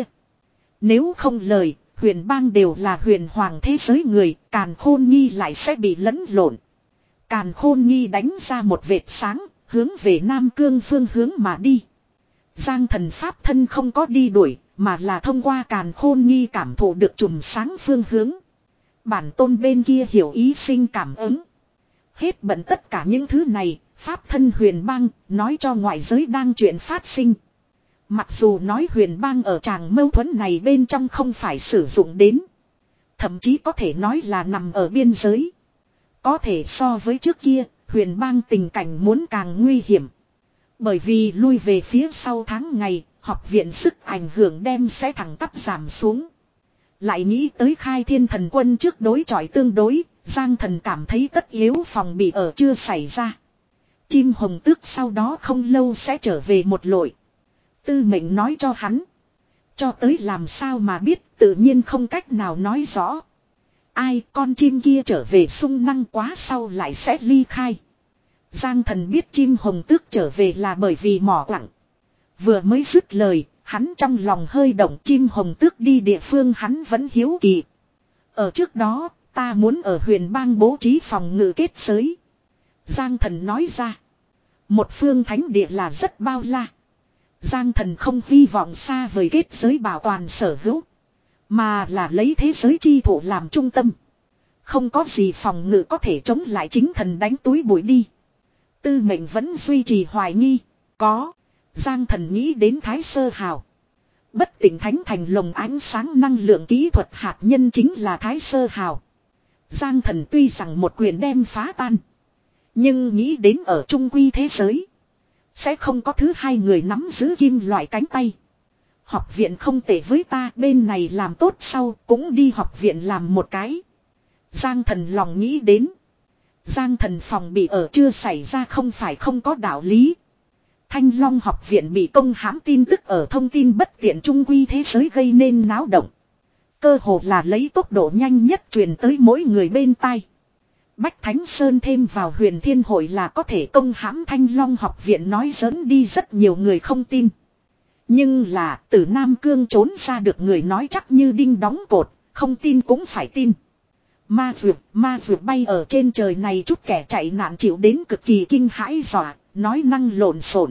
Nếu không lời, huyền bang đều là huyền hoàng thế giới người, Càn Khôn nghi lại sẽ bị lẫn lộn. Càn Khôn nghi đánh ra một vệt sáng, hướng về Nam Cương phương hướng mà đi. Giang Thần pháp thân không có đi đuổi, mà là thông qua Càn Khôn nghi cảm thụ được chùm sáng phương hướng. Bản tôn bên kia hiểu ý sinh cảm ứng. Hết bận tất cả những thứ này, pháp thân huyền bang nói cho ngoại giới đang chuyện phát sinh. Mặc dù nói huyền bang ở tràng mâu thuẫn này bên trong không phải sử dụng đến. Thậm chí có thể nói là nằm ở biên giới. Có thể so với trước kia, huyền bang tình cảnh muốn càng nguy hiểm. Bởi vì lui về phía sau tháng ngày, học viện sức ảnh hưởng đem sẽ thẳng tắp giảm xuống. Lại nghĩ tới Khai Thiên Thần Quân trước đối chọi tương đối, Giang Thần cảm thấy tất yếu phòng bị ở chưa xảy ra. Chim hồng tước sau đó không lâu sẽ trở về một lội. Tư mệnh nói cho hắn. Cho tới làm sao mà biết, tự nhiên không cách nào nói rõ. Ai con chim kia trở về sung năng quá sau lại sẽ ly khai. Giang Thần biết chim hồng tước trở về là bởi vì mỏ quặng. Vừa mới dứt lời, hắn trong lòng hơi động. Chim hồng tước đi địa phương hắn vẫn hiếu kỳ. Ở trước đó, ta muốn ở huyền bang bố trí phòng ngự kết giới. Giang Thần nói ra. Một phương thánh địa là rất bao la. Giang Thần không hy vọng xa vời kết giới bảo toàn sở hữu. Mà là lấy thế giới chi thủ làm trung tâm. Không có gì phòng ngự có thể chống lại chính thần đánh túi bụi đi. Tư mệnh vẫn duy trì hoài nghi. Có. Giang Thần nghĩ đến Thái Sơ Hào. Bất tỉnh thánh thành lồng ánh sáng năng lượng kỹ thuật hạt nhân chính là Thái Sơ Hào. Giang Thần tuy rằng một quyền đem phá tan. Nhưng nghĩ đến ở trung quy thế giới. Sẽ không có thứ hai người nắm giữ kim loại cánh tay. Học viện không tệ với ta, bên này làm tốt sau cũng đi học viện làm một cái. Giang Thần lòng nghĩ đến. Giang Thần phòng bị ở chưa xảy ra không phải không có đạo lý. Thanh Long học viện bị công hãm tin tức ở thông tin bất tiện trung quy thế giới gây nên náo động. Cơ hồ là lấy tốc độ nhanh nhất truyền tới mỗi người bên tai. Bách Thánh Sơn thêm vào Huyền Thiên Hội là có thể công hãm Thanh Long học viện nói giỡn đi rất nhiều người không tin. Nhưng là từ Nam Cương trốn ra được người nói chắc như đinh đóng cột, không tin cũng phải tin. Ma vượt, ma vượt bay ở trên trời này chút kẻ chạy nạn chịu đến cực kỳ kinh hãi dọa, nói năng lộn xộn.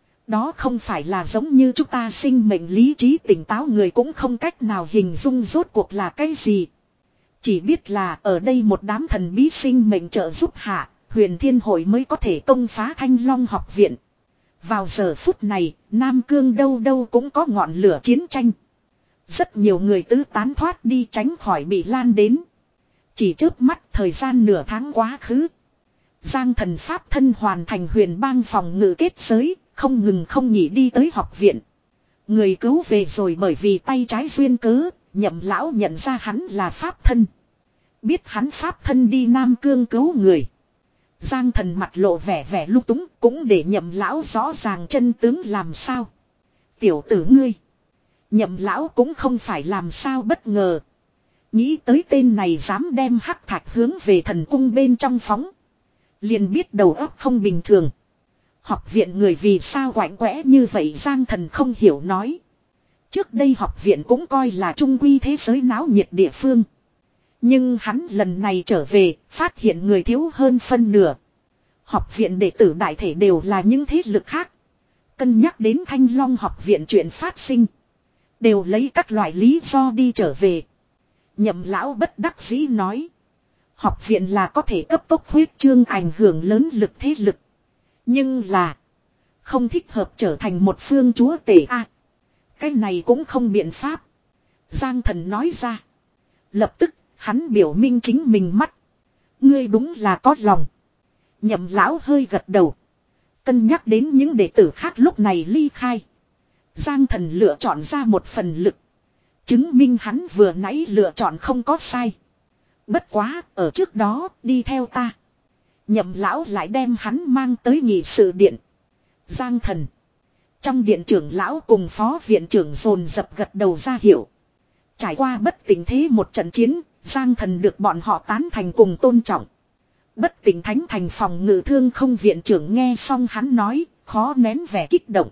Đó không phải là giống như chúng ta sinh mệnh lý trí tỉnh táo người cũng không cách nào hình dung rốt cuộc là cái gì. Chỉ biết là ở đây một đám thần bí sinh mệnh trợ giúp hạ, Huyền Thiên Hội mới có thể công phá Thanh Long học viện. Vào giờ phút này, Nam Cương đâu đâu cũng có ngọn lửa chiến tranh. Rất nhiều người tứ tán thoát đi tránh khỏi bị lan đến. Chỉ chớp mắt thời gian nửa tháng quá khứ. Giang thần pháp thân hoàn thành huyền bang phòng ngự kết giới, không ngừng không nghỉ đi tới học viện. Người cứu về rồi bởi vì tay trái duyên cớ, Nhậm lão nhận ra hắn là pháp thân. Biết hắn pháp thân đi Nam Cương cứu người. Giang thần mặt lộ vẻ vẻ lúc túng, cũng để Nhậm lão rõ ràng chân tướng làm sao. Tiểu tử ngươi. Nhậm lão cũng không phải làm sao bất ngờ. Nghĩ tới tên này dám đem hắc thạch hướng về thần cung bên trong phóng. Liền biết đầu óc không bình thường. Học viện người vì sao quạnh quẽ như vậy Giang thần không hiểu nói. Trước đây học viện cũng coi là trung quy thế giới náo nhiệt địa phương. Nhưng hắn lần này trở về, phát hiện người thiếu hơn phân nửa. Học viện đệ tử đại thể đều là những thế lực khác. Cân nhắc đến Thanh Long học viện chuyện phát sinh. Đều lấy các loại lý do đi trở về. Nhậm lão bất đắc dĩ nói. Học viện là có thể cấp tốc huyết trương ảnh hưởng lớn lực thế lực. Nhưng là không thích hợp trở thành một phương chúa tể a. À, cái này cũng không biện pháp. Giang thần nói ra. Lập tức hắn biểu minh chính mình mắt. Ngươi đúng là có lòng. Nhậm lão hơi gật đầu. Cân nhắc đến những đệ tử khác lúc này ly khai. Giang thần lựa chọn ra một phần lực. Chứng minh hắn vừa nãy lựa chọn không có sai. Bất quá, ở trước đó, đi theo ta. Nhậm lão lại đem hắn mang tới nghị sự điện. Giang thần. Trong điện trưởng lão cùng phó viện trưởng dồn dập gật đầu ra hiệu. Trải qua bất tỉnh thế một trận chiến, Giang thần được bọn họ tán thành cùng tôn trọng. Bất tỉnh thánh thành phòng ngự thương không viện trưởng nghe xong hắn nói, khó nén vẻ kích động.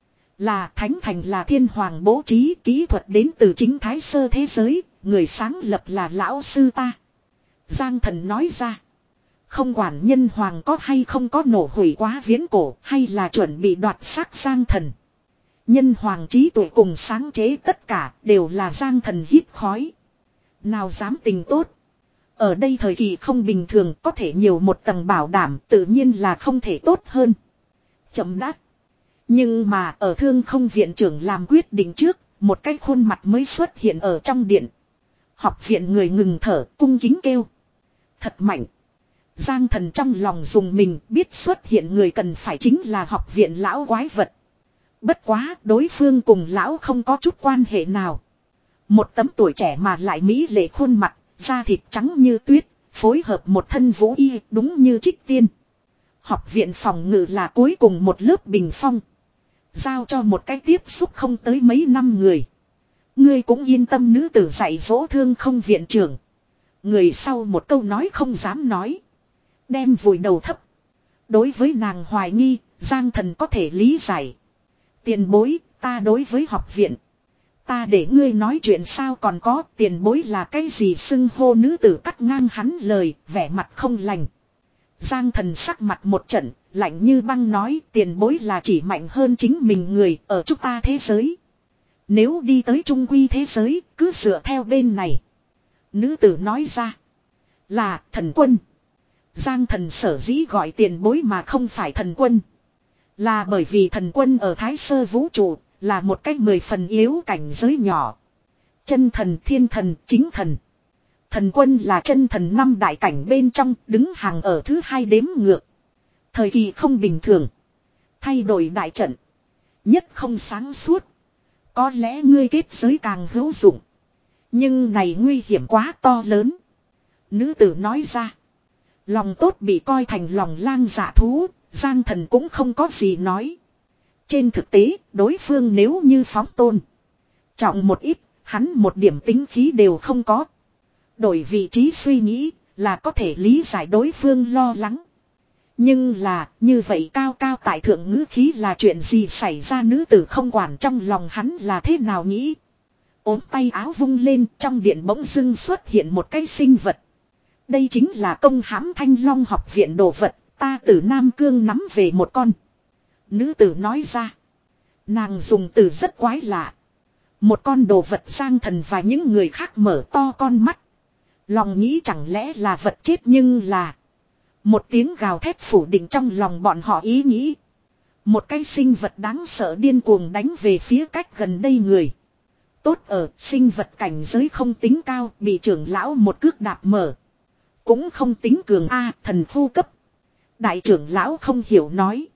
Là thánh thành là thiên hoàng bố trí kỹ thuật đến từ chính thái sơ thế giới, người sáng lập là lão sư ta. Giang thần nói ra. Không quản nhân hoàng có hay không có nổ hủy quá viễn cổ hay là chuẩn bị đoạt xác Giang thần. Nhân hoàng trí tuệ cùng sáng chế tất cả đều là Giang thần hít khói. Nào dám tình tốt. Ở đây thời kỳ không bình thường có thể nhiều một tầng bảo đảm tự nhiên là không thể tốt hơn. Chậm đắt. Nhưng mà ở thương không viện trưởng làm quyết định trước, một cái khuôn mặt mới xuất hiện ở trong điện. Học viện người ngừng thở, cung kính kêu. Thật mạnh. Giang thần trong lòng dùng mình biết xuất hiện người cần phải chính là học viện lão quái vật. Bất quá đối phương cùng lão không có chút quan hệ nào. Một tấm tuổi trẻ mà lại mỹ lệ khuôn mặt, da thịt trắng như tuyết, phối hợp một thân vũ y đúng như trích tiên. Học viện phòng ngự là cuối cùng một lớp bình phong. Giao cho một cái tiếp xúc không tới mấy năm người. Ngươi cũng yên tâm nữ tử dạy dỗ thương không viện trưởng. Người sau một câu nói không dám nói. Đem vùi đầu thấp. Đối với nàng hoài nghi, Giang thần có thể lý giải. Tiền bối, ta đối với học viện. Ta để ngươi nói chuyện sao còn có tiền bối là cái gì xưng hô nữ tử cắt ngang hắn lời, vẻ mặt không lành. Giang thần sắc mặt một trận, lạnh như băng nói tiền bối là chỉ mạnh hơn chính mình người ở chúng ta thế giới. Nếu đi tới trung quy thế giới, cứ dựa theo bên này. Nữ tử nói ra, là thần quân. Giang thần sở dĩ gọi tiền bối mà không phải thần quân. Là bởi vì thần quân ở thái sơ vũ trụ, là một cách mười phần yếu cảnh giới nhỏ. Chân thần, thiên thần, chính thần. Thần quân là chân thần năm đại cảnh bên trong, đứng hàng ở thứ hai đếm ngược. Thời kỳ không bình thường. Thay đổi đại trận. Nhất không sáng suốt. Có lẽ ngươi kết giới càng hữu dụng. Nhưng này nguy hiểm quá to lớn. Nữ tử nói ra. Lòng tốt bị coi thành lòng lang dạ thú, Giang thần cũng không có gì nói. Trên thực tế, đối phương nếu như phóng tôn. Trọng một ít, hắn một điểm tính khí đều không có. Đổi vị trí suy nghĩ, là có thể lý giải đối phương lo lắng. Nhưng là, như vậy cao cao tại thượng ngữ khí là chuyện gì xảy ra, nữ tử không quản trong lòng hắn là thế nào nghĩ. Ốm tay áo vung lên, trong điện bỗng dưng xuất hiện một cái sinh vật. Đây chính là công hãm Thanh Long học viện đồ vật, ta từ Nam Cương nắm về một con. Nữ tử nói ra. Nàng dùng từ rất quái lạ. Một con đồ vật. Giang Thần và những người khác mở to con mắt. Lòng nghĩ chẳng lẽ là vật chết, nhưng là một tiếng gào thét phủ định trong lòng bọn họ ý nghĩ. Một cái sinh vật đáng sợ điên cuồng đánh về phía cách gần đây người. Tốt ở sinh vật cảnh giới không tính cao, bị trưởng lão một cước đạp mở. Cũng không tính cường A, thần phu cấp. Đại trưởng lão không hiểu nói.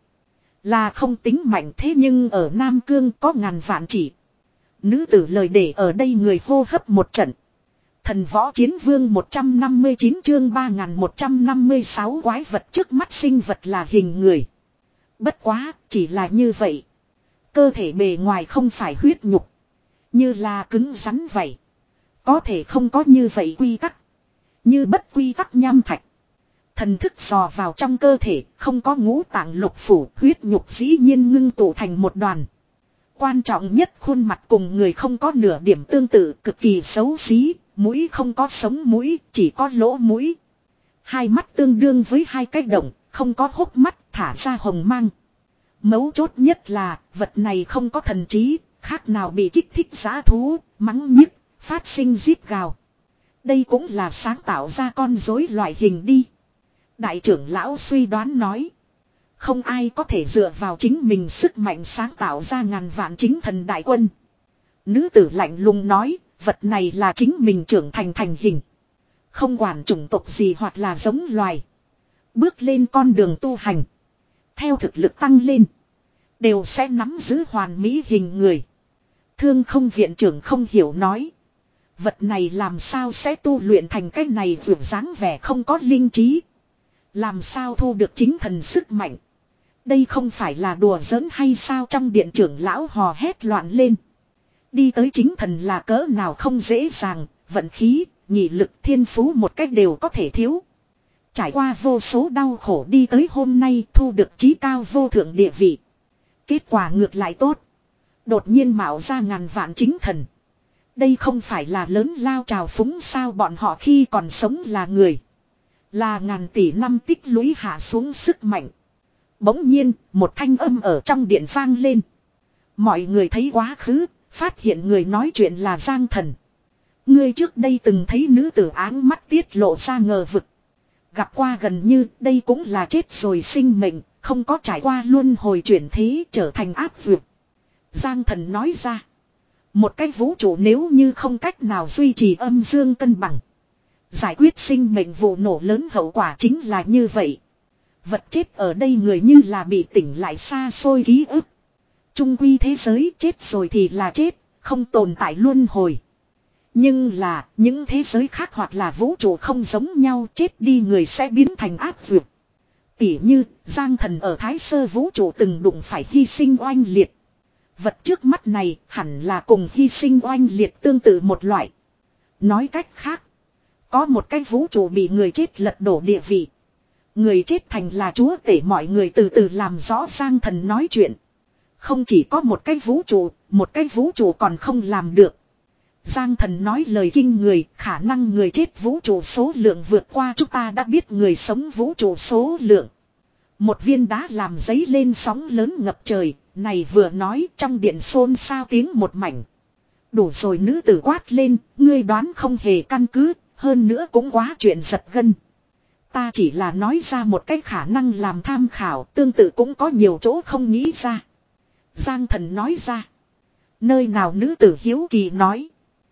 Là không tính mạnh, thế nhưng ở Nam Cương có ngàn vạn chỉ. Nữ tử lời để ở đây người hô hấp một trận. Thần võ chiến vương một trăm năm mươi chín chương ba nghìn một trăm năm mươi sáu quái vật trước mắt sinh vật là hình người. Bất quá, chỉ là như vậy. Cơ thể bề ngoài không phải huyết nhục. Như là cứng rắn vậy. Có thể không có như vậy quy tắc. Như bất quy tắc nham thạch. Thần thức dò vào trong cơ thể, không có ngũ tạng lục phủ, huyết nhục dĩ nhiên ngưng tụ thành một đoàn. Quan trọng nhất, khuôn mặt cùng người không có nửa điểm tương tự, cực kỳ xấu xí, mũi không có sống mũi, chỉ có lỗ mũi. Hai mắt tương đương với hai cái động, không có hốc mắt, thả ra hồng mang. Mấu chốt nhất là, vật này không có thần trí, khác nào bị kích thích dã thú, mắng nhiếc, phát sinh rít gào. Đây cũng là sáng tạo ra con rối loại hình đi. Đại trưởng lão suy đoán nói. Không ai có thể dựa vào chính mình sức mạnh sáng tạo ra ngàn vạn chính thần đại quân. Nữ tử lạnh lùng nói, vật này là chính mình trưởng thành thành hình. Không quản chủng tộc gì hoặc là giống loài. Bước lên con đường tu hành. Theo thực lực tăng lên. Đều sẽ nắm giữ hoàn mỹ hình người. Thương không viện trưởng không hiểu nói. Vật này làm sao sẽ tu luyện thành cái này vượt dáng vẻ không có linh trí. Làm sao thu được chính thần sức mạnh. Đây không phải là đùa giỡn hay sao, trong điện trưởng lão hò hét loạn lên. Đi tới chính thần là cỡ nào không dễ dàng, vận khí, nhị lực, thiên phú một cách đều có thể thiếu. Trải qua vô số đau khổ đi tới hôm nay thu được chí cao vô thượng địa vị. Kết quả ngược lại tốt. Đột nhiên mạo ra ngàn vạn chính thần. Đây không phải là lớn lao trào phúng sao, bọn họ khi còn sống là người. Là ngàn tỷ năm tích lũy hạ xuống sức mạnh. Bỗng nhiên, một thanh âm ở trong điện vang lên. Mọi người thấy quá khứ, phát hiện người nói chuyện là Giang Thần. Ngươi trước đây từng thấy nữ tử áng mắt tiết lộ ra ngờ vực. Gặp qua gần như đây cũng là chết rồi sinh mệnh, không có trải qua luân hồi chuyển thế trở thành áp vượt. Giang Thần nói ra. Một cái vũ trụ nếu như không cách nào duy trì âm dương cân bằng. Giải quyết sinh mệnh vụ nổ lớn hậu quả chính là như vậy. Vật chết ở đây người như là bị tỉnh lại xa xôi ký ức. Trung quy thế giới chết rồi thì là chết, không tồn tại luân hồi. Nhưng là những thế giới khác hoặc là vũ trụ không giống nhau, chết đi người sẽ biến thành ác vượt. Tỉ như Giang Thần ở Thái Sơ vũ trụ từng đụng phải hy sinh oanh liệt. Vật trước mắt này hẳn là cùng hy sinh oanh liệt tương tự một loại. Nói cách khác, có một cái vũ trụ bị người chết lật đổ địa vị. Người chết thành là chúa tể, mọi người từ từ làm rõ. Giang Thần nói chuyện. Không chỉ có một cái vũ trụ, một cái vũ trụ còn không làm được. Giang Thần nói lời kinh người, khả năng người chết vũ trụ số lượng vượt qua chúng ta đã biết người sống vũ trụ số lượng. Một viên đá làm giấy lên sóng lớn ngập trời, này vừa nói trong điện xôn xao tiếng một mảnh. Đủ rồi, nữ tử quát lên, ngươi đoán không hề căn cứ, hơn nữa cũng quá chuyện giật gân. Ta chỉ là nói ra một cái khả năng làm tham khảo, tương tự cũng có nhiều chỗ không nghĩ ra. Giang Thần nói ra. Nơi nào, nữ tử hiếu kỳ nói.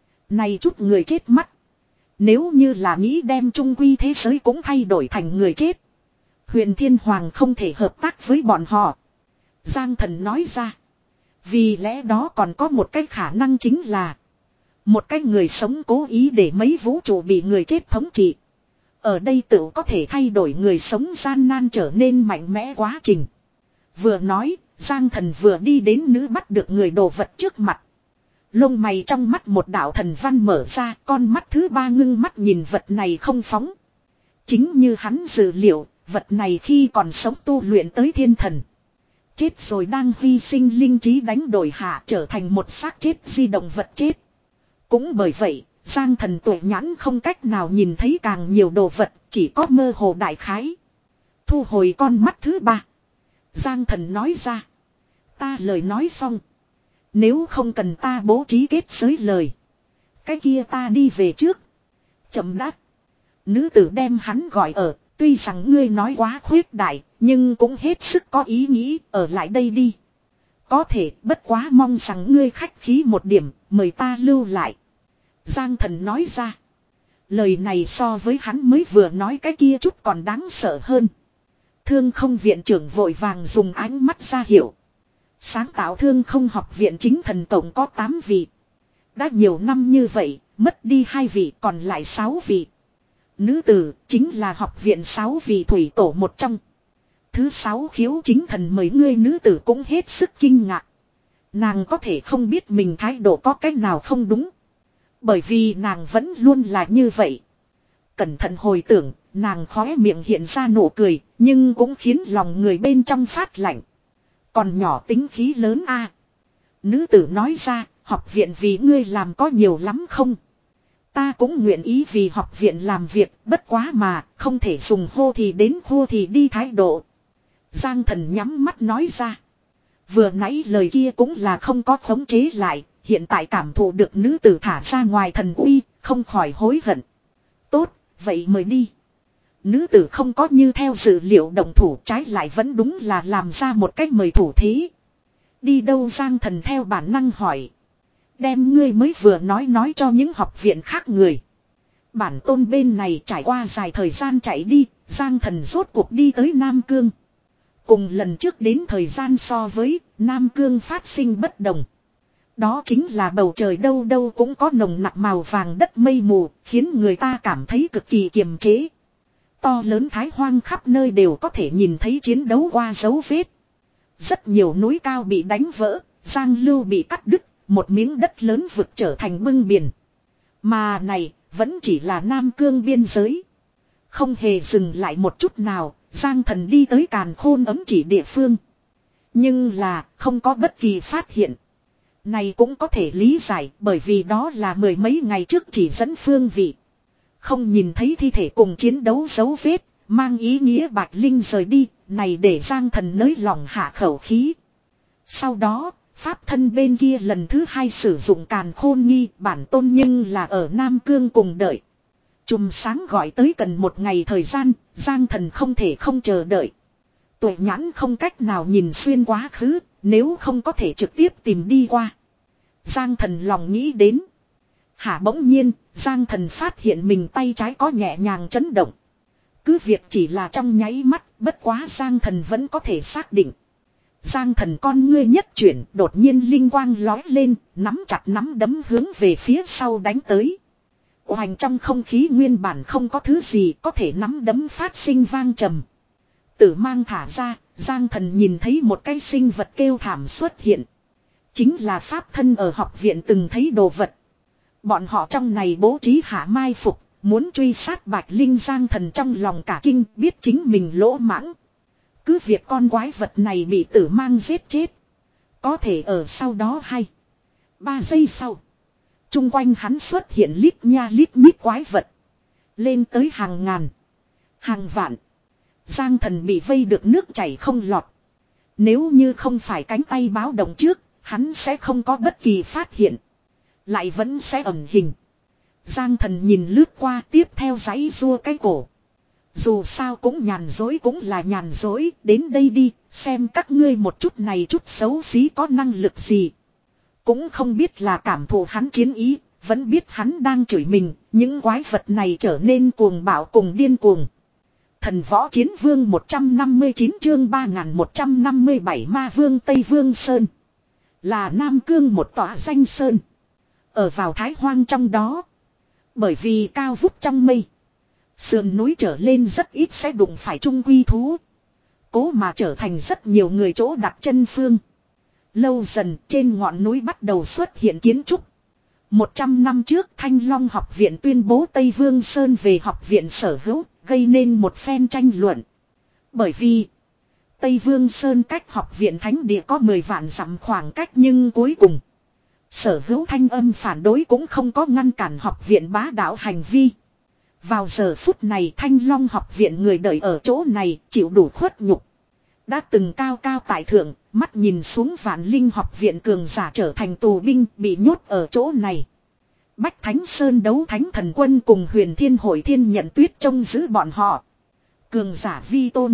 Này chút người chết mắt. Nếu như là nghĩ đem trung quy thế giới cũng thay đổi thành người chết. Huyền Thiên Hoàng không thể hợp tác với bọn họ. Giang Thần nói ra. Vì lẽ đó còn có một cái khả năng chính là. Một cái người sống cố ý để mấy vũ trụ bị người chết thống trị. Ở đây tự có thể thay đổi người sống gian nan trở nên mạnh mẽ quá trình. Vừa nói, Giang Thần vừa đi đến nữ bắt được người đồ vật trước mặt. Lông mày trong mắt một đạo thần văn mở ra, con mắt thứ ba ngưng mắt nhìn vật này không phóng. Chính như hắn dự liệu, Vật này khi còn sống tu luyện tới thiên thần. Chết rồi đang hy sinh linh trí đánh đổi hạ trở thành một xác chết di động vật chết. Cũng bởi vậy, Giang Thần tuệ nhãn không cách nào nhìn thấy càng nhiều đồ vật, chỉ có mơ hồ đại khái. Thu hồi con mắt thứ ba. Giang Thần nói ra. Ta lời nói xong. Nếu không cần ta bố trí kết giới lời. Cái kia ta đi về trước. Chậm đáp. Nữ tử đem hắn gọi ở. Tuy rằng ngươi nói quá khuyết đại. Nhưng cũng hết sức có ý nghĩ. Ở lại đây đi. Có thể bất quá mong rằng ngươi khách khí một điểm. Mời ta lưu lại. Giang Thần nói ra. Lời này so với hắn mới vừa nói cái kia chút còn đáng sợ hơn. Thương không viện trưởng vội vàng dùng ánh mắt ra hiểu. Sáng tạo thương không học viện chính thần tổng có tám vị. Đã nhiều năm như vậy, mất đi hai vị còn lại sáu vị. Nữ tử chính là học viện sáu vị thủy tổ một trong. Thứ sáu khiếu chính thần mấy ngươi nữ tử cũng hết sức kinh ngạc. Nàng có thể không biết mình thái độ có cách nào không đúng. Bởi vì nàng vẫn luôn là như vậy. Cẩn thận hồi tưởng, nàng khóe miệng hiện ra nụ cười, nhưng cũng khiến lòng người bên trong phát lạnh. Còn nhỏ tính khí lớn a. À. Nữ tử nói ra, học viện vì ngươi làm có nhiều lắm không? Ta cũng nguyện ý vì học viện làm việc, bất quá mà, không thể dùng hô thì đến hô thì đi thái độ. Giang Thần nhắm mắt nói ra. Vừa nãy lời kia cũng là không có khống chế lại, hiện tại cảm thụ được nữ tử thả ra ngoài thần uy, không khỏi hối hận. Tốt, vậy mời đi. Nữ tử không có như theo dự liệu động thủ, trái lại vẫn đúng là làm ra một cách mời thủ thế. Đi đâu Giang Thần theo bản năng hỏi. Đem ngươi mới vừa nói nói cho những học viện khác người. Bản tôn bên này trải qua dài thời gian chạy đi, Giang Thần rốt cuộc đi tới Nam Cương. Cùng lần trước đến thời gian so với Nam Cương phát sinh bất đồng. Đó chính là bầu trời đâu đâu cũng có nồng nặc màu vàng đất mây mù, khiến người ta cảm thấy cực kỳ kiềm chế. To lớn thái hoang khắp nơi đều có thể nhìn thấy chiến đấu qua dấu vết. Rất nhiều núi cao bị đánh vỡ, giang lưu bị cắt đứt, một miếng đất lớn vực trở thành bưng biển. Mà này, vẫn chỉ là Nam Cương biên giới. Không hề dừng lại một chút nào, Giang Thần đi tới càn khôn ấm chỉ địa phương. Nhưng là, không có bất kỳ phát hiện. Này cũng có thể lý giải bởi vì đó là mười mấy ngày trước chỉ dẫn phương vị. Không nhìn thấy thi thể cùng chiến đấu dấu vết, mang ý nghĩa Bạch Linh rời đi, này để Giang Thần nới lòng hạ khẩu khí. Sau đó, pháp thân bên kia lần thứ hai sử dụng càn khôn nghi, bản tôn nhưng là ở Nam Cương cùng đợi. Chùm sáng gọi tới cần một ngày thời gian, Giang Thần không thể không chờ đợi. Tuệ nhãn không cách nào nhìn xuyên quá khứ, nếu không có thể trực tiếp tìm đi qua. Giang Thần lòng nghĩ đến. Hả bỗng nhiên, Giang Thần phát hiện mình tay trái có nhẹ nhàng chấn động. Cứ việc chỉ là trong nháy mắt, bất quá Giang Thần vẫn có thể xác định. Giang Thần con ngươi nhất chuyển, đột nhiên linh quang lói lên, nắm chặt nắm đấm hướng về phía sau đánh tới. Hoành trong không khí nguyên bản không có thứ gì có thể nắm đấm phát sinh vang trầm. Tử mang thả ra, Giang Thần nhìn thấy một cái sinh vật kêu thảm xuất hiện. Chính là pháp thân ở học viện từng thấy đồ vật. Bọn họ trong này bố trí hạ mai phục, muốn truy sát Bạch Linh. Giang Thần trong lòng cả kinh biết chính mình lỗ mãng. Cứ việc con quái vật này bị tử mang giết chết. Có thể ở sau đó hay. Ba giây sau. Trung quanh hắn xuất hiện lít nha lít nhít quái vật. Lên tới hàng ngàn. Hàng vạn. Giang Thần bị vây được nước chảy không lọt. Nếu như không phải cánh tay báo động trước, hắn sẽ không có bất kỳ phát hiện. Lại vẫn sẽ ẩn hình. Giang Thần nhìn lướt qua tiếp theo giãy rua cái cổ. Dù sao cũng nhàn dối cũng là nhàn dối, đến đây đi, xem các ngươi một chút này chút xấu xí có năng lực gì. Cũng không biết là cảm thụ hắn chiến ý, vẫn biết hắn đang chửi mình, những quái vật này trở nên cuồng bạo cùng điên cuồng. Thần võ chiến vương một trăm năm mươi chín chương ba nghìn một trăm năm mươi bảy ma vương Tây Vương Sơn. Là Nam Cương một tòa danh sơn. Ở vào Thái Hoang trong đó. Bởi vì cao vút trong mây. Sườn núi trở lên rất ít sẽ đụng phải trung quy thú. Cố mà trở thành rất nhiều người chỗ đặt chân phương. Lâu dần trên ngọn núi bắt đầu xuất hiện kiến trúc. Một trăm năm trước Thanh Long học viện tuyên bố Tây Vương Sơn về học viện sở hữu, gây nên một phen tranh luận. Bởi vì Tây Vương Sơn cách học viện thánh địa có mười vạn dặm khoảng cách, nhưng cuối cùng sở hữu thanh âm phản đối cũng không có ngăn cản học viện bá đạo hành vi. Vào giờ phút này Thanh Long học viện người đợi ở chỗ này chịu đủ khuất nhục. Đã từng cao cao tại thượng, mắt nhìn xuống Vạn Linh học viện cường giả trở thành tù binh bị nhốt ở chỗ này. Bách Thánh Sơn đấu thánh thần quân cùng Huyền Thiên Hội Thiên Nhận Tuyết trông giữ bọn họ. Cường giả vi tôn.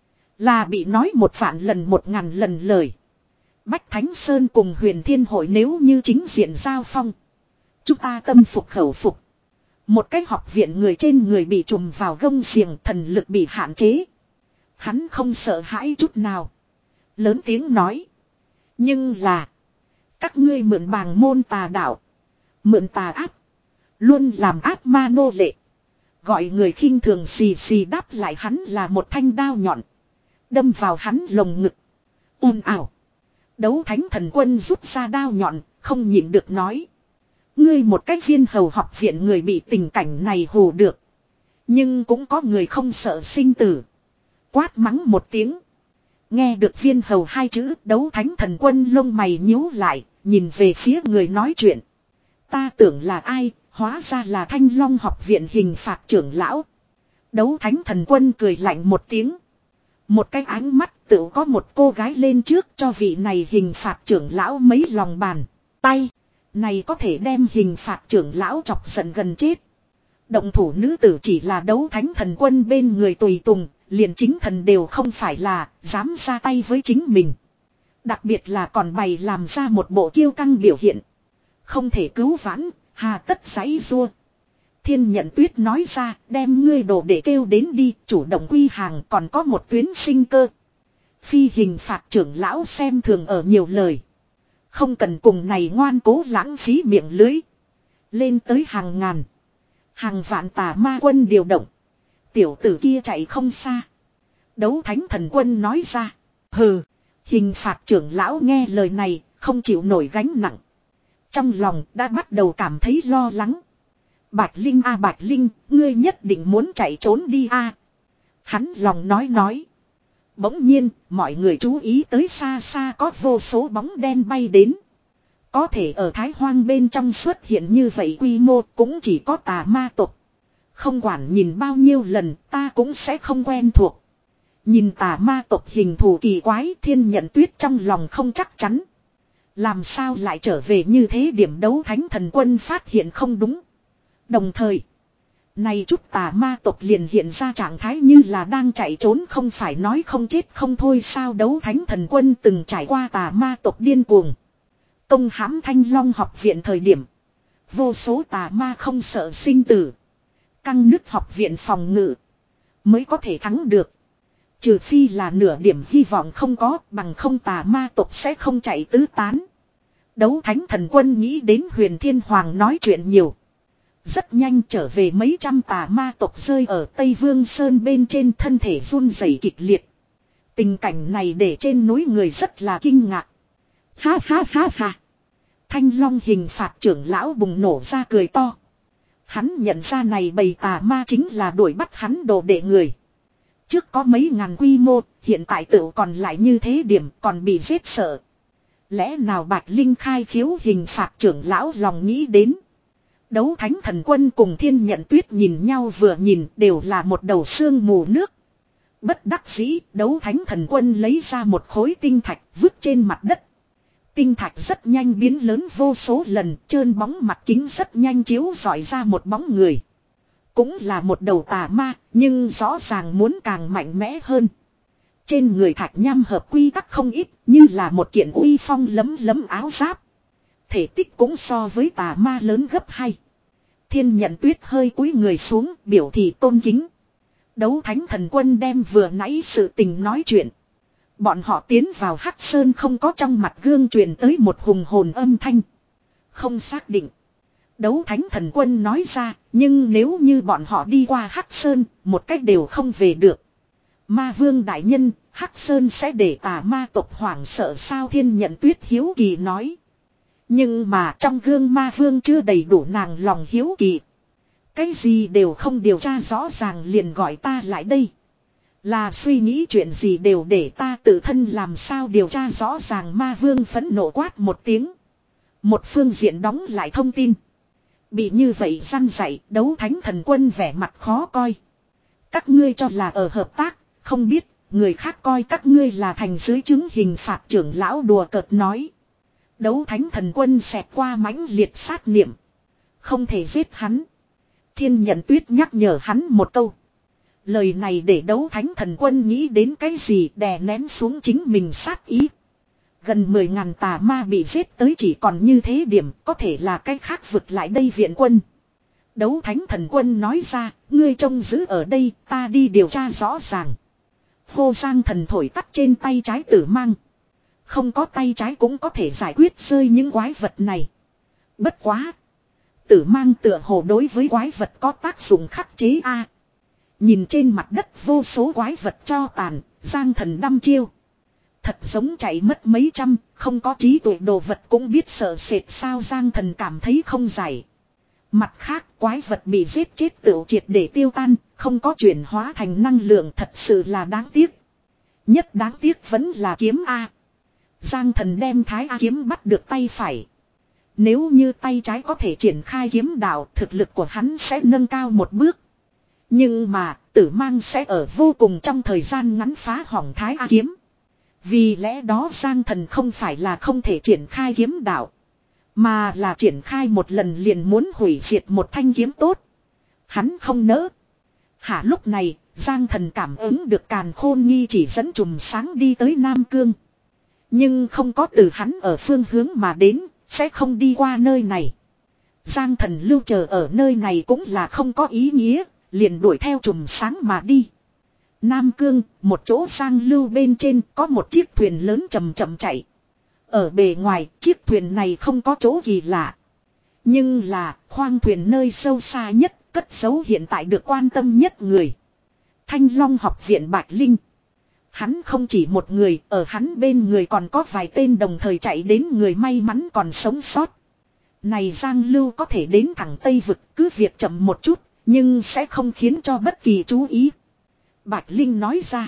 Là bị nói một vạn lần một ngàn lần lời. Bách Thánh Sơn cùng Huyền Thiên Hội nếu như chính diện giao phong, chúng ta tâm phục khẩu phục. Một cái học viện người trên người bị trùm vào gông xiềng, thần lực bị hạn chế. Hắn không sợ hãi chút nào. Lớn tiếng nói. Nhưng là các ngươi mượn bàng môn tà đạo, mượn tà áp, luôn làm áp ma nô lệ. Gọi người khinh thường xì xì đáp lại hắn là một thanh đao nhọn, đâm vào hắn lồng ngực. Ồn ào. Đấu thánh thần quân rút ra đao nhọn, không nhịn được nói. Ngươi một cách viên hầu học viện người bị tình cảnh này hù được. Nhưng cũng có người không sợ sinh tử. Quát mắng một tiếng. Nghe được viên hầu hai chữ, đấu thánh thần quân lông mày nhíu lại, nhìn về phía người nói chuyện. Ta tưởng là ai, hóa ra là Thanh Long học viện hình phạt trưởng lão. Đấu thánh thần quân cười lạnh một tiếng. Một cái ánh mắt tự có một cô gái lên trước cho vị này hình phạt trưởng lão mấy lòng bàn tay. Này có thể đem hình phạt trưởng lão chọc giận gần chết. Động thủ nữ tử chỉ là đấu thánh thần quân bên người tùy tùng, liền chính thần đều không phải là dám ra tay với chính mình. Đặc biệt là còn bày làm ra một bộ kiêu căng biểu hiện. Không thể cứu vãn, hà tất giãy rua. Thiên Nhận Tuyết nói ra, đem ngươi đồ để kêu đến đi, chủ động quy hàng, còn có một tuyến sinh cơ. Phi hình phạt trưởng lão xem thường ở nhiều lời. Không cần cùng này ngoan cố lãng phí miệng lưới. Lên tới hàng ngàn, hàng vạn tà ma quân điều động. Tiểu tử kia chạy không xa. Đấu thánh thần quân nói ra. Hừ, hình phạt trưởng lão nghe lời này, không chịu nổi gánh nặng. Trong lòng đã bắt đầu cảm thấy lo lắng. Bạch Linh a Bạch Linh, ngươi nhất định muốn chạy trốn đi a. Hắn lòng nói nói. Bỗng nhiên, mọi người chú ý tới xa xa có vô số bóng đen bay đến. Có thể ở Thái Hoang bên trong xuất hiện như vậy quy mô cũng chỉ có tà ma tộc. Không quản nhìn bao nhiêu lần ta cũng sẽ không quen thuộc. Nhìn tà ma tộc hình thù kỳ quái, Thiên Nhận Tuyết trong lòng không chắc chắn. Làm sao lại trở về như thế, điểm đấu thánh thần quân phát hiện không đúng. Đồng thời, này chút tà ma tộc liền hiện ra trạng thái như là đang chạy trốn, không phải nói không chết không thôi sao. Đấu thánh thần quân từng trải qua tà ma tộc điên cuồng. Công hãm Thanh Long học viện thời điểm, vô số tà ma không sợ sinh tử, căng nứt học viện phòng ngự mới có thể thắng được. Trừ phi là nửa điểm hy vọng không có, bằng không tà ma tộc sẽ không chạy tứ tán. Đấu thánh thần quân nghĩ đến Huyền Thiên Hoàng nói chuyện nhiều. Rất nhanh trở về mấy trăm tà ma tộc rơi ở Tây Vương Sơn bên trên, thân thể run rẩy kịch liệt. Tình cảnh này để trên núi người rất là kinh ngạc. Ha ha ha ha. Thanh Long hình phạt trưởng lão bùng nổ ra cười to. Hắn nhận ra này bầy tà ma chính là đuổi bắt hắn đồ đệ người. Trước có mấy ngàn quy mô, hiện tại tự còn lại như thế điểm, còn bị giết sợ. Lẽ nào Bạch Linh khai khiếu, hình phạt trưởng lão lòng nghĩ đến. Đấu thánh thần quân cùng Thiên Nhận Tuyết nhìn nhau vừa nhìn đều là một đầu sương mù nước. Bất đắc dĩ, đấu thánh thần quân lấy ra một khối tinh thạch vứt trên mặt đất. Tinh thạch rất nhanh biến lớn vô số lần, trơn bóng mặt kính rất nhanh chiếu rọi ra một bóng người. Cũng là một đầu tà ma, nhưng rõ ràng muốn càng mạnh mẽ hơn. Trên người thạch nham hợp quy tắc không ít, như là một kiện uy phong lấm lấm áo giáp. Thể tích cũng so với tà ma lớn gấp hai. Thiên Nhận Tuyết hơi cúi người xuống, biểu thị tôn kính. Đấu thánh thần quân đem vừa nãy sự tình nói chuyện. Bọn họ tiến vào Hắc Sơn không có trong mặt gương truyền tới một hùng hồn âm thanh. Không xác định. Đấu thánh thần quân nói ra, nhưng nếu như bọn họ đi qua Hắc Sơn, một cách đều không về được. Ma vương đại nhân, Hắc Sơn sẽ để tà ma tộc hoảng sợ sao? Thiên Nhận Tuyết hiếu kỳ nói. Nhưng mà trong gương ma vương chưa đầy đủ nàng lòng hiếu kỳ. Cái gì đều không điều tra rõ ràng liền gọi ta lại đây. Là suy nghĩ chuyện gì đều để ta tự thân làm sao điều tra rõ ràng, ma vương phẫn nộ quát một tiếng. Một phương diện đóng lại thông tin. Bị như vậy săn dạy, đấu thánh thần quân vẻ mặt khó coi. Các ngươi cho là ở hợp tác, không biết, người khác coi các ngươi là thành dưới chứng hình phạt, trưởng lão đùa cợt nói. Đấu thánh thần quân xẹt qua mãnh liệt sát niệm. Không thể giết hắn. Thiên Nhận Tuyết nhắc nhở hắn một câu. Lời này để đấu thánh thần quân nghĩ đến cái gì, đè nén xuống chính mình sát ý. Gần mười ngàn tà ma bị giết tới chỉ còn như thế điểm, có thể là cái khác vực lại đây viện quân. Đấu thánh thần quân nói ra, ngươi trông giữ ở đây, ta đi điều tra rõ ràng. Hô Giang thần thổi tắt trên tay trái tử mang. Không có tay trái cũng có thể giải quyết rơi những quái vật này. Bất quá. Tử mang tựa hồ đối với quái vật có tác dụng khắc chế a. Nhìn trên mặt đất vô số quái vật cho tàn, Giang thần đăm chiêu. Thật giống chạy mất mấy trăm, không có trí tuệ đồ vật cũng biết sợ sệt sao, Giang thần cảm thấy không giải. Mặt khác, quái vật bị giết chết tựu triệt để tiêu tan, không có chuyển hóa thành năng lượng, thật sự là đáng tiếc. Nhất đáng tiếc vẫn là kiếm A. Giang thần đem thái A kiếm bắt được tay phải. Nếu như tay trái có thể triển khai kiếm đạo, thực lực của hắn sẽ nâng cao một bước. Nhưng mà, tử mang sẽ ở vô cùng trong thời gian ngắn phá hỏng thái A kiếm. Vì lẽ đó Giang thần không phải là không thể triển khai kiếm đạo. Mà là triển khai một lần liền muốn hủy diệt một thanh kiếm tốt. Hắn không nỡ. Hả, lúc này, Giang thần cảm ứng được càn khôn nghi chỉ dẫn chùm sáng đi tới Nam Cương. Nhưng không có từ hắn ở phương hướng mà đến, sẽ không đi qua nơi này. Giang thần lưu chờ ở nơi này cũng là không có ý nghĩa, liền đuổi theo chùm sáng mà đi. Nam Cương, một chỗ Giang lưu bên trên có một chiếc thuyền lớn chậm chậm chạy. Ở bề ngoài, chiếc thuyền này không có chỗ gì lạ. Nhưng là, khoang thuyền nơi sâu xa nhất, cất giấu hiện tại được quan tâm nhất người. Thanh Long học viện Bạch Linh. Hắn không chỉ một người, ở hắn bên người còn có vài tên đồng thời chạy đến người may mắn còn sống sót. Này Giang Lưu có thể đến thẳng Tây Vực, cứ việc chậm một chút, nhưng sẽ không khiến cho bất kỳ chú ý. Bạch Linh nói ra.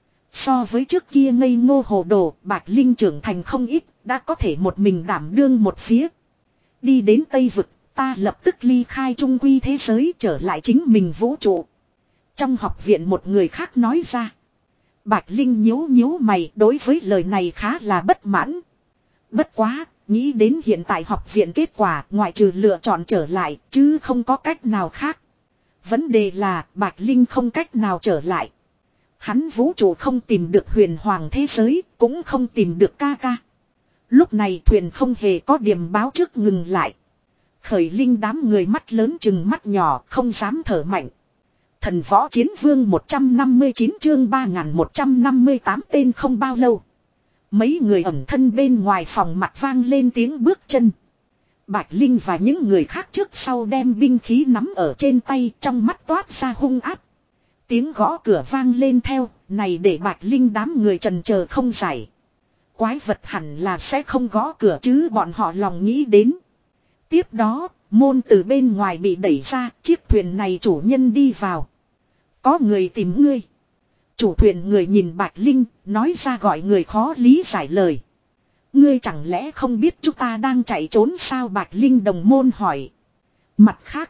So với trước kia ngây ngô hồ đồ, Bạch Linh trưởng thành không ít, đã có thể một mình đảm đương một phía. Đi đến Tây Vực, ta lập tức ly khai trung quy thế giới, trở lại chính mình vũ trụ. Trong học viện một người khác nói ra. Bạch Linh nhíu nhíu mày, đối với lời này khá là bất mãn. Bất quá, nghĩ đến hiện tại học viện kết quả, ngoại trừ lựa chọn trở lại, chứ không có cách nào khác. Vấn đề là, Bạch Linh không cách nào trở lại. Hắn vũ trụ không tìm được huyền hoàng thế giới, cũng không tìm được ca ca. Lúc này thuyền không hề có điểm báo trước ngừng lại. Khởi Linh đám người mắt lớn chừng mắt nhỏ, không dám thở mạnh. Thần võ chiến vương một trăm năm mươi chín chương ba nghìn một trăm năm mươi tám tên không bao lâu. Mấy người ẩn thân bên ngoài phòng mặt vang lên tiếng bước chân. Bạch Linh và những người khác trước sau đem binh khí nắm ở trên tay, trong mắt toát ra hung áp. Tiếng gõ cửa vang lên theo, này để Bạch Linh đám người trần chờ không giải. Quái vật hẳn là sẽ không gõ cửa chứ, bọn họ lòng nghĩ đến. Tiếp đó, môn từ bên ngoài bị đẩy ra, chiếc thuyền này chủ nhân đi vào. Có người tìm ngươi. Chủ thuyền người nhìn Bạch Linh, nói ra gọi người khó lý giải lời. Ngươi chẳng lẽ không biết chúng ta đang chạy trốn sao, Bạch Linh đồng môn hỏi. Mặt khác,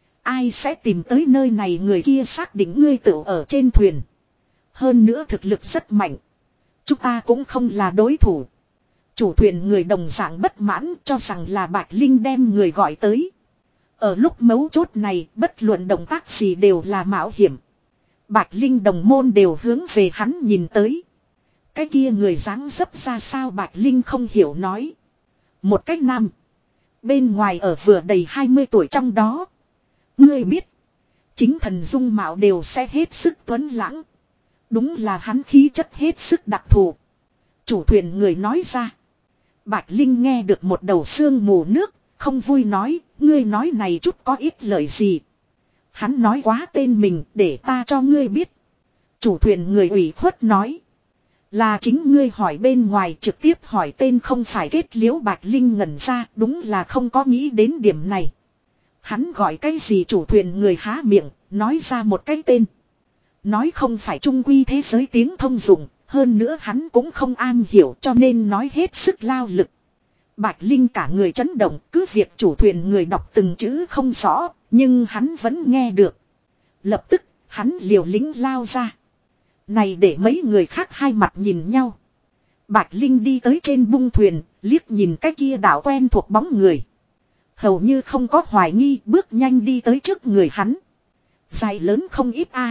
ai sẽ tìm tới nơi này, người kia xác định ngươi tự ở trên thuyền. Hơn nữa thực lực rất mạnh. Chúng ta cũng không là đối thủ. Chủ thuyền người đồng dạng bất mãn, cho rằng là Bạch Linh đem người gọi tới. Ở lúc mấu chốt này, bất luận động tác gì đều là mạo hiểm. Bạch Linh đồng môn đều hướng về hắn nhìn tới. Cái kia người dáng dấp ra sao, Bạch Linh không hiểu nói. Một cách nam. Bên ngoài ở vừa đầy hai mươi tuổi trong đó. Ngươi biết. Chính thần dung mạo đều sẽ hết sức tuấn lãng. Đúng là hắn khí chất hết sức đặc thù. Chủ thuyền người nói ra. Bạch Linh nghe được một đầu sương mù nước. Không vui nói. Ngươi nói này chút có ít lời gì. Hắn nói quá tên mình để ta cho ngươi biết. Chủ thuyền người ủy khuất nói. Là chính ngươi hỏi bên ngoài, trực tiếp hỏi tên không phải kết liễu. Bạch Linh ngẩn ra, đúng là không có nghĩ đến điểm này. Hắn gọi cái gì, chủ thuyền người há miệng, nói ra một cái tên. Nói không phải trung quy thế giới tiếng thông dụng, hơn nữa hắn cũng không an hiểu cho nên nói hết sức lao lực. Bạch Linh cả người chấn động, cứ việc chủ thuyền người đọc từng chữ không rõ, nhưng hắn vẫn nghe được. Lập tức, hắn liều lĩnh lao ra. Này để mấy người khác hai mặt nhìn nhau. Bạch Linh đi tới trên bung thuyền, liếc nhìn cái kia đảo quen thuộc bóng người. Hầu như không có hoài nghi, bước nhanh đi tới trước người hắn. Dài lớn không ít a.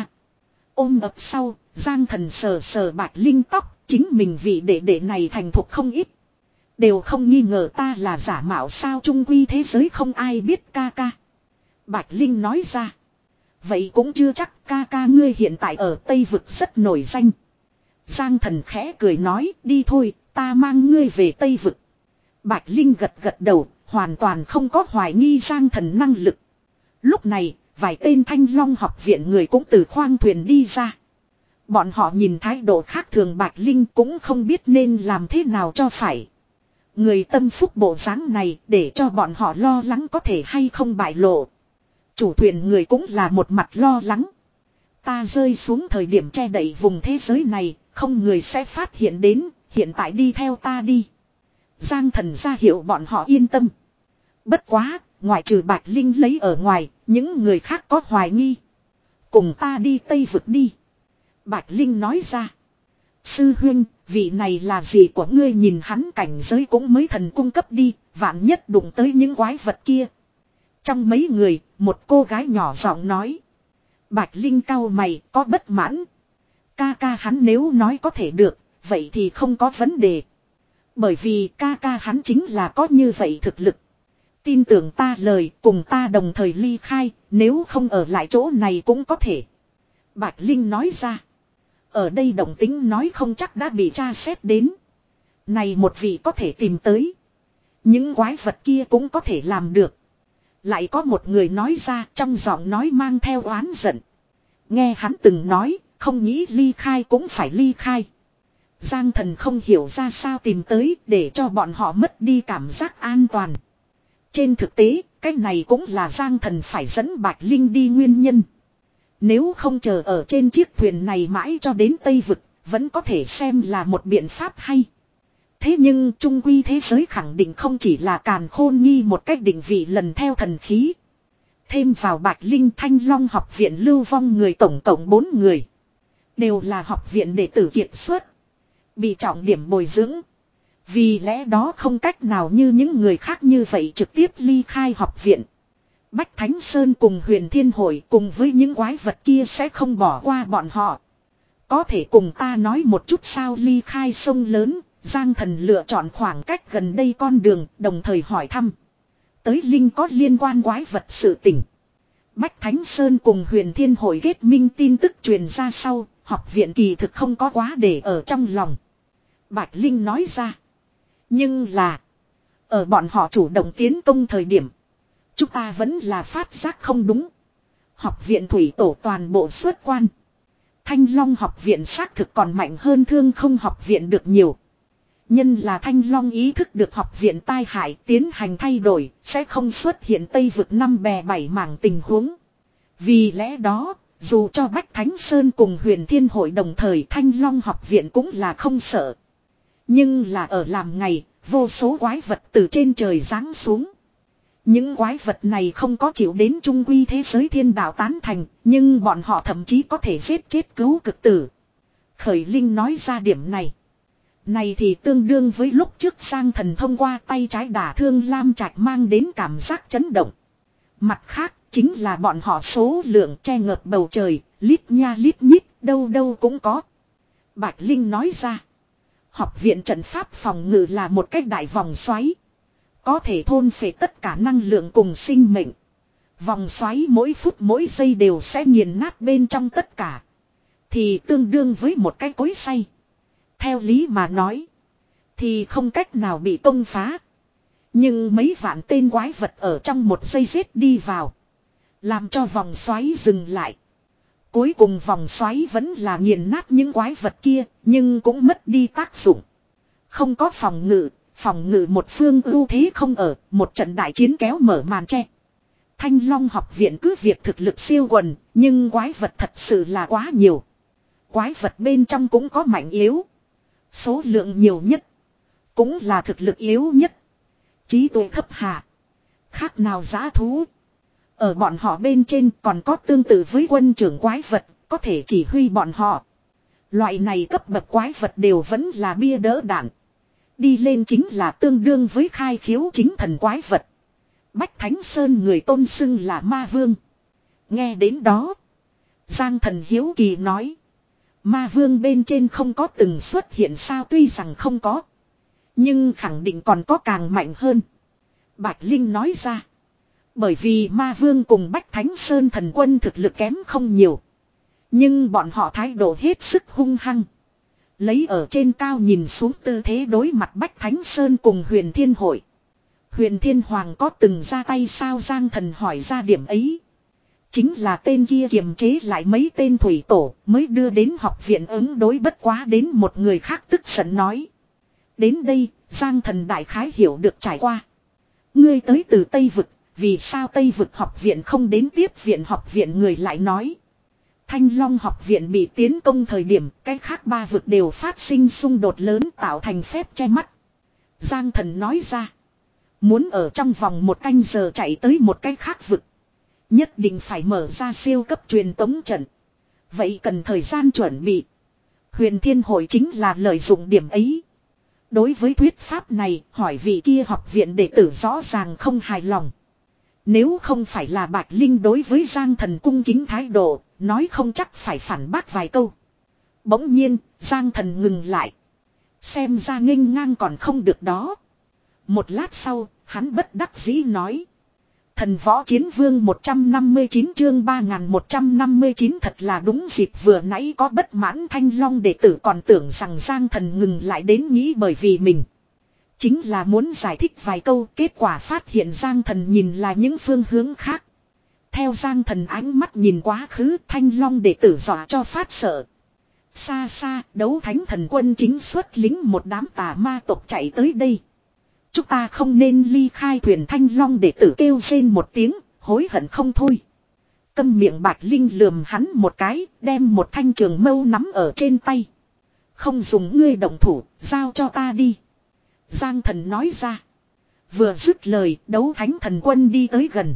Ôm ập sau, Giang Thần sờ sờ Bạch Linh tóc, chính mình vị đệ đệ này thành thục không ít. Đều không nghi ngờ ta là giả mạo sao, trung quy thế giới không ai biết ca ca. Bạch Linh nói ra. Vậy cũng chưa chắc, ca ca ngươi hiện tại ở Tây Vực rất nổi danh. Giang Thần khẽ cười nói, đi thôi, ta mang ngươi về Tây Vực. Bạch Linh gật gật đầu, hoàn toàn không có hoài nghi Giang Thần năng lực. Lúc này, vài tên Thanh Long học viện người cũng từ khoang thuyền đi ra. Bọn họ nhìn thái độ khác thường Bạch Linh cũng không biết nên làm thế nào cho phải. Người tâm phúc bộ dáng này để cho bọn họ lo lắng có thể hay không bại lộ. Chủ thuyền người cũng là một mặt lo lắng. Ta rơi xuống thời điểm che đậy vùng thế giới này, không người sẽ phát hiện đến, hiện tại đi theo ta đi. Giang Thần ra hiệu bọn họ yên tâm. Bất quá, ngoại trừ Bạch Linh lấy ở ngoài, những người khác có hoài nghi. Cùng ta đi Tây Vực đi. Bạch Linh nói ra. Sư huynh, vị này là gì của ngươi, nhìn hắn cảnh giới cũng mới thần cung cấp đi, vạn nhất đụng tới những quái vật kia. Trong mấy người, một cô gái nhỏ giọng nói. Bạch Linh cau mày, có bất mãn. Ca ca hắn nếu nói có thể được, vậy thì không có vấn đề. Bởi vì ca ca hắn chính là có như vậy thực lực. Tin tưởng ta lời, cùng ta đồng thời ly khai, nếu không ở lại chỗ này cũng có thể. Bạch Linh nói ra. Ở đây động tính nói không chắc đã bị tra xét đến. Này một vị có thể tìm tới. Những quái vật kia cũng có thể làm được. Lại có một người nói ra trong giọng nói mang theo oán giận. Nghe hắn từng nói, không nghĩ ly khai cũng phải ly khai. Giang Thần không hiểu ra sao tìm tới để cho bọn họ mất đi cảm giác an toàn. Trên thực tế, cái này cũng là Giang Thần phải dẫn Bạch Linh đi nguyên nhân. Nếu không chờ ở trên chiếc thuyền này mãi cho đến Tây Vực, vẫn có thể xem là một biện pháp hay. Thế nhưng trung quy thế giới khẳng định không chỉ là càn khôn nghi một cách định vị lần theo thần khí. Thêm vào Bạch Linh Thanh Long học viện lưu vong người tổng cộng bốn người. Đều là học viện đệ tử kiệt xuất. Bị trọng điểm bồi dưỡng. Vì lẽ đó không cách nào như những người khác như vậy trực tiếp ly khai học viện. Bách Thánh Sơn cùng Huyền Thiên Hội cùng với những quái vật kia sẽ không bỏ qua bọn họ. Có thể cùng ta nói một chút sao ly khai sông lớn, Giang Thần lựa chọn khoảng cách gần đây con đường, đồng thời hỏi thăm. Tới Linh có liên quan quái vật sự tình. Bách Thánh Sơn cùng Huyền Thiên Hội kết minh tin tức truyền ra sau, học viện kỳ thực không có quá để ở trong lòng. Bạch Linh nói ra. Nhưng là, ở bọn họ chủ động tiến công thời điểm, chúng ta vẫn là phát giác không đúng. Học viện thủy tổ toàn bộ xuất quan. Thanh Long học viện xác thực còn mạnh hơn Thương Không học viện được nhiều. Nhân là Thanh Long ý thức được học viện tai hại tiến hành thay đổi, sẽ không xuất hiện Tây Vực năm bè bảy mảng tình huống. Vì lẽ đó, dù cho Bách Thánh Sơn cùng Huyền Thiên Hội đồng thời Thanh Long học viện cũng là không sợ. Nhưng là ở làm ngày, vô số quái vật từ trên trời giáng xuống. Những quái vật này không có chịu đến trung quy thế giới thiên đạo tán thành, nhưng bọn họ thậm chí có thể giết chết cứu cực tử. Khởi Linh nói ra điểm này. Này thì tương đương với lúc trước Giang Thần thông qua tay trái đả thương Lam Trạch mang đến cảm giác chấn động. Mặt khác, chính là bọn họ số lượng che ngợp bầu trời, lít nha lít nhít, đâu đâu cũng có. Bạch Linh nói ra. Học viện trận pháp phòng ngự là một cái đại vòng xoáy. Có thể thôn phệ tất cả năng lượng cùng sinh mệnh. Vòng xoáy mỗi phút mỗi giây đều sẽ nghiền nát bên trong tất cả. Thì tương đương với một cái cối xay. Theo lý mà nói. Thì không cách nào bị công phá. Nhưng mấy vạn tên quái vật ở trong một giây giết đi vào. Làm cho vòng xoáy dừng lại. Cuối cùng vòng xoáy vẫn là nghiền nát những quái vật kia. Nhưng cũng mất đi tác dụng. Không có phòng ngự. Phòng ngự một phương ưu thế không ở. Một trận đại chiến kéo mở màn che. Thanh Long học viện cứ việc thực lực siêu quần, nhưng quái vật thật sự là quá nhiều. Quái vật bên trong cũng có mạnh yếu. Số lượng nhiều nhất, cũng là thực lực yếu nhất. Trí tuệ thấp hạ, khác nào dã thú. Ở bọn họ bên trên còn có tương tự với quân trưởng quái vật, có thể chỉ huy bọn họ. Loại này cấp bậc quái vật đều vẫn là bia đỡ đạn. Đi lên chính là tương đương với khai khiếu chính thần quái vật. Bách Thánh Sơn người tôn xưng là ma vương. Nghe đến đó, Giang Thần hiếu kỳ nói. Ma vương bên trên không có từng xuất hiện sao? Tuy rằng không có, nhưng khẳng định còn có càng mạnh hơn. Bạch Linh nói ra. Bởi vì ma vương cùng Bách Thánh Sơn thần quân thực lực kém không nhiều, nhưng bọn họ thái độ hết sức hung hăng. Lấy ở trên cao nhìn xuống tư thế đối mặt Bách Thánh Sơn cùng Huyền Thiên Hội. Huyền Thiên Hoàng có từng ra tay sao? Giang Thần hỏi ra điểm ấy. Chính là tên kia kiềm chế lại mấy tên thủy tổ mới đưa đến học viện ứng đối, bất quá đến một người khác tức giận nói. Đến đây, Giang Thần đại khái hiểu được trải qua. Ngươi tới từ Tây Vực, vì sao Tây Vực học viện không đến tiếp viện học viện? Người lại nói. Thanh Long học viện bị tiến công thời điểm, cái khác ba vực đều phát sinh xung đột lớn tạo thành phép che mắt. Giang Thần nói ra. Muốn ở trong vòng một canh giờ chạy tới một cái khác vực, nhất định phải mở ra siêu cấp truyền tống trận. Vậy cần thời gian chuẩn bị. Huyền Thiên Hội chính là lợi dụng điểm ấy. Đối với thuyết pháp này, hỏi vị kia học viện đệ tử rõ ràng không hài lòng. Nếu không phải là Bạch Linh đối với Giang Thần cung kính thái độ, nói không chắc phải phản bác vài câu. Bỗng nhiên, Giang Thần ngừng lại. Xem ra nghênh ngang còn không được đó. Một lát sau, hắn bất đắc dĩ nói. Thần võ chiến vương một trăm năm mươi chín chương ba nghìn một trăm năm mươi chín thật là đúng dịp, vừa nãy có bất mãn Thanh Long đệ tử còn tưởng rằng Giang Thần ngừng lại đến nghĩ bởi vì mình chính là muốn giải thích vài câu, kết quả phát hiện Giang Thần nhìn là những phương hướng khác. Theo Giang Thần ánh mắt nhìn quá khứ, Thanh Long đệ tử dọa cho phát sợ. Xa xa, đấu thánh thần quân chính xuất lính một đám tà ma tộc chạy tới đây. Chúng ta không nên ly khai thuyền. Thanh Long đệ tử kêu rên một tiếng, hối hận không thôi. Câm miệng. Bạch Linh lườm hắn một cái, đem một thanh trường mâu nắm ở trên tay. Không dùng ngươi động thủ, giao cho ta đi. Giang Thần nói ra. Vừa dứt lời, đấu thánh thần quân đi tới gần.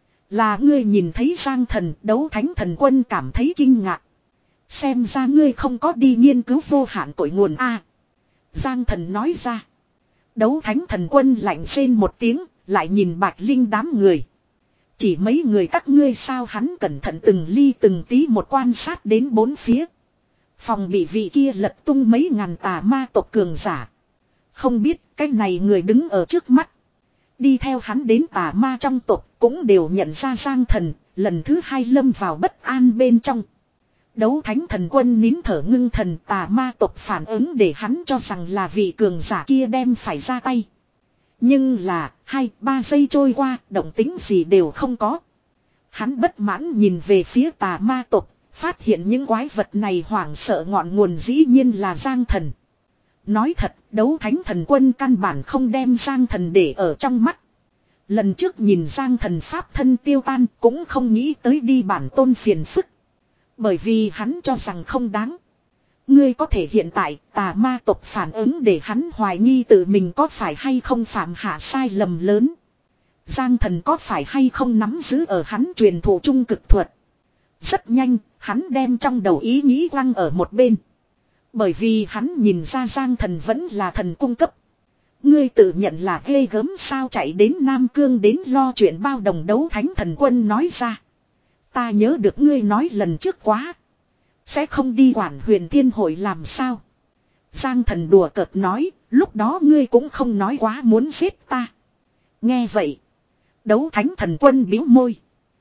Là ngươi? Nhìn thấy Giang Thần, đấu thánh thần quân cảm thấy kinh ngạc. Xem ra ngươi không có đi nghiên cứu vô hạn cội nguồn a. Giang Thần nói ra. Đấu thánh thần quân lạnh rên một tiếng, lại nhìn Bạch Linh đám người. Chỉ mấy người các ngươi sao? Hắn cẩn thận từng ly từng tí một quan sát đến bốn phía. Phòng bị vị kia lật tung mấy ngàn tà ma tộc cường giả. Không biết cái này người đứng ở trước mắt, đi theo hắn đến tà ma trong tộc cũng đều nhận ra Giang Thần, lần thứ hai lâm vào bất an bên trong. Đấu thánh thần quân nín thở ngưng thần, tà ma tộc phản ứng để hắn cho rằng là vị cường giả kia đem phải ra tay. Nhưng là, hai, ba giây trôi qua, động tĩnh gì đều không có. Hắn bất mãn nhìn về phía tà ma tộc, phát hiện những quái vật này hoảng sợ ngọn nguồn dĩ nhiên là Giang Thần. Nói thật, đấu thánh thần quân căn bản không đem Giang Thần để ở trong mắt. Lần trước nhìn Giang Thần pháp thân tiêu tan cũng không nghĩ tới đi bản tôn phiền phức. Bởi vì hắn cho rằng không đáng. Ngươi có thể hiện tại tà ma tộc phản ứng để hắn hoài nghi tự mình có phải hay không phạm hạ sai lầm lớn. Giang Thần có phải hay không nắm giữ ở hắn truyền thụ trung cực thuật. Rất nhanh, hắn đem trong đầu ý nghĩ quăng ở một bên. Bởi vì hắn nhìn ra Giang Thần vẫn là thần cung cấp. Ngươi tự nhận là ghê gớm sao? Chạy đến Nam Cương đến lo chuyện bao đồng. Đấu thánh thần quân nói ra. Ta nhớ được ngươi nói lần trước quá, sẽ không đi quản Huyền Thiên Hội làm sao? Giang Thần đùa cợt nói, lúc đó ngươi cũng không nói quá muốn giết ta. Nghe vậy, đấu thánh thần quân bĩu môi,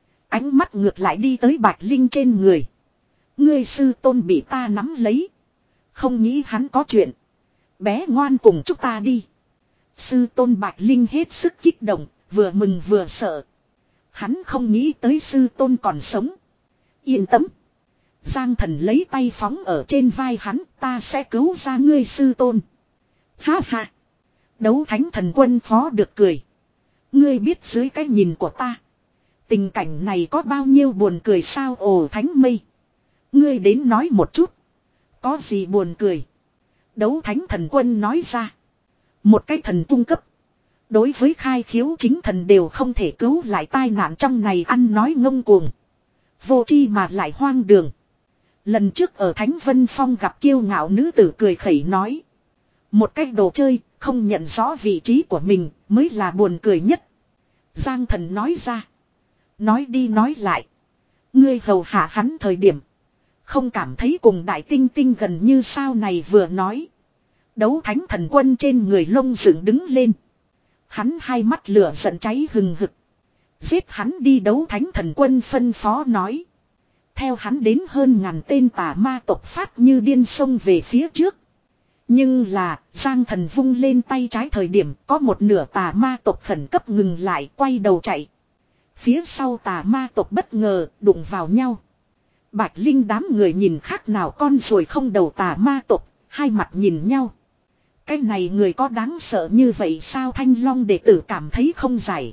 ánh mắt ngược lại đi tới Bạch Linh trên người. Ngươi sư tôn bị ta nắm lấy, không nghĩ hắn có chuyện. Bé ngoan cùng chúng ta đi. Sư tôn Bạch Linh hết sức kích động, vừa mừng vừa sợ. Hắn không nghĩ tới sư tôn còn sống. Yên tâm. Giang Thần lấy tay phóng ở trên vai hắn, ta sẽ cứu ra ngươi sư tôn. Ha ha. Đấu thánh thần quân phó được cười. Ngươi biết dưới cái nhìn của ta, Tình cảnh này có bao nhiêu buồn cười sao? Ồ Thánh Mây. Ngươi đến nói một chút. Có gì buồn cười? Đấu Thánh Thần Quân nói ra. Một cái thần cung cấp. Đối với khai khiếu chính thần đều không thể cứu lại tai nạn trong này ăn nói ngông cuồng. Vô chi mà lại hoang đường. Lần trước ở Thánh Vân Phong gặp kiêu ngạo nữ tử cười khẩy nói. Một cái đồ chơi, không nhận rõ vị trí của mình, mới là buồn cười nhất. Giang thần nói ra. Nói đi nói lại. Ngươi hầu hạ hắn thời điểm. Không cảm thấy cùng đại tinh tinh gần như sao này vừa nói. Đấu Thánh Thần Quân trên người lông dựng đứng lên. Hắn hai mắt lửa giận cháy hừng hực. Giết hắn đi. Đấu Thánh Thần Quân phân phó nói. Theo hắn đến hơn ngàn tên tà ma tộc phát như điên xông về phía trước. Nhưng là Giang thần vung lên tay trái thời điểm có một nửa tà ma tộc khẩn cấp ngừng lại quay đầu chạy. Phía sau tà ma tộc bất ngờ đụng vào nhau. Bạch Linh đám người nhìn khác nào con rồi không đầu tà ma tộc, hai mặt nhìn nhau. Cái này người có đáng sợ như vậy sao? Thanh Long đệ tử cảm thấy không giải.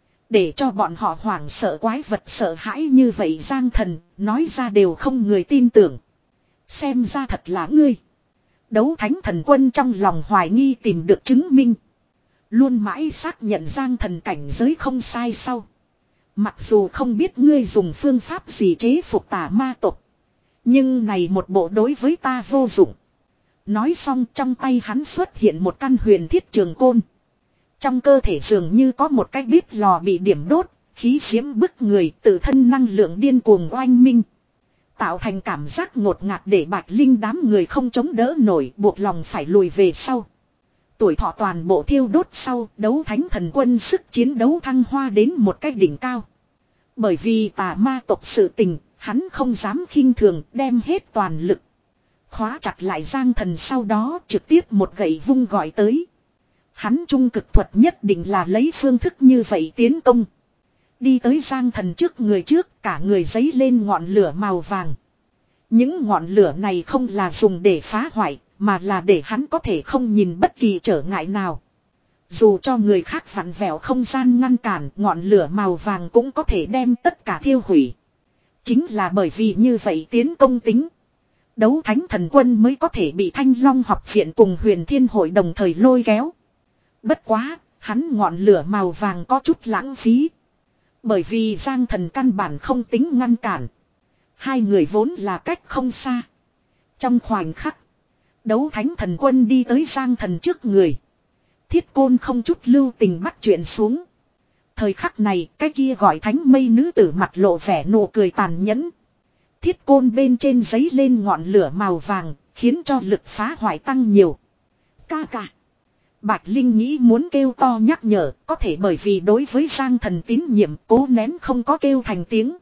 Để cho bọn họ hoảng sợ quái vật sợ hãi như vậy Giang thần, nói ra đều không người tin tưởng. Xem ra thật là ngươi. Đấu Thánh Thần Quân trong lòng hoài nghi tìm được chứng minh. Luôn mãi xác nhận Giang thần cảnh giới không sai sau. Mặc dù không biết ngươi dùng phương pháp gì chế phục tà ma tộc. Nhưng này một bộ đối với ta vô dụng. Nói xong trong tay hắn xuất hiện một căn huyền thiết trường côn. Trong cơ thể dường như có một cái bếp lò bị điểm đốt, khí diễm bức người tự thân năng lượng điên cuồng oanh minh. Tạo thành cảm giác ngột ngạt để Bạch Linh đám người không chống đỡ nổi buộc lòng phải lùi về sau. Tuổi thọ toàn bộ thiêu đốt sau Đấu Thánh Thần Quân sức chiến đấu thăng hoa đến một cái đỉnh cao. Bởi vì tà ma tộc sự tình, hắn không dám khinh thường đem hết toàn lực. Khóa chặt lại Giang thần sau đó trực tiếp một gậy vung gọi tới. Hắn trung cực thuật nhất định là lấy phương thức như vậy tiến công. Đi tới Giang thần trước người trước cả người giấy lên ngọn lửa màu vàng. Những ngọn lửa này không là dùng để phá hoại mà là để hắn có thể không nhìn bất kỳ trở ngại nào. Dù cho người khác vặn vẹo không gian ngăn cản ngọn lửa màu vàng cũng có thể đem tất cả thiêu hủy. Chính là bởi vì như vậy tiến công tính. Đấu Thánh Thần Quân mới có thể bị Thanh Long học viện cùng Huyền Thiên Hội đồng thời lôi kéo. Bất quá, hắn ngọn lửa màu vàng có chút lãng phí. Bởi vì Giang thần căn bản không tính ngăn cản. Hai người vốn là cách không xa. Trong khoảnh khắc, Đấu Thánh Thần Quân đi tới Giang thần trước người. Thiết côn không chút lưu tình bắt chuyện xuống. Thời khắc này, cái kia gọi Thánh Mây nữ tử mặt lộ vẻ nụ cười tàn nhẫn. Thiết côn bên trên giấy lên ngọn lửa màu vàng, khiến cho lực phá hoại tăng nhiều. Ca ca. Bạch Linh nghĩ muốn kêu to nhắc nhở, có thể bởi vì đối với Giang thần tín nhiệm cố nén không có kêu thành tiếng.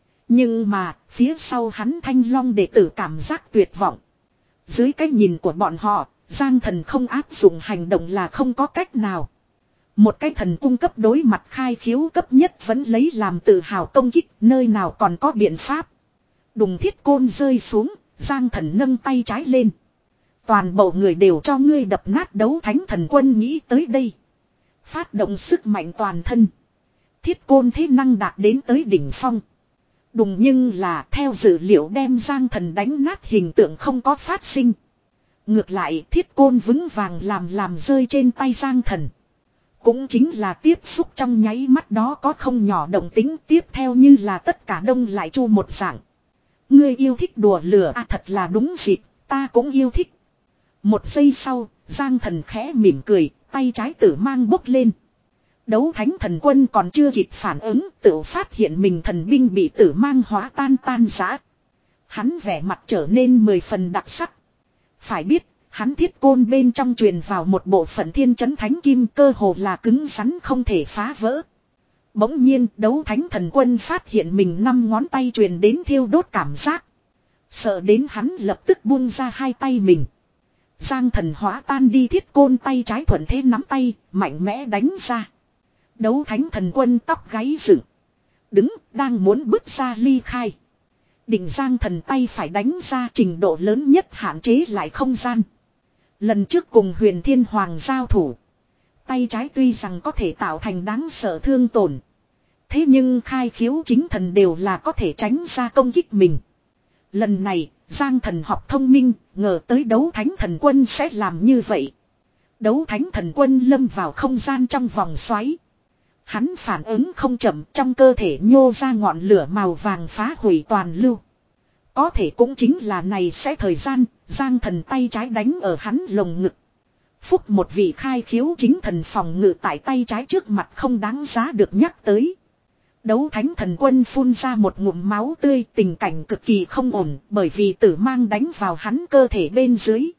Nhưng mà, phía sau hắn Thanh Long đệ tử cảm giác tuyệt vọng. Dưới cái nhìn của bọn họ, Giang thần không áp dụng hành động là không có cách nào. Một cái thần cung cấp đối mặt khai khiếu cấp nhất vẫn lấy làm tự hào công kích, nơi nào còn có biện pháp. Đùng thiết côn rơi xuống, Giang thần nâng tay trái lên. Toàn bộ người đều cho ngươi đập nát. Đấu Thánh Thần Quân nghĩ tới đây. Phát động sức mạnh toàn thân. Thiết côn thế năng đạt đến tới đỉnh phong. Đùng nhưng là theo dữ liệu đem Giang thần đánh nát hình tượng không có phát sinh. Ngược lại thiết côn vững vàng làm làm rơi trên tay Giang thần. Cũng chính là tiếp xúc trong nháy mắt đó có không nhỏ động tính tiếp theo như là tất cả đông lại chu một dạng. Ngươi yêu thích đùa lửa à thật là đúng dịp, ta cũng yêu thích. Một giây sau, Giang thần khẽ mỉm cười, tay trái tử mang bốc lên. Đấu Thánh Thần Quân còn chưa kịp phản ứng, tự phát hiện mình thần binh bị tử mang hóa tan tan rã. Hắn vẻ mặt trở nên mười phần đặc sắc. Phải biết, hắn thiết côn bên trong truyền vào một bộ phận thiên chấn thánh kim cơ hồ là cứng rắn không thể phá vỡ. Bỗng nhiên, Đấu Thánh Thần Quân phát hiện mình năm ngón tay truyền đến thiêu đốt cảm giác. Sợ đến hắn lập tức buông ra hai tay mình. Giang thần hóa tan đi thiết côn tay trái thuận thế nắm tay, mạnh mẽ đánh ra. Đấu Thánh Thần Quân tóc gáy dựng. Đứng, đang muốn bước ra ly khai. Định Giang thần tay phải đánh ra trình độ lớn nhất hạn chế lại không gian. Lần trước cùng Huyền Thiên Hoàng giao thủ. Tay trái tuy rằng có thể tạo thành đáng sợ thương tổn. Thế nhưng khai khiếu chính thần đều là có thể tránh ra công kích mình. Lần này, Giang Thần học thông minh, ngờ tới đấu thánh thần quân sẽ làm như vậy. Đấu thánh thần quân lâm vào không gian trong vòng xoáy. Hắn phản ứng không chậm, trong cơ thể nhô ra ngọn lửa màu vàng phá hủy toàn lưu. Có thể cũng chính là này sẽ thời gian, Giang Thần tay trái đánh ở hắn lồng ngực. Phúc một vị khai khiếu chính thần phòng ngự tại tay trái trước mặt không đáng giá được nhắc tới. Đấu thánh thần quân phun ra một ngụm máu tươi, tình cảnh cực kỳ không ổn bởi vì tử mang đánh vào hắn cơ thể bên dưới.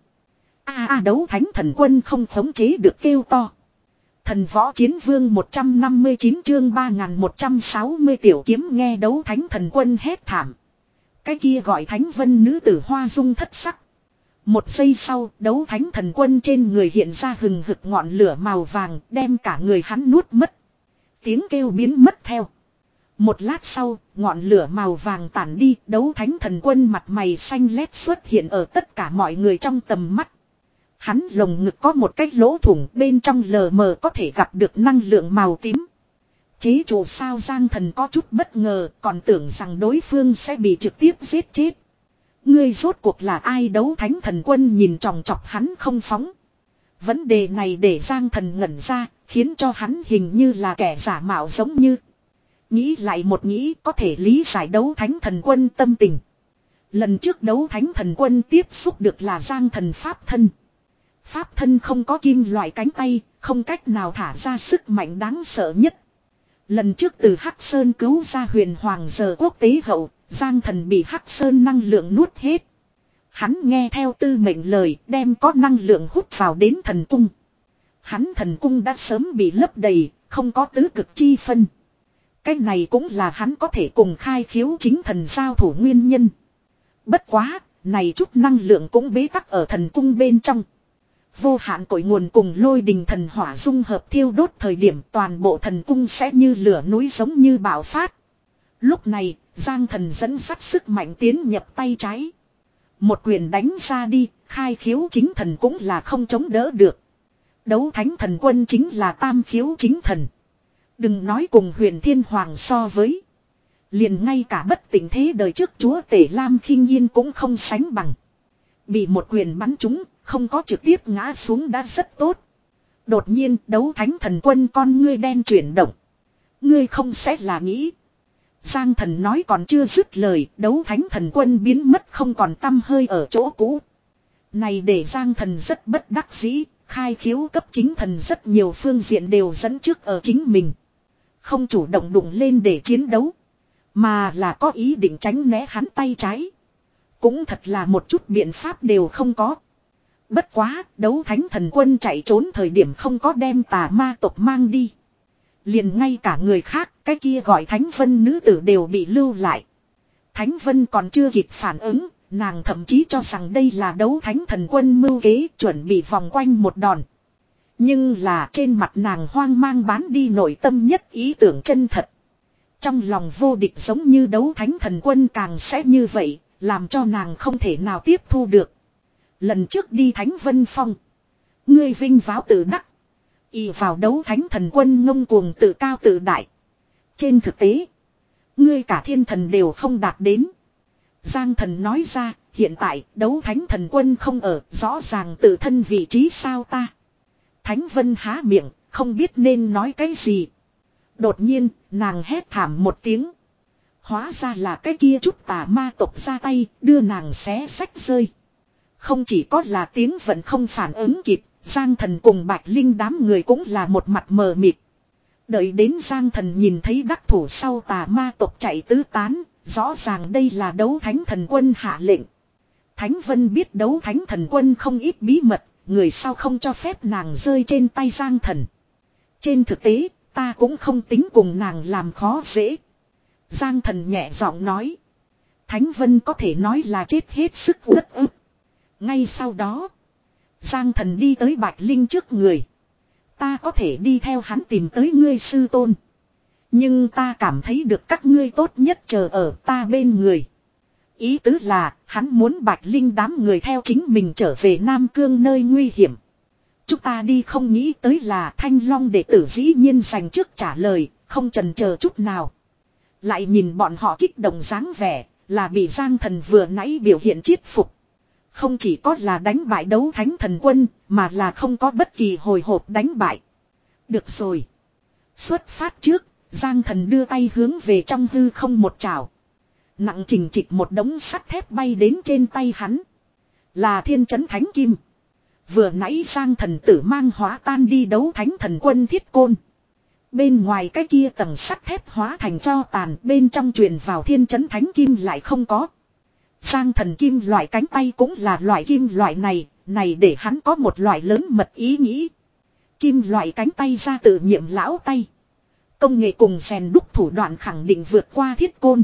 A a đấu thánh thần quân không khống chế được kêu to. Thần võ chiến vương một trăm năm mươi chín chương ba nghìn một trăm sáu mươi tiểu kiếm nghe đấu thánh thần quân hét thảm. Cái kia gọi thánh vân nữ tử hoa dung thất sắc. Một giây sau, đấu thánh thần quân trên người hiện ra hừng hực ngọn lửa màu vàng đem cả người hắn nuốt mất. Tiếng kêu biến mất theo. Một lát sau, ngọn lửa màu vàng tản đi, đấu thánh thần quân mặt mày xanh lét xuất hiện ở tất cả mọi người trong tầm mắt. Hắn lồng ngực có một cái lỗ thủng, bên trong lờ mờ có thể gặp được năng lượng màu tím. Chế chủ sao Giang Thần có chút bất ngờ, còn tưởng rằng đối phương sẽ bị trực tiếp giết chết. Ngươi rốt cuộc là ai? Đấu thánh thần quân nhìn chòng chọc hắn không phóng. Vấn đề này để Giang Thần ngẩn ra, khiến cho hắn hình như là kẻ giả mạo giống như. Nghĩ lại một nghĩ có thể lý giải đấu thánh thần quân tâm tình. Lần trước đấu thánh thần quân tiếp xúc được là Giang Thần pháp thân. Pháp thân không có kim loại cánh tay, không cách nào thả ra sức mạnh đáng sợ nhất. Lần trước từ Hắc Sơn cứu ra huyền hoàng giờ quốc tế hậu, Giang Thần bị Hắc Sơn năng lượng nuốt hết. Hắn nghe theo tư mệnh lời đem có năng lượng hút vào đến thần cung. Hắn thần cung đã sớm bị lấp đầy, không có tứ cực chi phân. Cái này cũng là hắn có thể cùng khai khiếu chính thần giao thủ nguyên nhân. Bất quá, này chút năng lượng cũng bế tắc ở thần cung bên trong. Vô hạn cội nguồn cùng lôi đình thần hỏa dung hợp thiêu đốt thời điểm toàn bộ thần cung sẽ như lửa núi giống như bạo phát. Lúc này, Giang Thần dẫn dắt sức mạnh tiến nhập tay trái. Một quyền đánh ra đi, khai khiếu chính thần cũng là không chống đỡ được. Đấu thánh thần quân chính là tam khiếu chính thần. Đừng nói cùng huyền thiên hoàng so với. Liền ngay cả bất tỉnh thế đời trước chúa tể Lam Khinh Yên cũng không sánh bằng. Bị một quyền bắn trúng, không có trực tiếp ngã xuống đã rất tốt. Đột nhiên đấu thánh thần quân con ngươi đen chuyển động. Ngươi không sẽ là nghĩ. Giang Thần nói còn chưa dứt lời, đấu thánh thần quân biến mất không còn tăm hơi ở chỗ cũ. Này để Giang Thần rất bất đắc dĩ, khai khiếu cấp chính thần rất nhiều phương diện đều dẫn trước ở chính mình. Không chủ động đụng lên để chiến đấu, mà là có ý định tránh né hắn tay trái. Cũng thật là một chút biện pháp đều không có. Bất quá, đấu thánh thần quân chạy trốn thời điểm không có đem tà ma tộc mang đi. Liền ngay cả người khác, cái kia gọi Thánh Vân nữ tử đều bị lưu lại. Thánh Vân còn chưa kịp phản ứng, nàng thậm chí cho rằng đây là đấu thánh thần quân mưu kế chuẩn bị vòng quanh một đòn. Nhưng là trên mặt nàng hoang mang bán đi nội tâm nhất ý tưởng chân thật. Trong lòng vô địch giống như đấu thánh thần quân càng sẽ như vậy, làm cho nàng không thể nào tiếp thu được. Lần trước đi Thánh Vân Phong, ngươi vinh váo tự đắc, ỷ vào đấu thánh thần quân ngông cuồng tự cao tự đại. Trên thực tế, ngươi cả thiên thần đều không đạt đến. Giang Thần nói ra, hiện tại đấu thánh thần quân không ở, rõ ràng tự thân vị trí sao ta. Thánh Vân há miệng, không biết nên nói cái gì. Đột nhiên, nàng hét thảm một tiếng. Hóa ra là cái kia chút tà ma tộc ra tay, đưa nàng xé xách rơi. Không chỉ có là tiếng vẫn không phản ứng kịp, Giang Thần cùng Bạch Linh đám người cũng là một mặt mờ mịt. Đợi đến Giang Thần nhìn thấy đắc thủ sau tà ma tộc chạy tứ tán, rõ ràng đây là đấu thánh thần quân hạ lệnh. Thánh Vân biết đấu thánh thần quân không ít bí mật, người sau không cho phép nàng rơi trên tay Giang Thần. Trên thực tế, ta cũng không tính cùng nàng làm khó dễ. Giang Thần nhẹ giọng nói. Thánh Vân có thể nói là chết hết sức uất ức. Ngay sau đó, Giang Thần đi tới Bạch Linh trước người. Ta có thể đi theo hắn tìm tới ngươi sư tôn. Nhưng ta cảm thấy được các ngươi tốt nhất chờ ở ta bên người. Ý tứ là, hắn muốn Bạch Linh đám người theo chính mình trở về Nam Cương nơi nguy hiểm. Chúng ta đi không nghĩ tới là Thanh Long đệ tử dĩ nhiên dành trước trả lời, không chần chờ chút nào. Lại nhìn bọn họ kích động dáng vẻ, là bị Giang Thần vừa nãy biểu hiện chiết phục. Không chỉ có là đánh bại đấu thánh thần quân, mà là không có bất kỳ hồi hộp đánh bại. Được rồi. Xuất phát trước, Giang Thần đưa tay hướng về trong hư không một trào. Nặng trình trịch một đống sắt thép bay đến trên tay hắn. Là thiên trấn thánh kim. Vừa nãy Giang Thần tử mang hóa tan đi đấu thánh thần quân thiết côn. Bên ngoài cái kia tầng sắt thép hóa thành tro tàn, bên trong truyền vào thiên trấn thánh kim lại không có. Giang Thần kim loại cánh tay cũng là loại kim loại này, này để hắn có một loại lớn mật ý nghĩ. Kim loại cánh tay ra tự nhiệm lão tay. Công nghệ cùng rèn đúc thủ đoạn khẳng định vượt qua thiết côn.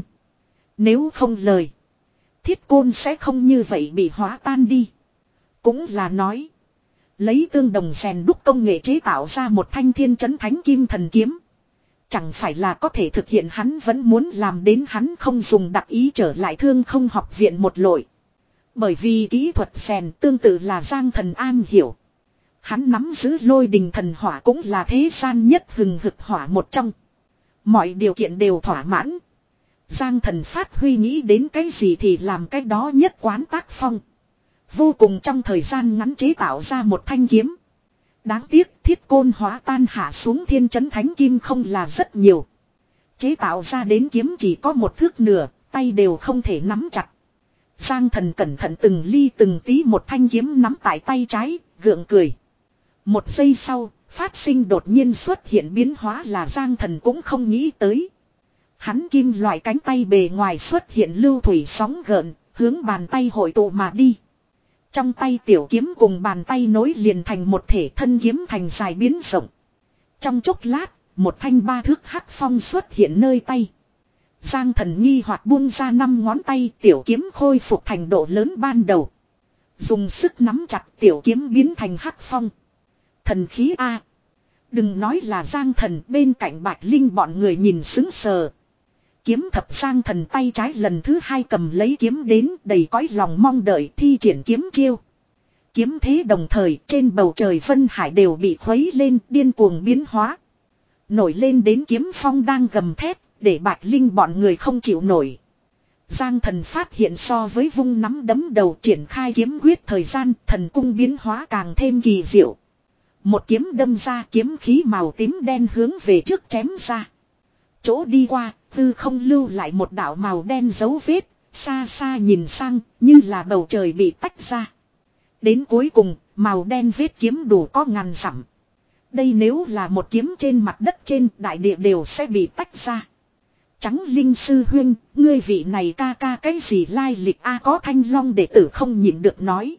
Nếu không lời, thiết côn sẽ không như vậy bị hóa tan đi. Cũng là nói, lấy tương đồng rèn đúc công nghệ chế tạo ra một thanh thiên trấn thánh kim thần kiếm. Chẳng phải là có thể thực hiện hắn vẫn muốn làm đến hắn không dùng đặc ý trở lại thương không học viện một lội. Bởi vì kỹ thuật rèn tương tự là Giang Thần an hiểu. Hắn nắm giữ lôi đình thần hỏa cũng là thế gian nhất hừng hực hỏa một trong. Mọi điều kiện đều thỏa mãn. Giang Thần phát huy nghĩ đến cái gì thì làm cái đó nhất quán tác phong. Vô cùng trong thời gian ngắn chế tạo ra một thanh kiếm. Đáng tiếc thiết côn hóa tan hạ xuống thiên trấn thánh kim không là rất nhiều. Chế tạo ra đến kiếm chỉ có một thước nửa, tay đều không thể nắm chặt. Giang Thần cẩn thận từng ly từng tí một thanh kiếm nắm tại tay trái, gượng cười. Một giây sau, phát sinh đột nhiên xuất hiện biến hóa là Giang Thần cũng không nghĩ tới. Hắn kim loại cánh tay bề ngoài xuất hiện lưu thủy sóng gợn, hướng bàn tay hội tụ mà đi. Trong tay tiểu kiếm cùng bàn tay nối liền thành một thể, thân kiếm thành dài biến rộng. Trong chốc lát, một thanh ba thước hắc phong xuất hiện nơi tay. Giang Thần nghi hoặc buông ra năm ngón tay, tiểu kiếm khôi phục thành độ lớn ban đầu. Dùng sức nắm chặt, tiểu kiếm biến thành hắc phong. Thần khí A. Đừng nói là Giang Thần, bên cạnh Bạch Linh bọn người nhìn sững sờ. Kiếm thập Giang Thần tay trái lần thứ hai cầm lấy kiếm đến, đầy cõi lòng mong đợi thi triển kiếm chiêu. Kiếm thế đồng thời trên bầu trời vân hải đều bị khuấy lên, điên cuồng biến hóa. Nổi lên đến kiếm phong đang gầm thét, để Bạch Linh bọn người không chịu nổi. Giang Thần phát hiện so với vung nắm đấm đầu triển khai kiếm quyết thời gian, thần cung biến hóa càng thêm kỳ diệu. Một kiếm đâm ra, kiếm khí màu tím đen hướng về trước chém ra. Chỗ đi qua, tư không lưu lại một đạo màu đen dấu vết, xa xa nhìn sang, như là bầu trời bị tách ra. Đến cuối cùng, màu đen vết kiếm đủ có ngàn dặm. Đây nếu là một kiếm trên mặt đất trên, đại địa đều sẽ bị tách ra. Trắng Linh sư huynh, ngươi vị này ca ca cái gì lai lịch a? Có Thanh Long đệ tử không nhịn được nói.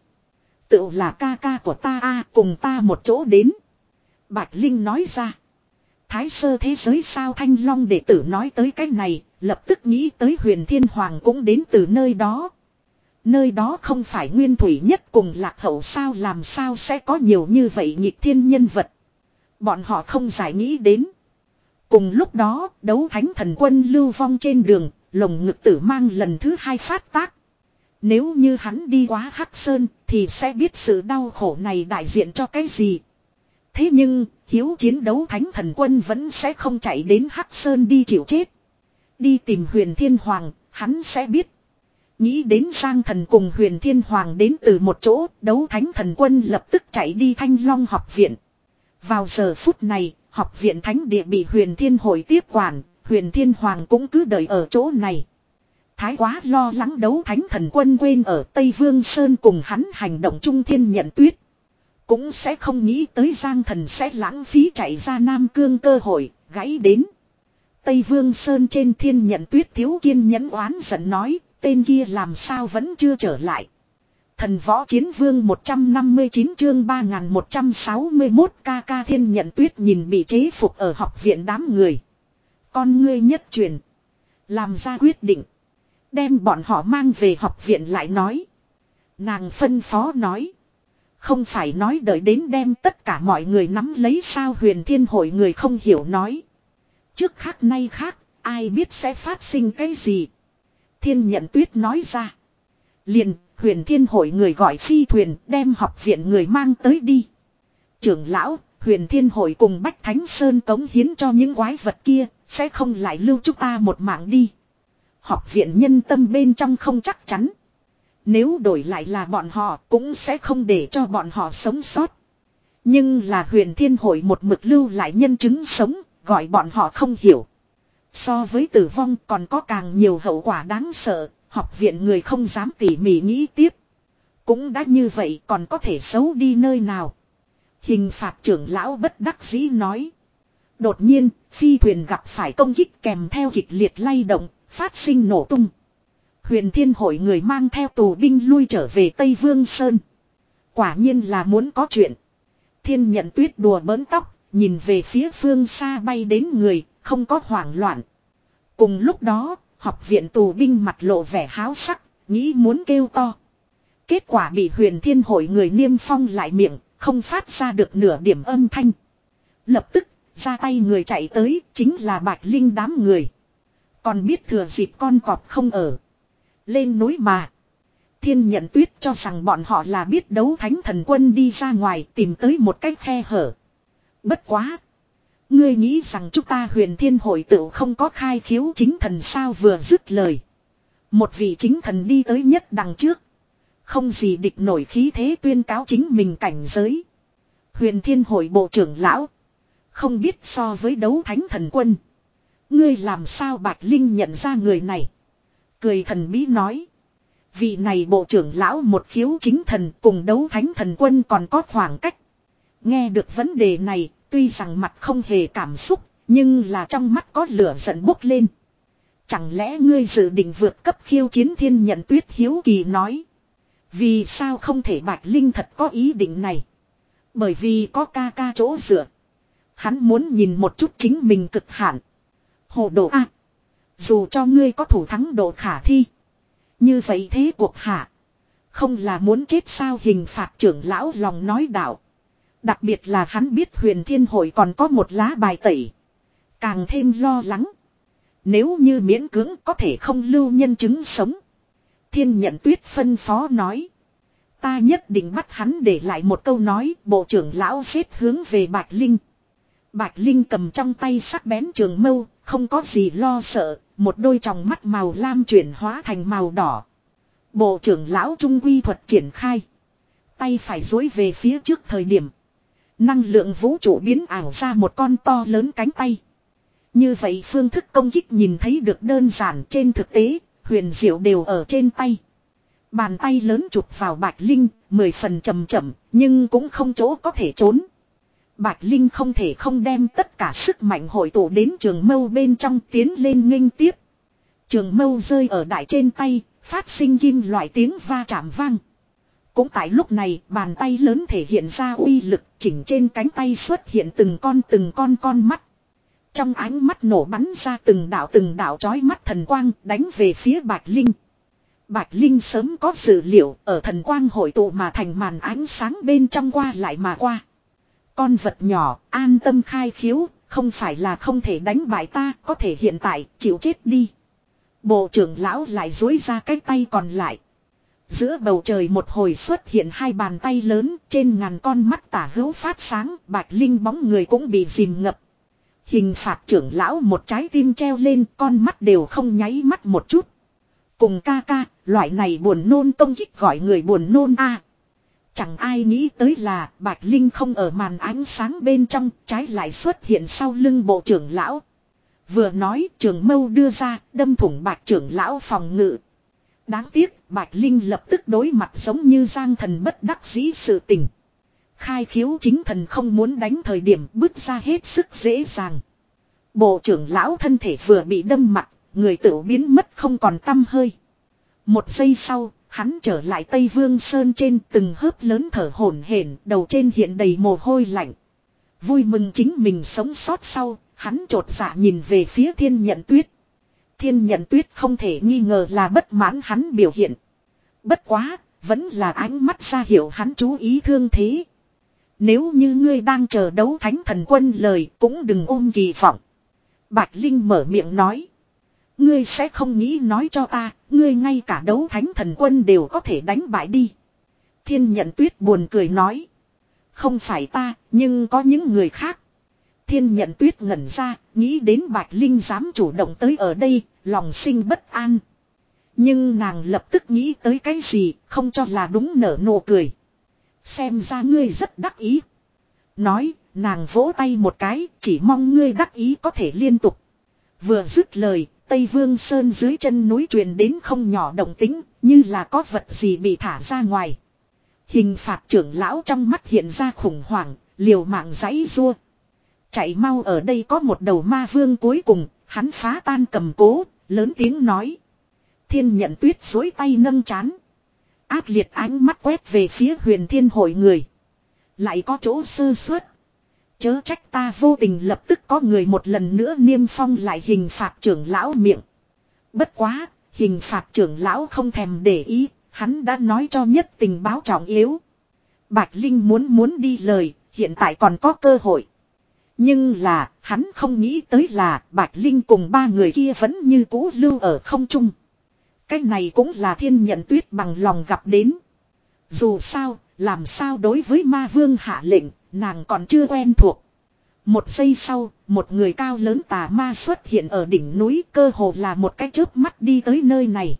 Tự là ca ca của ta a, cùng ta một chỗ đến. Bạch Linh nói ra. Thái sơ thế giới sao? Thanh Long đệ tử nói tới cái này, lập tức nghĩ tới Huyền Thiên Hoàng cũng đến từ nơi đó. Nơi đó không phải nguyên thủy nhất cùng lạc hậu sao, làm sao sẽ có nhiều như vậy nghịch thiên nhân vật. Bọn họ không giải nghĩ đến. Cùng lúc đó, đấu thánh thần quân lưu vong trên đường, lồng ngực tử mang lần thứ hai phát tác. Nếu như hắn đi quá Hắc Sơn, thì sẽ biết sự đau khổ này đại diện cho cái gì. Thế nhưng, hiếu chiến đấu thánh thần quân vẫn sẽ không chạy đến Hắc Sơn đi chịu chết. Đi tìm Huyền Thiên Hoàng, hắn sẽ biết. Nghĩ đến Giang Thần cùng Huyền Thiên Hoàng đến từ một chỗ, đấu thánh thần quân lập tức chạy đi Thanh Long học viện. Vào giờ phút này, học viện thánh địa bị Huyền Thiên hội tiếp quản, Huyền Thiên Hoàng cũng cứ đợi ở chỗ này. Thái quá lo lắng đấu thánh thần quân quên ở Tây Vương Sơn cùng hắn hành động chung Thiên Nhận Tuyết. Cũng sẽ không nghĩ tới Giang Thần sẽ lãng phí chạy ra Nam Cương cơ hội, gãy đến. Tây Vương Sơn trên Thiên Nhận Tuyết thiếu kiên nhẫn oán giận nói, tên kia làm sao vẫn chưa trở lại. Thần võ chiến vương một trăm năm mươi chín chương ba nghìn một trăm sáu mươi mốt ca ca Thiên Nhận Tuyết nhìn bị chế phục ở học viện đám người. Con ngươi nhất truyền. Làm ra quyết định. Đem bọn họ mang về học viện lại nói. Nàng phân phó nói. Không phải nói đợi đến đem tất cả mọi người nắm lấy sao? Huyền Thiên hội người không hiểu nói. Trước khác nay khác, ai biết sẽ phát sinh cái gì. Thiên Nhận Tuyết nói ra. Liền, Huyền Thiên hội người gọi phi thuyền đem học viện người mang tới đi. Trưởng lão, Huyền Thiên hội cùng Bách Thánh Sơn cống hiến cho những quái vật kia, Sẽ không lại lưu chúng ta một mạng đi. Học viện nhân tâm bên trong không chắc chắn. Nếu đổi lại là bọn họ cũng sẽ không để cho bọn họ sống sót. Nhưng là huyền thiên hội một mực lưu lại nhân chứng sống, gọi bọn họ không hiểu. So với tử vong còn có càng nhiều hậu quả đáng sợ, học viện người không dám tỉ mỉ nghĩ tiếp. Cũng đã như vậy còn có thể xấu đi nơi nào. Hình phạt trưởng lão bất đắc dĩ nói. Đột nhiên, phi thuyền gặp phải công kích kèm theo kịch liệt lay động, phát sinh nổ tung. Huyền thiên hội người mang theo tù binh lui trở về Tây Vương Sơn. Quả nhiên là muốn có chuyện. Thiên Nhận Tuyết đùa bỡn tóc, nhìn về phía phương xa bay đến người, không có hoảng loạn. Cùng lúc đó, học viện tù binh mặt lộ vẻ háo sắc, nghĩ muốn kêu to. Kết quả bị huyền thiên hội người niêm phong lại miệng, không phát ra được nửa điểm âm thanh. Lập tức, ra tay người chạy tới, chính là Bạch Linh đám người. Còn biết thừa dịp con cọp không ở. Lên núi mà. Thiên Nhận Tuyết cho rằng bọn họ là biết đấu thánh thần quân đi ra ngoài tìm tới một cái khe hở. Bất quá. Ngươi nghĩ rằng chúng ta huyền thiên hội tự không có khai khiếu chính thần sao vừa dứt lời. Một vị chính thần đi tới nhất đằng trước. Không gì địch nổi khí thế tuyên cáo chính mình cảnh giới. Huyền thiên hội bộ trưởng lão. Không biết so với đấu thánh thần quân. Ngươi làm sao Bạch Linh nhận ra người này. Cười thần bí nói. Vị này bộ trưởng lão một khiếu chính thần cùng đấu thánh thần quân còn có khoảng cách. Nghe được vấn đề này, tuy rằng mặt không hề cảm xúc, nhưng là trong mắt có lửa giận bốc lên. Chẳng lẽ ngươi dự định vượt cấp khiêu chiến Thiên Nhận Tuyết hiếu kỳ nói. Vì sao không thể Bạch Linh thật có ý định này? Bởi vì có ca ca chỗ dựa. Hắn muốn nhìn một chút chính mình cực hạn. Hồ đồ a, dù cho ngươi có thủ thắng độ khả thi. Như vậy thế cuộc hạ. Không là muốn chết sao hình phạt trưởng lão lòng nói đạo. Đặc biệt là hắn biết huyền thiên hội còn có một lá bài tẩy. Càng thêm lo lắng. Nếu như miễn cưỡng có thể không lưu nhân chứng sống. Thiên Nhận Tuyết phân phó nói. Ta nhất định bắt hắn để lại một câu nói. Bộ trưởng lão xếp hướng về Bạch Linh. Bạch Linh cầm trong tay sắc bén trường mâu. Không có gì lo sợ. Một đôi tròng mắt màu lam chuyển hóa thành màu đỏ. Bộ trưởng lão trung quy thuật triển khai. Tay phải duỗi về phía trước thời điểm. Năng lượng vũ trụ biến ảo ra một con to lớn cánh tay. Như vậy phương thức công kích nhìn thấy được đơn giản trên thực tế. Huyền diệu đều ở trên tay. Bàn tay lớn chụp vào Bạch Linh. Mười phần chậm chậm. Nhưng cũng không chỗ có thể trốn. Bạch Linh không thể không đem tất cả sức mạnh hội tụ đến trường mâu bên trong tiến lên nghênh tiếp. Trường mâu rơi ở đại trên tay, phát sinh kim loại tiếng va chạm vang. Cũng tại lúc này, bàn tay lớn thể hiện ra uy lực, chỉnh trên cánh tay xuất hiện từng con từng con con mắt. Trong ánh mắt nổ bắn ra từng đạo từng đạo chói mắt thần quang đánh về phía Bạch Linh. Bạch Linh sớm có dự liệu ở thần quang hội tụ mà thành màn ánh sáng bên trong qua lại mà qua. Con vật nhỏ, an tâm khai khiếu, không phải là không thể đánh bại ta, có thể hiện tại, chịu chết đi. Bộ trưởng lão lại dối ra cái tay còn lại. Giữa bầu trời một hồi xuất hiện hai bàn tay lớn, trên ngàn con mắt tả hữu phát sáng, Bạch Linh bóng người cũng bị dìm ngập. Hình phạt trưởng lão một trái tim treo lên, con mắt đều không nháy mắt một chút. Cùng ca ca, loại này buồn nôn công kích gọi người buồn nôn a. Chẳng ai nghĩ tới là Bạch Linh không ở màn ánh sáng bên trong, trái lại xuất hiện sau lưng bộ trưởng lão. Vừa nói trường mâu đưa ra, đâm thủng Bạch trưởng lão phòng ngự. Đáng tiếc, Bạch Linh lập tức đối mặt giống như giang thần bất đắc dĩ sự tình. Khai khiếu chính thần không muốn đánh thời điểm bước ra hết sức dễ dàng. Bộ trưởng lão thân thể vừa bị đâm mặt, người tự biến mất không còn tăm hơi. Một giây sau, hắn trở lại Tây Vương Sơn trên từng hớp lớn thở hổn hển, đầu trên hiện đầy mồ hôi lạnh. Vui mừng chính mình sống sót sau, hắn trột dạ nhìn về phía Thiên Nhận Tuyết. Thiên Nhận Tuyết không thể nghi ngờ là bất mãn hắn biểu hiện. Bất quá, vẫn là ánh mắt ra hiệu hắn chú ý thương thế. Nếu như ngươi đang chờ đấu thánh thần quân lời cũng đừng ôm kỳ vọng. Bạch Linh mở miệng nói. Ngươi sẽ không nghĩ nói cho ta, ngươi ngay cả đấu thánh thần quân đều có thể đánh bại đi. Thiên Nhận Tuyết buồn cười nói. Không phải ta, nhưng có những người khác. Thiên Nhận Tuyết ngẩn ra, nghĩ đến Bạch Linh dám chủ động tới ở đây, lòng sinh bất an. Nhưng nàng lập tức nghĩ tới cái gì, không cho là đúng, nở nụ cười. Xem ra ngươi rất đắc ý. Nói, nàng vỗ tay một cái, chỉ mong ngươi đắc ý có thể liên tục. Vừa dứt lời, Tây Vương Sơn dưới chân núi truyền đến không nhỏ động tĩnh, như là có vật gì bị thả ra ngoài. Hình phạt trưởng lão trong mắt hiện ra khủng hoảng, liều mạng giãy giụa. Chạy mau, ở đây có một đầu ma vương cuối cùng, hắn phá tan cầm cố, lớn tiếng nói. Thiên Nhận Tuyết duỗi tay nâng trán. Ác liệt ánh mắt quét về phía Huyền Thiên hội người. Lại có chỗ sơ suất. Chớ trách ta vô tình, lập tức có người một lần nữa niêm phong lại hình phạt trưởng lão miệng. Bất quá, hình phạt trưởng lão không thèm để ý, hắn đã nói cho nhất tình báo trọng yếu. Bạch Linh muốn muốn đi lời, hiện tại còn có cơ hội. Nhưng là, hắn không nghĩ tới là Bạch Linh cùng ba người kia vẫn như cũ lưu ở không trung. Cái này cũng là Thiên Nhận Tuyết bằng lòng gặp đến. Dù sao, làm sao đối với ma vương hạ lệnh, nàng còn chưa quen thuộc. Một giây sau, một người cao lớn tà ma xuất hiện ở đỉnh núi, cơ hồ là một cái chớp mắt đi tới nơi này.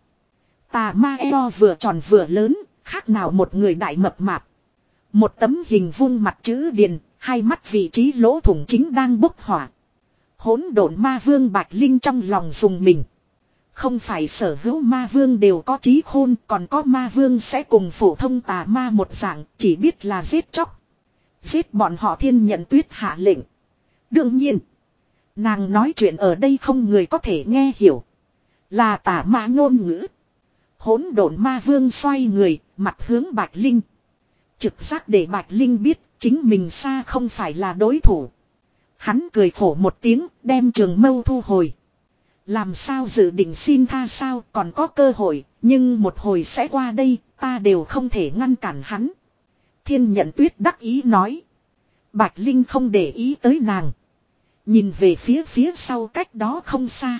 Tà ma eo vừa tròn vừa lớn, khác nào một người đại mập mạp. Một tấm hình vuông mặt chữ điền, hai mắt vị trí lỗ thủng chính đang bốc hỏa. Hỗn độn ma vương Bạch Linh trong lòng dùng mình. Không phải sở hữu ma vương đều có trí khôn, còn có ma vương sẽ cùng phổ thông tà ma một dạng, chỉ biết là giết chóc. Giết bọn họ. Thiên Nhận Tuyết hạ lệnh. Đương nhiên, nàng nói chuyện ở đây không người có thể nghe hiểu. Là tà ma ngôn ngữ. Hỗn độn ma vương xoay người, mặt hướng Bạch Linh. Trực giác để Bạch Linh biết, chính mình xa không phải là đối thủ. Hắn cười khổ một tiếng, đem trường mâu thu hồi. Làm sao dự định xin tha sao, còn có cơ hội, nhưng một hồi sẽ qua đây, ta đều không thể ngăn cản hắn. Thiên Nhận Tuyết đắc ý nói. Bạch Linh không để ý tới nàng. Nhìn về phía phía sau cách đó không xa.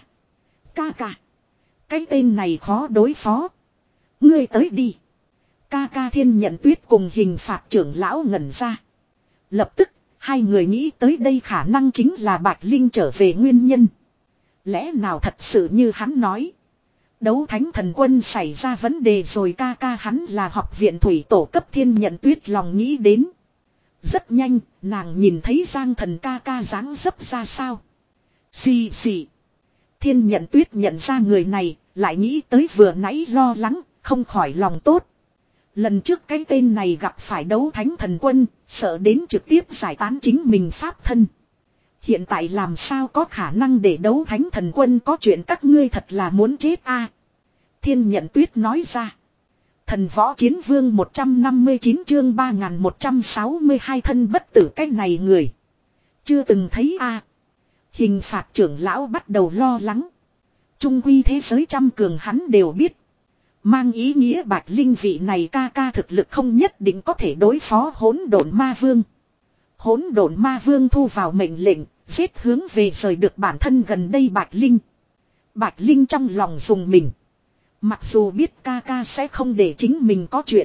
Ca ca. Cái tên này khó đối phó. Ngươi tới đi. Ca ca. Thiên Nhận Tuyết cùng hình phạt trưởng lão ngẩn ra. Lập tức, hai người nghĩ tới đây khả năng chính là Bạch Linh trở về nguyên nhân. Lẽ nào thật sự như hắn nói. Đấu thánh thần quân xảy ra vấn đề rồi, ca ca hắn là học viện thủy tổ cấp. Thiên Nhận Tuyết lòng nghĩ đến. Rất nhanh, nàng nhìn thấy Giang Thần ca ca dáng dấp ra sao. Xì xì. Thiên Nhận Tuyết nhận ra người này, lại nghĩ tới vừa nãy lo lắng, không khỏi lòng tốt. Lần trước cái tên này gặp phải đấu thánh thần quân, sợ đến trực tiếp giải tán chính mình pháp thân. Hiện tại làm sao có khả năng để đấu thánh thần quân có chuyện, các ngươi thật là muốn chết a. Thiên Nhận Tuyết nói ra. Thần võ chiến vương một trăm năm mươi chín chương ba nghìn một trăm sáu mươi hai thân bất tử, cái này người. Chưa từng thấy a. Hình phạt trưởng lão bắt đầu lo lắng. Trung quy thế giới trăm cường hắn đều biết. Mang ý nghĩa Bạch Linh vị này ca ca thực lực không nhất định có thể đối phó hỗn độn ma vương. Hỗn độn ma vương thu vào mệnh lệnh, giết hướng về rời được bản thân gần đây Bạch Linh. Bạch Linh trong lòng dùng mình. Mặc dù biết ca ca sẽ không để chính mình có chuyện.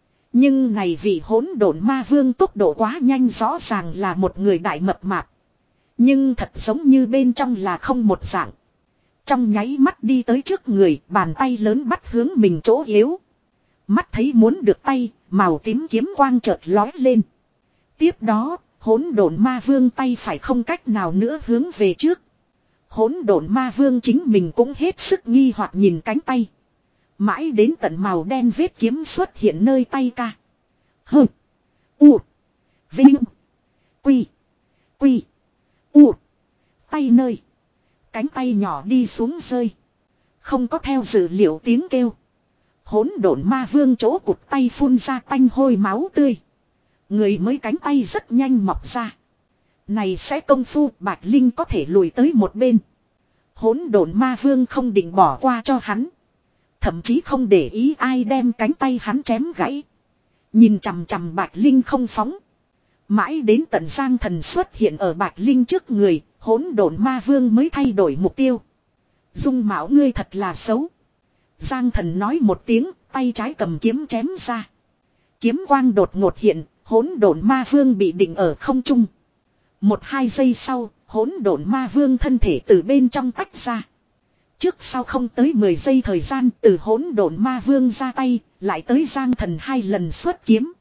Nhưng này vì hỗn độn ma vương tốc độ quá nhanh, rõ ràng là một người đại mập mạp. Nhưng thật giống như bên trong là không một dạng. Trong nháy mắt đi tới trước người, bàn tay lớn bắt hướng mình chỗ yếu. Mắt thấy muốn được tay, màu tím kiếm quang chợt lói lên. Tiếp đó, hỗn độn ma vương tay phải không cách nào nữa hướng về trước. Hỗn độn ma vương chính mình cũng hết sức nghi hoặc nhìn cánh tay. Mãi đến tận màu đen vết kiếm xuất hiện nơi tay ca. Hừ. U. Vinh. Quy. Quy. U. Tay nơi. Cánh tay nhỏ đi xuống rơi. Không có theo dữ liệu tiếng kêu. Hỗn độn ma vương chỗ cụt tay phun ra tanh hôi máu tươi. Người mới cánh tay rất nhanh mọc ra. Này sẽ công phu, Bạch Linh có thể lùi tới một bên. Hỗn độn ma vương không định bỏ qua cho hắn. Thậm chí không để ý ai đem cánh tay hắn chém gãy. Nhìn chằm chằm Bạch Linh không phóng. Mãi đến tận Giang Thần xuất hiện ở Bạch Linh trước người, hỗn độn ma vương mới thay đổi mục tiêu. Dung mạo ngươi thật là xấu. Giang Thần nói một tiếng, tay trái cầm kiếm chém ra. Kiếm quang đột ngột hiện, hỗn độn ma vương bị định ở không trung. Một hai giây sau, hỗn độn ma vương thân thể từ bên trong tách ra. Trước sau không tới mười giây thời gian từ hỗn độn ma vương ra tay, lại tới Giang Thần hai lần xuất kiếm.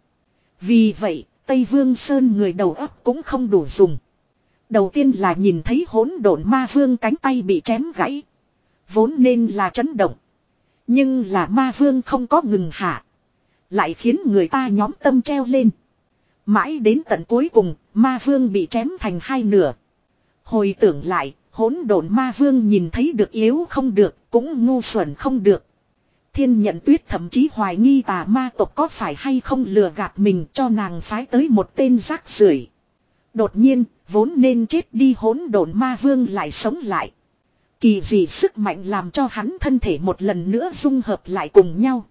Vì vậy, Tây Vương Sơn người đầu óc cũng không đủ dùng. Đầu tiên là nhìn thấy hỗn độn ma vương cánh tay bị chém gãy. Vốn nên là chấn động. Nhưng là ma vương không có ngừng hạ. Lại khiến người ta nhóm tâm treo lên. Mãi đến tận cuối cùng, ma vương bị chém thành hai nửa. Hồi tưởng lại, hỗn độn ma vương nhìn thấy được yếu không được, cũng ngu xuẩn không được. Thiên Nhận Tuyết thậm chí hoài nghi tà ma tộc có phải hay không lừa gạt mình cho nàng phái tới một tên rác rưởi. Đột nhiên, vốn nên chết đi hỗn độn ma vương lại sống lại. Kỳ dị sức mạnh làm cho hắn thân thể một lần nữa dung hợp lại cùng nhau.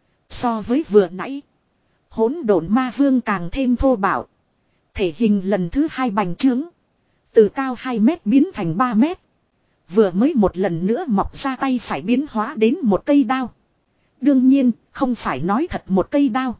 So với vừa nãy, hỗn độn ma vương càng thêm thô bạo. Thể hình lần thứ hai bành trướng. Từ cao hai mét biến thành ba mét. Vừa mới một lần nữa mọc ra tay phải biến hóa đến một cây đao. Đương nhiên, không phải nói thật một cây đao.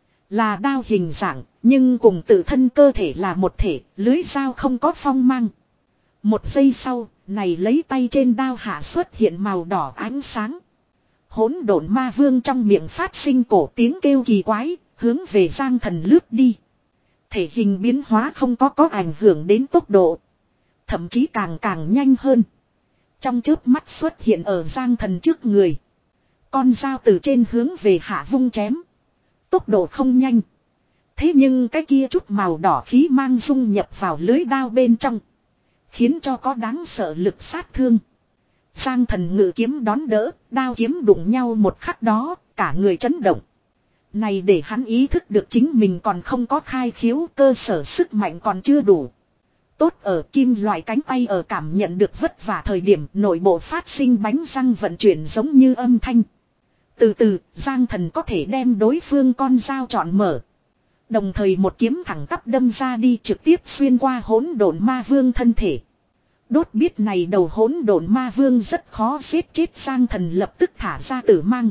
Là đao hình dạng, nhưng cùng tự thân cơ thể là một thể, lưới dao không có phong mang. Một giây sau, này lấy tay trên đao hạ xuất hiện màu đỏ ánh sáng. Hỗn độn ma vương trong miệng phát sinh cổ tiếng kêu kỳ quái, hướng về Giang Thần lướt đi. Thể hình biến hóa không có có ảnh hưởng đến tốc độ. Thậm chí càng càng nhanh hơn. Trong chớp mắt xuất hiện ở Giang Thần trước người. Con dao từ trên hướng về hạ vung chém. Tốc độ không nhanh. Thế nhưng cái kia chút màu đỏ khí mang dung nhập vào lưới đao bên trong. Khiến cho có đáng sợ lực sát thương. Giang Thần ngự kiếm đón đỡ, đao kiếm đụng nhau một khắc đó, cả người chấn động. Này để hắn ý thức được chính mình còn không có khai khiếu, cơ sở sức mạnh còn chưa đủ. Tốt ở kim loại cánh tay ở cảm nhận được vất vả thời điểm nội bộ phát sinh bánh răng vận chuyển giống như âm thanh. Từ từ, Giang Thần có thể đem đối phương con dao chọn mở. Đồng thời một kiếm thẳng tắp đâm ra đi trực tiếp xuyên qua hỗn độn ma vương thân thể. Đốt biết này đầu hỗn độn ma vương rất khó giết chết, Giang Thần lập tức thả ra tử mang.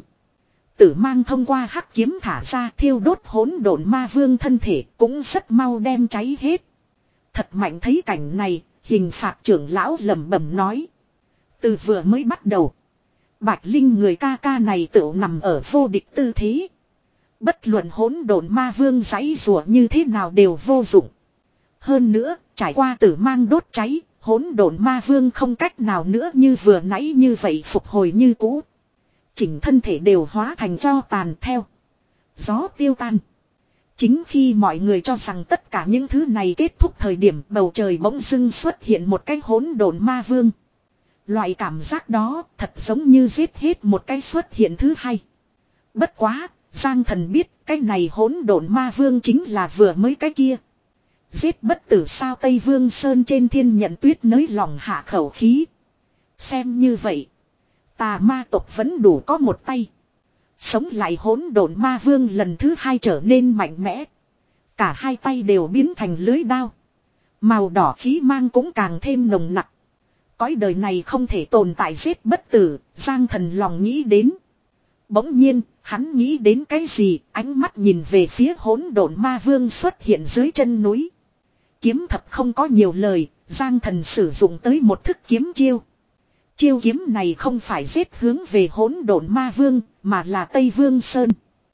Tử mang thông qua hắc kiếm thả ra thiêu đốt hỗn độn ma vương thân thể cũng rất mau đem cháy hết. Thật mạnh, thấy cảnh này, hình phạt trưởng lão lẩm bẩm nói. Từ vừa mới bắt đầu, Bạch Linh người ca ca này tựu nằm ở vô địch tư thế. Bất luận hỗn độn ma vương giãy rủa như thế nào đều vô dụng. Hơn nữa, trải qua tử mang đốt cháy, hỗn độn ma vương không cách nào nữa như vừa nãy như vậy phục hồi như cũ. Chỉnh thân thể đều hóa thành tro tàn theo gió tiêu tan. Chính khi mọi người cho rằng tất cả những thứ này kết thúc thời điểm, bầu trời bỗng dưng xuất hiện một cái hỗn độn ma vương. Loại cảm giác đó thật giống như giết hết một cái xuất hiện thứ hai. Bất quá, Giang Thần biết cái này hỗn độn ma vương chính là vừa mới cái kia. Giết bất tử sao? Tây Vương Sơn trên Thiên Nhận Tuyết nới lòng hạ khẩu khí. Xem như vậy, tà ma tộc vẫn đủ có một tay. Sống lại hỗn độn ma vương lần thứ hai trở nên mạnh mẽ. Cả hai tay đều biến thành lưới đao. Màu đỏ khí mang cũng càng thêm nồng nặc. Cõi đời này không thể tồn tại giết bất tử, Giang Thần lòng nghĩ đến. Bỗng nhiên, hắn nghĩ đến cái gì, ánh mắt nhìn về phía hỗn độn ma vương xuất hiện dưới chân núi. Kiếm thập không có nhiều lời, Giang Thần sử dụng tới một thức kiếm chiêu. Chiêu kiếm này không phải giết hướng về hỗn độn ma vương, mà là Tây Vương Sơn.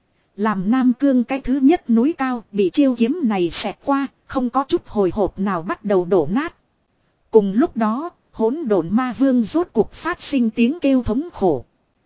Làm Nam Cương cái thứ nhất núi cao bị chiêu kiếm này xẹt qua, không có chút hồi hộp nào bắt đầu đổ nát. Cùng lúc đó, hỗn độn ma vương rốt cuộc phát sinh tiếng kêu thống khổ.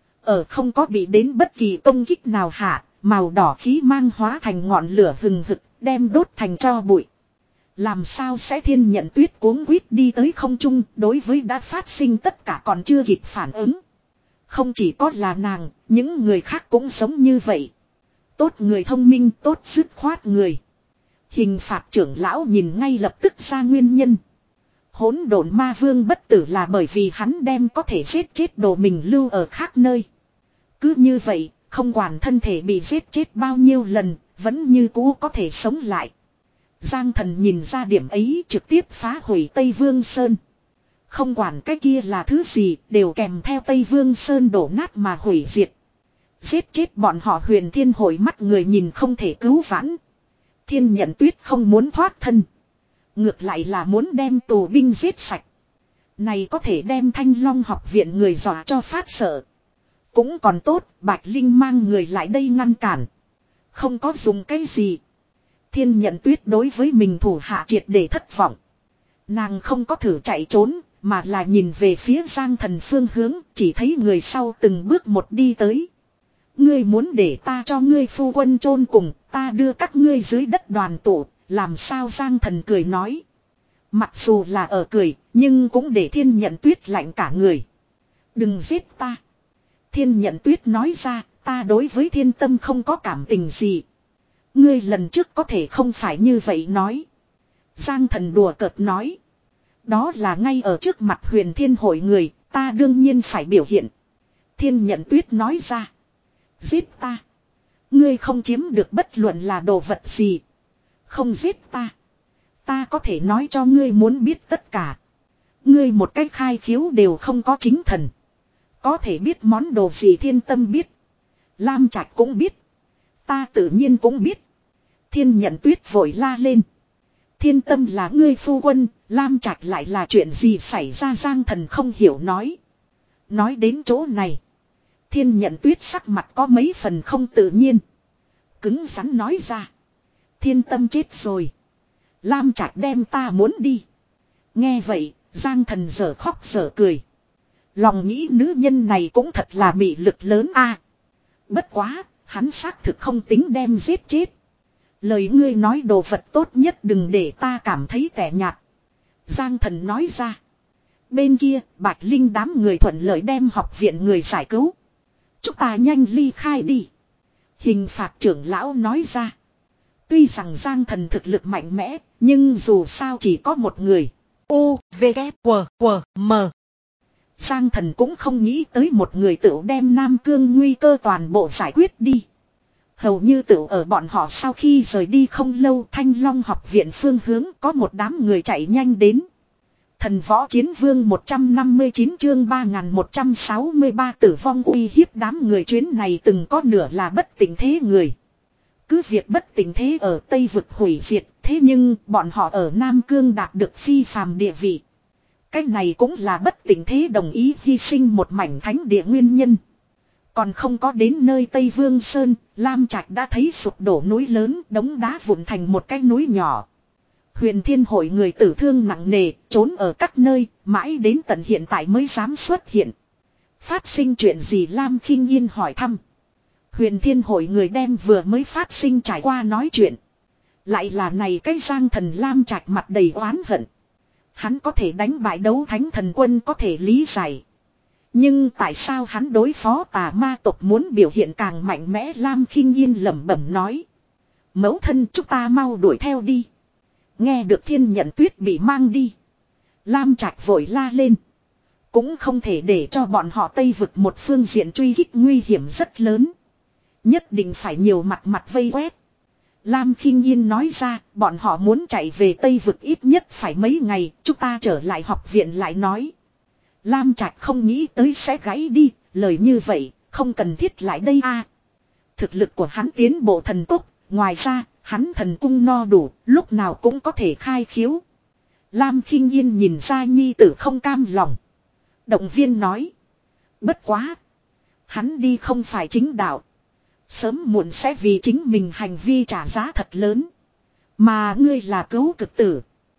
Ở không có bị đến bất kỳ công kích nào hạ, màu đỏ khí mang hóa thành ngọn lửa hừng hực, đem đốt thành tro bụi. Làm sao sẽ Thiên Nhận Tuyết cuống quýt đi tới không trung, đối với đã phát sinh tất cả còn chưa kịp phản ứng. Không chỉ có là nàng, những người khác cũng giống như vậy. Tốt người thông minh, tốt dứt khoát người. Hình phạt trưởng lão nhìn ngay lập tức ra nguyên nhân. Hỗn độn ma vương bất tử là bởi vì hắn đem có thể giết chết đồ mình lưu ở khác nơi. Cứ như vậy, không quản thân thể bị giết chết bao nhiêu lần, vẫn như cũ có thể sống lại. Giang Thần nhìn ra điểm ấy trực tiếp phá hủy Tây Vương Sơn. Không quản cái kia là thứ gì, đều kèm theo Tây Vương Sơn đổ nát mà hủy diệt. Giết chết bọn họ Huyền Thiên Hội mắt người nhìn không thể cứu vãn. Thiên Nhận Tuyết không muốn thoát thân. Ngược lại là muốn đem tù binh giết sạch. Này có thể đem Thanh Long học viện người dọa cho phát sợ. Cũng còn tốt, Bạch Linh mang người lại đây ngăn cản. Không có dùng cái gì. Thiên Nhận Tuyết đối với mình thủ hạ triệt để thất vọng. Nàng không có thử chạy trốn, mà là nhìn về phía Giang Thần phương hướng, chỉ thấy người sau từng bước một đi tới. Ngươi muốn để ta cho ngươi phu quân chôn cùng, ta đưa các ngươi dưới đất đoàn tụ, làm sao? Giang Thần cười nói. Mặc dù là ở cười, nhưng cũng để Thiên Nhận Tuyết lạnh cả người. Đừng giết ta. Thiên Nhận Tuyết nói ra, ta đối với Thiên Tâm không có cảm tình gì. Ngươi lần trước có thể không phải như vậy nói. Giang Thần đùa cợt nói. Đó là ngay ở trước mặt Huyền Thiên hội người, ta đương nhiên phải biểu hiện. Thiên Nhận Tuyết nói ra. Giết ta. Ngươi không chiếm được bất luận là đồ vật gì. Không giết ta. Ta có thể nói cho ngươi muốn biết tất cả. Ngươi một cách khai khiếu đều không có chính thần. Có thể biết món đồ gì Thiên Tâm biết. Lam Trạch cũng biết. Ta tự nhiên cũng biết. Thiên Nhận Tuyết vội la lên. Thiên Tâm là ngươi phu quân, Lam Trạch lại là chuyện gì xảy ra? Giang Thần không hiểu nói. Nói đến chỗ này. Thiên Nhận Tuyết sắc mặt có mấy phần không tự nhiên. Cứng rắn nói ra. Thiên Tâm chết rồi. Lam Trạch đem ta muốn đi. Nghe vậy, Giang Thần dở khóc dở cười. Lòng nghĩ nữ nhân này cũng thật là mị lực lớn a. Bất quá, hắn xác thực không tính đem giết chết. Lời ngươi nói đồ vật tốt nhất đừng để ta cảm thấy tẻ nhạt. Giang Thần nói ra. Bên kia, Bạch Linh đám người thuận lợi đem học viện người giải cứu. Chúng ta nhanh ly khai đi. Hình phạt trưởng lão nói ra. Tuy rằng Giang Thần thực lực mạnh mẽ, nhưng dù sao chỉ có một người. U, V, K, W, W, M. Giang Thần cũng không nghĩ tới một người tự đem Nam Cương nguy cơ toàn bộ giải quyết đi. Hầu như tự ở bọn họ sau khi rời đi không lâu, Thanh Long học viện phương hướng có một đám người chạy nhanh đến. Thần võ chiến vương một trăm năm mươi chín chương ba nghìn một trăm sáu mươi ba tử vong uy hiếp đám người chuyến này từng có nửa là bất tỉnh thế người. Cứ việc bất tỉnh thế ở Tây vực hủy diệt, thế nhưng bọn họ ở Nam Cương đạt được phi phàm địa vị. Cái này cũng là bất tỉnh thế đồng ý hy sinh một mảnh thánh địa nguyên nhân. Còn không có đến nơi Tây Vương Sơn, Lam Trạch đã thấy sụp đổ núi lớn, đống đá vụn thành một cái núi nhỏ. Huyền Thiên hội người tử thương nặng nề, trốn ở các nơi, mãi đến tận hiện tại mới dám xuất hiện. Phát sinh chuyện gì? Lam Khinh Yên hỏi thăm. Huyền Thiên hội người đem vừa mới phát sinh trải qua nói chuyện. Lại là này cái Giang Thần. Lam Trạch mặt đầy oán hận. Hắn có thể đánh bại đấu thánh thần quân có thể lý giải. Nhưng tại sao hắn đối phó tà ma tộc muốn biểu hiện càng mạnh mẽ? Lam Khinh Yên lẩm bẩm nói. Mẫu thân, chúng ta mau đuổi theo đi. Nghe được Thiên Nhận Tuyết bị mang đi. Lam Trạch vội la lên. Cũng không thể để cho bọn họ Tây vực một phương diện truy kích nguy hiểm rất lớn. Nhất định phải nhiều mặt mặt vây quét. Lam Khinh Yên nói ra, bọn họ muốn chạy về Tây vực ít nhất phải mấy ngày, chúng ta trở lại học viện lại nói. Lam Trạch không nghĩ tới sẽ gãy đi, lời như vậy, không cần thiết lại đây a. Thực lực của hắn tiến bộ thần tốc, ngoài ra, hắn thần cung no đủ, lúc nào cũng có thể khai khiếu. Lam Khinh Yên nhìn ra nhi tử không cam lòng. Động viên nói. Bất quá. Hắn đi không phải chính đạo. Sớm muộn sẽ vì chính mình hành vi trả giá thật lớn. Mà ngươi là cứu cực tử.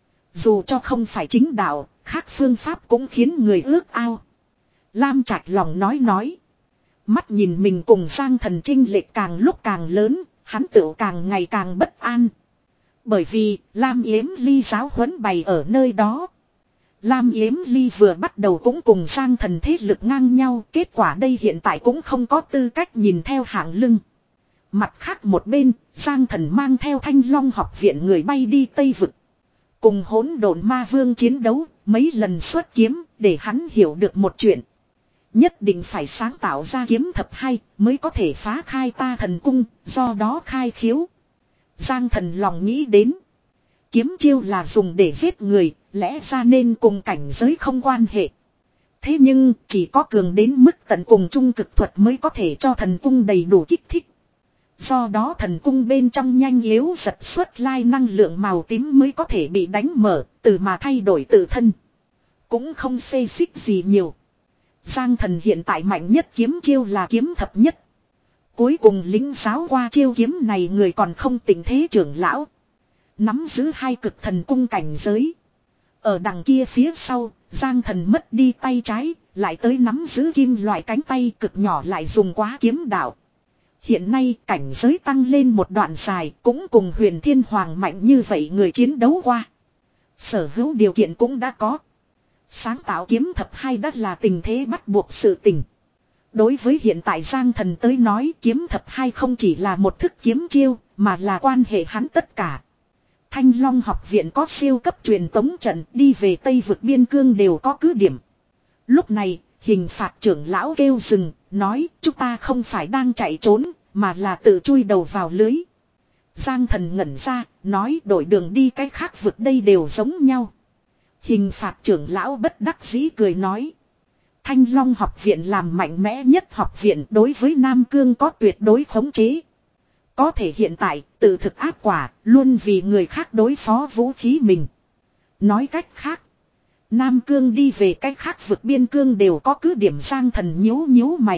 Dù cho không phải chính đạo, khác phương pháp cũng khiến người ước ao. Lam Trạch lòng nói nói. Mắt nhìn mình cùng Giang Thần chênh lệch càng lúc càng lớn, hắn tự càng ngày càng bất an. Bởi vì Lam Yếm Ly giáo huấn bày ở nơi đó. Lam Yếm Ly vừa bắt đầu cũng cùng Giang Thần thế lực ngang nhau, kết quả đây hiện tại cũng không có tư cách nhìn theo hạng lưng. Mặt khác một bên, Giang Thần mang theo Thanh Long học viện người bay đi Tây vực. Cùng hỗn độn ma vương chiến đấu, mấy lần xuất kiếm, để hắn hiểu được một chuyện. Nhất định phải sáng tạo ra kiếm thập hay, mới có thể phá khai ta thần cung, do đó khai khiếu. Giang Thần lòng nghĩ đến. Kiếm chiêu là dùng để giết người, lẽ ra nên cùng cảnh giới không quan hệ. Thế nhưng, chỉ có cường đến mức tận cùng trung cực thuật mới có thể cho thần cung đầy đủ kích thích. Do đó thần cung bên trong nhanh yếu giật xuất lai năng lượng màu tím mới có thể bị đánh mở, từ mà thay đổi tự thân. Cũng không xê xích gì nhiều. Giang thần hiện tại mạnh nhất kiếm chiêu là kiếm thập nhất. Cuối cùng lính giáo qua chiêu kiếm này người còn không tình thế trưởng lão. Nắm giữ hai cực thần cung cảnh giới. Ở đằng kia phía sau, Giang thần mất đi tay trái, lại tới nắm giữ kim loại cánh tay cực nhỏ lại dùng quá kiếm đạo. Hiện nay cảnh giới tăng lên một đoạn dài cũng cùng Huyền Thiên Hoàng mạnh như vậy người chiến đấu qua. Sở hữu điều kiện cũng đã có. Sáng tạo kiếm thập hai đã là tình thế bắt buộc sự tình. Đối với hiện tại Giang thần tới nói kiếm thập hai không chỉ là một thức kiếm chiêu mà là quan hệ hắn tất cả. Thanh Long học viện có siêu cấp truyền tống trận đi về Tây vực biên cương đều có cứ điểm. Lúc này hình phạt trưởng lão kêu dừng, nói chúng ta không phải đang chạy trốn mà là tự chui đầu vào lưới. Giang thần ngẩn ra, nói đổi đường đi cái khác vực đây đều giống nhau. Hình phạt trưởng lão bất đắc dĩ cười nói. Thanh Long học viện làm mạnh mẽ nhất học viện đối với Nam Cương có tuyệt đối khống chế. Có thể hiện tại tự thực áp quả luôn vì người khác đối phó vũ khí mình. Nói cách khác. Nam Cương đi về cách khác vực biên cương đều có cứ điểm. Giang thần nhíu nhíu mày.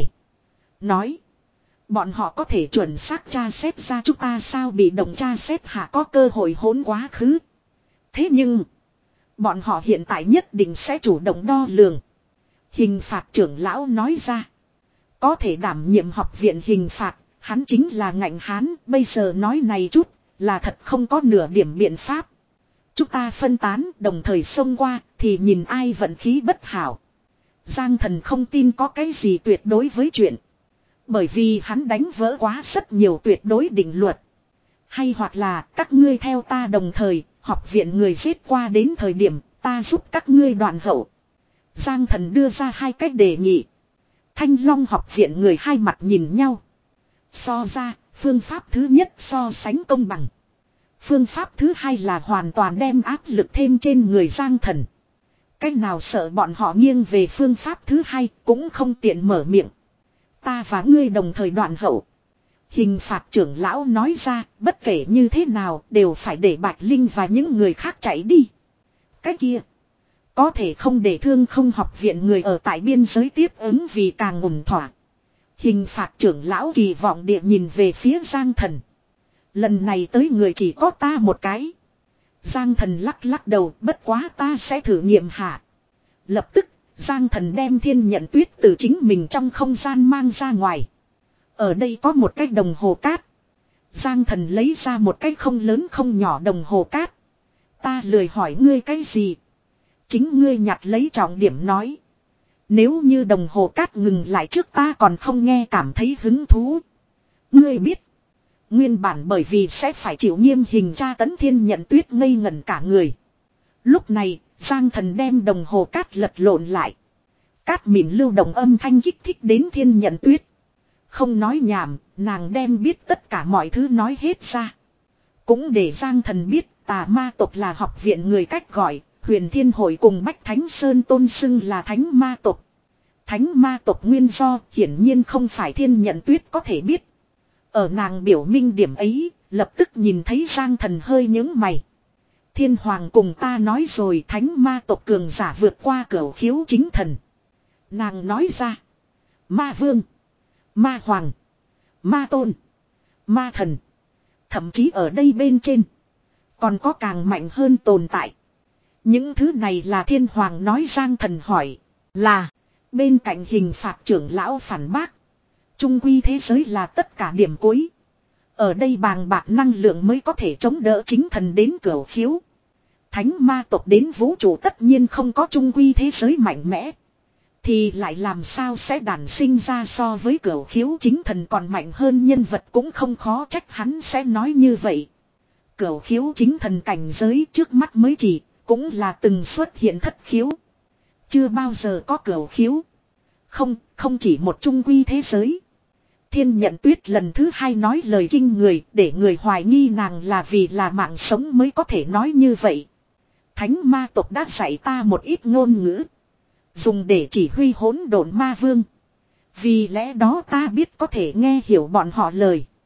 Nói. Bọn họ có thể chuẩn xác tra xét ra chúng ta sao bị động tra xét hạ có cơ hội hỗn quá khứ. Thế nhưng. Bọn họ hiện tại nhất định sẽ chủ động đo lường. Hình phạt trưởng lão nói ra. Có thể đảm nhiệm học viện hình phạt. Hắn chính là ngạnh hán. Bây giờ nói này chút. Là thật không có nửa điểm biện pháp. Chúng ta phân tán đồng thời xông qua. Thì nhìn ai vận khí bất hảo. Giang thần không tin có cái gì tuyệt đối với chuyện. Bởi vì hắn đánh vỡ quá rất nhiều tuyệt đối định luật. Hay hoặc là các ngươi theo ta đồng thời. Học viện người giết qua đến thời điểm ta giúp các ngươi đoạn hậu. Giang thần đưa ra hai cách đề nghị. Thanh Long học viện người hai mặt nhìn nhau. So ra phương pháp thứ nhất so sánh công bằng. Phương pháp thứ hai là hoàn toàn đem áp lực thêm trên người Giang thần. Cách nào sợ bọn họ nghiêng về phương pháp thứ hai cũng không tiện mở miệng. Ta và ngươi đồng thời đoạn hậu. Hình phạt trưởng lão nói ra, bất kể như thế nào đều phải để Bạch Linh và những người khác chạy đi. Cái kia, có thể không để thương không học viện người ở tại biên giới tiếp ứng vì càng ổn thỏa. Hình phạt trưởng lão kỳ vọng địa nhìn về phía Giang thần. Lần này tới người chỉ có ta một cái. Giang thần lắc lắc đầu, bất quá ta sẽ thử nghiệm hạ. Lập tức, Giang thần đem Thiên Nhận Tuyết từ chính mình trong không gian mang ra ngoài. Ở đây có một cái đồng hồ cát. Giang thần lấy ra một cái không lớn không nhỏ đồng hồ cát. Ta lười hỏi ngươi cái gì. Chính ngươi nhặt lấy trọng điểm nói. Nếu như đồng hồ cát ngừng lại trước ta còn không nghe cảm thấy hứng thú. Ngươi biết. Nguyên bản bởi vì sẽ phải chịu nghiêm hình tra tấn Thiên Nhận Tuyết ngây ngẩn cả người. Lúc này, Giang thần đem đồng hồ cát lật lộn lại. Cát mịn lưu động âm thanh kích thích đến Thiên Nhận Tuyết. Không nói nhảm, nàng đem biết tất cả mọi thứ nói hết ra. Cũng để Giang thần biết tà ma tộc là học viện người cách gọi, Huyền Thiên Hội cùng Bách Thánh Sơn tôn xưng là thánh ma tộc. Thánh ma tộc nguyên do hiển nhiên không phải Thiên Nhận Tuyết có thể biết. Ở nàng biểu minh điểm ấy, lập tức nhìn thấy Giang thần hơi nhướng mày. Thiên Hoàng cùng ta nói rồi thánh ma tộc cường giả vượt qua cửu khiếu chính thần. Nàng nói ra. Ma vương. Ma hoàng. Ma tôn. Ma thần. Thậm chí ở đây bên trên. Còn có càng mạnh hơn tồn tại. Những thứ này là Thiên Hoàng nói. Giang thần hỏi. Là. Bên cạnh hình phạt trưởng lão phản bác. Trung quy thế giới là tất cả điểm cuối. Ở đây bàng bạc năng lượng mới có thể chống đỡ chính thần đến cửu khiếu. Thánh ma tộc đến vũ trụ tất nhiên không có trung quy thế giới mạnh mẽ. Thì lại làm sao sẽ đản sinh ra so với cửu khiếu chính thần còn mạnh hơn nhân vật cũng không khó trách hắn sẽ nói như vậy. Cửu khiếu chính thần cảnh giới trước mắt mới chỉ, cũng là từng xuất hiện thất khiếu. Chưa bao giờ có cửu khiếu. Không, không chỉ một trung quy thế giới. Thiên Nhận Tuyết lần thứ hai nói lời kinh người để người hoài nghi nàng là vì là mạng sống mới có thể nói như vậy. Thánh ma tộc đã dạy ta một ít ngôn ngữ. Dùng để chỉ huy hỗn độn ma vương. Vì lẽ đó ta biết có thể nghe hiểu bọn họ lời.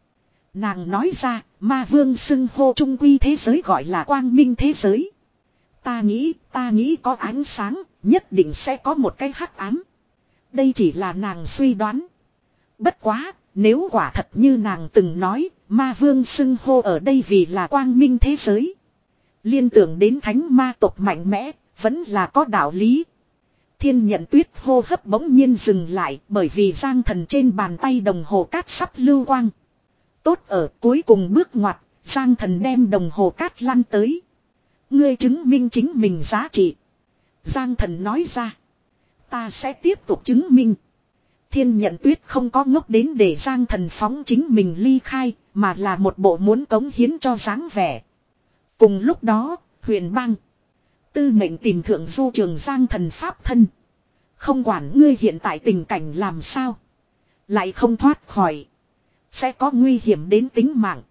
Nàng nói ra, ma vương xưng hô trung quy thế giới gọi là quang minh thế giới. Ta nghĩ, ta nghĩ có ánh sáng, nhất định sẽ có một cái hắc ám. Đây chỉ là nàng suy đoán. Bất quá, nếu quả thật như nàng từng nói, ma vương xưng hô ở đây vì là quang minh thế giới. Liên tưởng đến thánh ma tộc mạnh mẽ, vẫn là có đạo lý. Thiên Nhận Tuyết hô hấp bỗng nhiên dừng lại bởi vì Giang Thần trên bàn tay đồng hồ cát sắp lưu quang. Tốt ở cuối cùng bước ngoặt, Giang Thần đem đồng hồ cát lăn tới. Ngươi chứng minh chính mình giá trị. Giang Thần nói ra. Ta sẽ tiếp tục chứng minh. Thiên Nhận Tuyết không có ngốc đến để Giang Thần phóng chính mình ly khai, mà là một bộ muốn cống hiến cho dáng vẻ. Cùng lúc đó, Huyền Bang Tư Mệnh tìm thượng du trường Giang Thần pháp thân. Không quản ngươi hiện tại tình cảnh làm sao, lại không thoát khỏi, sẽ có nguy hiểm đến tính mạng.